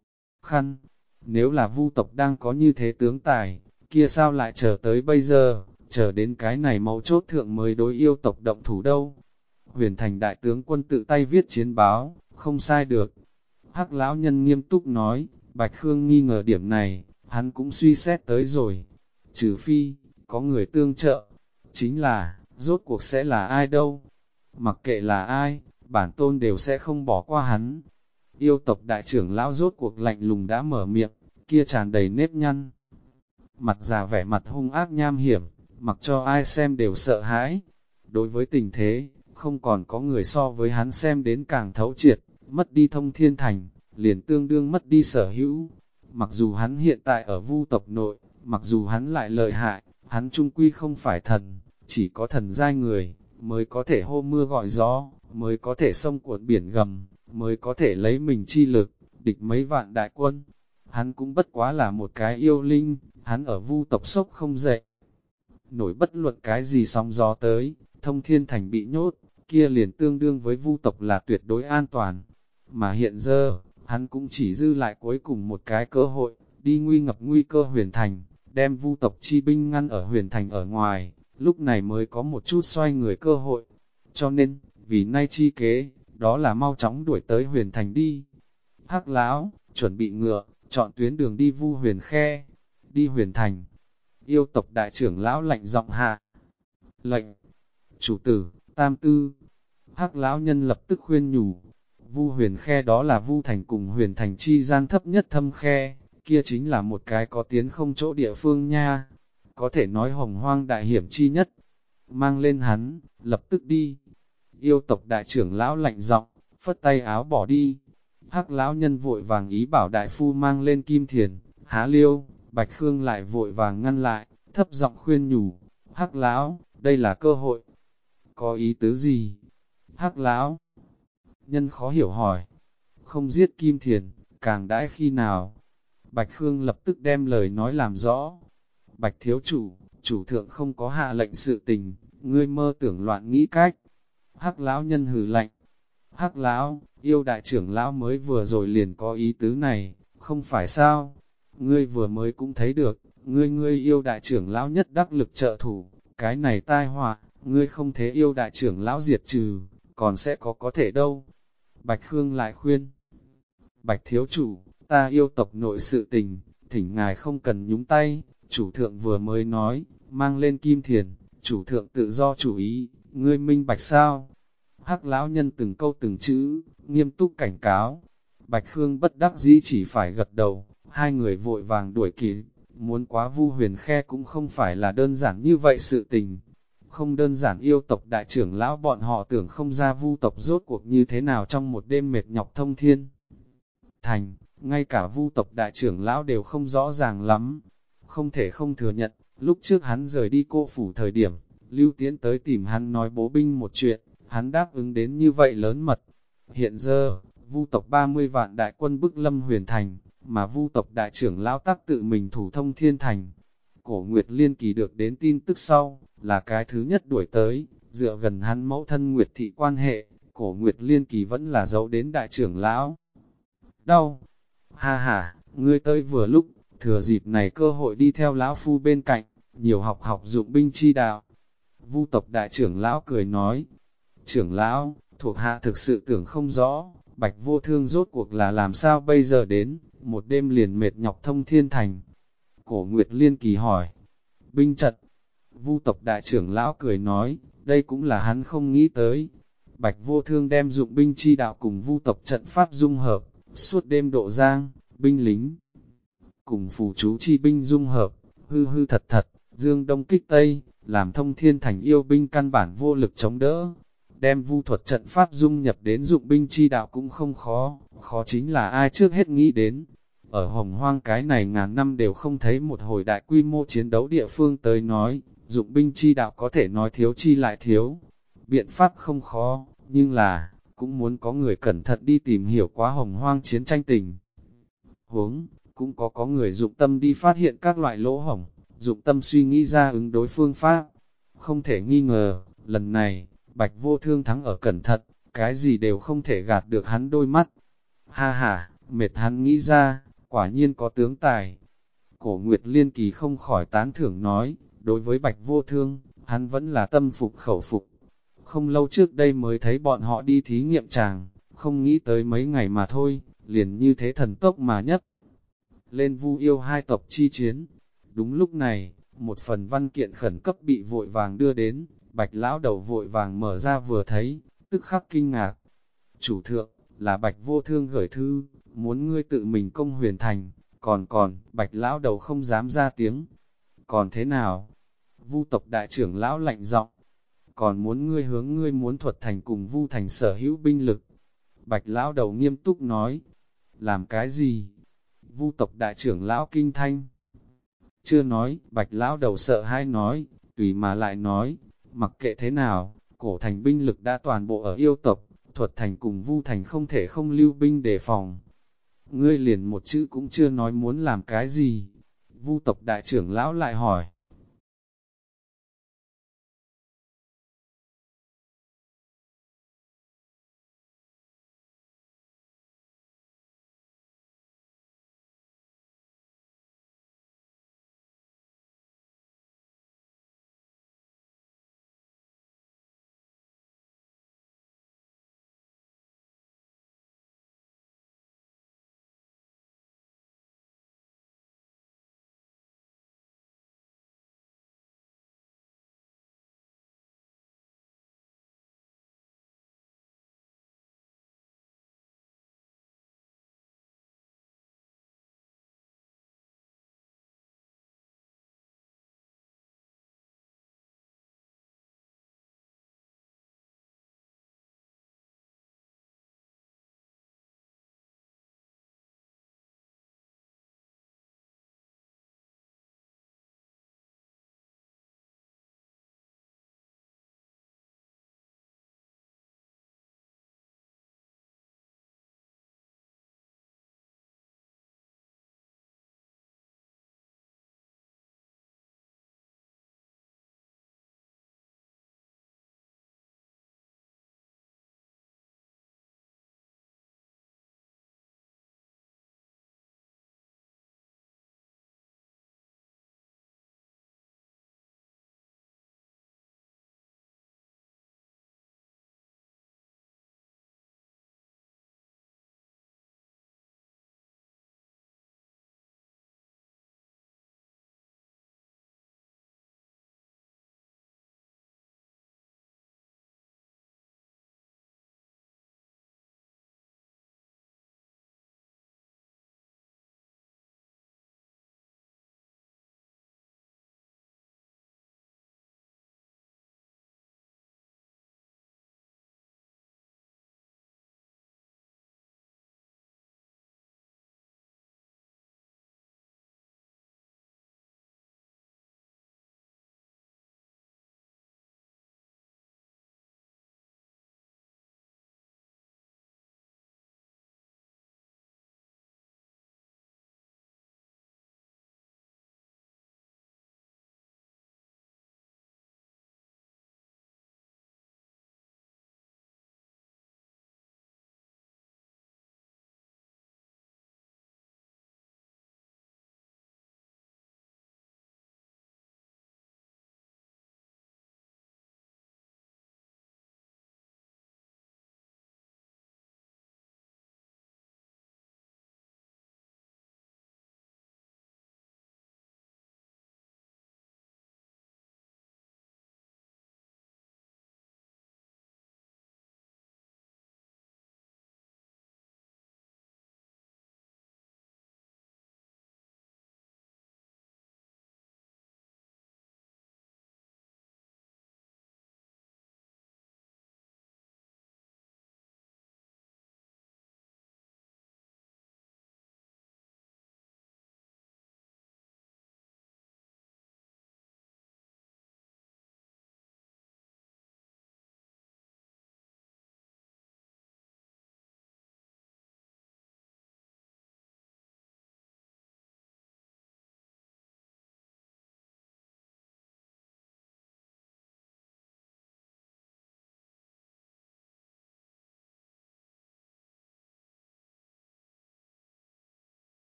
khăn. Nếu là Vu tộc đang có như thế tướng tài, kia sao lại chờ tới bây giờ, chờ đến cái này mấu chốt thượng mới đối yêu tộc động thủ đâu. Huyền Thành đại tướng quân tự tay viết chiến báo, không sai được. Hắc lão nhân nghiêm túc nói, Bạch Khương nghi ngờ điểm này, hắn cũng suy xét tới rồi. Trừ phi, có người tương trợ, chính là, rốt cuộc sẽ là ai đâu. Mặc kệ là ai, bản tôn đều sẽ không bỏ qua hắn. Yêu tộc đại trưởng lão rốt cuộc lạnh lùng đã mở miệng, kia tràn đầy nếp nhăn. Mặt già vẻ mặt hung ác nham hiểm, mặc cho ai xem đều sợ hãi. Đối với tình thế, không còn có người so với hắn xem đến càng thấu triệt, mất đi Thông Thiên Thành, liền tương đương mất đi sở hữu. Mặc dù hắn hiện tại ở Vu tộc nội, mặc dù hắn lại lợi hại, hắn trung quy không phải thần, chỉ có thần giai người, mới có thể hô mưa gọi gió, mới có thể sông cuộn biển gầm, mới có thể lấy mình chi lực, địch mấy vạn đại quân. Hắn cũng bất quá là một cái yêu linh, hắn ở Vu tộc sốc không dậy. Nổi bất luận cái gì sóng gió tới, Thông Thiên Thành bị nhốt, kia liền tương đương với Vu tộc là tuyệt đối an toàn. Mà hiện giờ, hắn cũng chỉ dư lại cuối cùng một cái cơ hội, đi nguy ngập nguy cơ Huyền Thành, đem Vu tộc chi binh ngăn ở Huyền Thành ở ngoài, lúc này mới có một chút xoay người cơ hội. Cho nên, vì nay chi kế, đó là mau chóng đuổi tới Huyền Thành đi. Hắc lão, chuẩn bị ngựa, chọn tuyến đường đi Vu Huyền Khe, đi Huyền Thành. Yêu tộc đại trưởng lão lạnh giọng hạ. Lệnh, chủ tử, tam tư. Hắc lão nhân lập tức khuyên nhủ. Vu Huyền Khe đó là Vu Thành cùng Huyền Thành chi gian thấp nhất thâm khe, kia chính là một cái có tiến không chỗ địa phương nha. Có thể nói hồng hoang đại hiểm chi nhất. Mang lên hắn, lập tức đi. Yêu tộc đại trưởng lão lạnh giọng, phất tay áo bỏ đi. Hắc lão nhân vội vàng ý bảo đại phu mang lên kim thiền, Há Liêu, Bạch Khương lại vội vàng ngăn lại, thấp giọng khuyên nhủ, Hắc lão, đây là cơ hội. Có ý tứ gì? Hắc lão nhân khó hiểu hỏi, không giết kim thiền, càng đãi khi nào? Bạch Khương lập tức đem lời nói làm rõ. Bạch thiếu chủ, chủ thượng không có hạ lệnh sự tình, ngươi mơ tưởng loạn nghĩ cách. Hắc lão nhân hừ lạnh. Hắc lão, yêu đại trưởng lão mới vừa rồi liền có ý tứ này, không phải sao? Ngươi vừa mới cũng thấy được, ngươi yêu đại trưởng lão nhất đắc lực trợ thủ, cái này tai họa, ngươi không thế yêu đại trưởng lão diệt trừ, còn sẽ có thể đâu. Bạch Khương lại khuyên, Bạch thiếu chủ, ta yêu tộc nội sự tình, thỉnh ngài không cần nhúng tay, chủ thượng vừa mới nói, mang lên kim thiền, chủ thượng tự do chủ ý, ngươi minh bạch sao? Hắc lão nhân từng câu từng chữ, nghiêm túc cảnh cáo. Bạch Khương bất đắc dĩ chỉ phải gật đầu, hai người vội vàng đuổi kịp, muốn quá Vu Huyền Khe cũng không phải là đơn giản như vậy sự tình. Không đơn giản yêu tộc đại trưởng lão bọn họ tưởng không ra Vu tộc rốt cuộc như thế nào trong một đêm mệt nhọc thông thiên. Thành, ngay cả Vu tộc đại trưởng lão đều không rõ ràng lắm. Không thể không thừa nhận, lúc trước hắn rời đi cô phủ thời điểm, Lưu Tiễn tới tìm hắn nói bố binh một chuyện, hắn đáp ứng đến như vậy lớn mật. Hiện giờ, Vu tộc 30 vạn đại quân bức Lâm Huyền Thành, mà Vu tộc đại trưởng lão tác tự mình thủ thông thiên thành. Cổ Nguyệt Liên Kỳ được đến tin tức sau, là cái thứ nhất đuổi tới, dựa gần hắn mẫu thân Nguyệt thị quan hệ, Cổ Nguyệt Liên Kỳ vẫn là giấu đến đại trưởng lão. Đau! Ha ha, ngươi tới vừa lúc, thừa dịp này cơ hội đi theo lão phu bên cạnh, nhiều học học dụng binh chi đạo. Vu tộc đại trưởng lão cười nói, trưởng lão, thuộc hạ thực sự tưởng không rõ, Bạch Vô Thương rốt cuộc là làm sao bây giờ đến, một đêm liền mệt nhọc thông thiên thành. Cổ Nguyệt Liên Kỳ hỏi, binh trận, Vu tộc đại trưởng lão cười nói, đây cũng là hắn không nghĩ tới. Bạch Vô Thương đem dụng binh chi đạo cùng Vu tộc trận pháp dung hợp, suốt đêm độ giang, binh lính cùng phù chú chi binh dung hợp, hư hư thật thật, dương đông kích tây, làm thông thiên thành yêu binh căn bản vô lực chống đỡ. Đem vu thuật trận pháp dung nhập đến dụng binh chi đạo cũng không khó, khó chính là ai trước hết nghĩ đến. Ở Hồng Hoang cái này ngàn năm đều không thấy một hồi đại quy mô chiến đấu địa phương tới nói, dụng binh chi đạo có thể nói thiếu chi lại thiếu. Biện pháp không khó, nhưng là, cũng muốn có người cẩn thận đi tìm hiểu quá Hồng Hoang chiến tranh tình huống, cũng có người dụng tâm đi phát hiện các loại lỗ hổng, dụng tâm suy nghĩ ra ứng đối phương pháp. Không thể nghi ngờ, lần này, Bạch Vô Thương thắng ở cẩn thận, cái gì đều không thể gạt được hắn đôi mắt. Ha ha, mệt hắn nghĩ ra, quả nhiên có tướng tài. Cổ Nguyệt Liên Kỳ không khỏi tán thưởng nói, đối với Bạch Vô Thương, hắn vẫn là tâm phục khẩu phục. Không lâu trước đây mới thấy bọn họ đi thí nghiệm tràng, không nghĩ tới mấy ngày mà thôi, liền như thế thần tốc mà nhất. Lên Vu yêu hai tộc chi chiến. Đúng lúc này, một phần văn kiện khẩn cấp bị vội vàng đưa đến, Bạch lão đầu vội vàng mở ra vừa thấy, tức khắc kinh ngạc. Chủ thượng, là Bạch Vô Thương gửi thư, muốn ngươi tự mình công huyền thành, còn, Bạch lão đầu không dám ra tiếng. Còn thế nào? Vu tộc đại trưởng lão lạnh giọng, còn muốn ngươi hướng ngươi muốn thuật thành cùng Vu thành sở hữu binh lực. Bạch lão đầu nghiêm túc nói, làm cái gì? Vu tộc đại trưởng lão kinh thanh. Chưa nói, Bạch lão đầu sợ hãi nói, tùy mà lại nói, mặc kệ thế nào, cổ thành binh lực đã toàn bộ ở yêu tộc, thuật thành cùng Vu thành không thể không lưu binh đề phòng. Ngươi liền một chữ cũng chưa nói muốn làm cái gì. Vu tộc đại trưởng lão lại hỏi,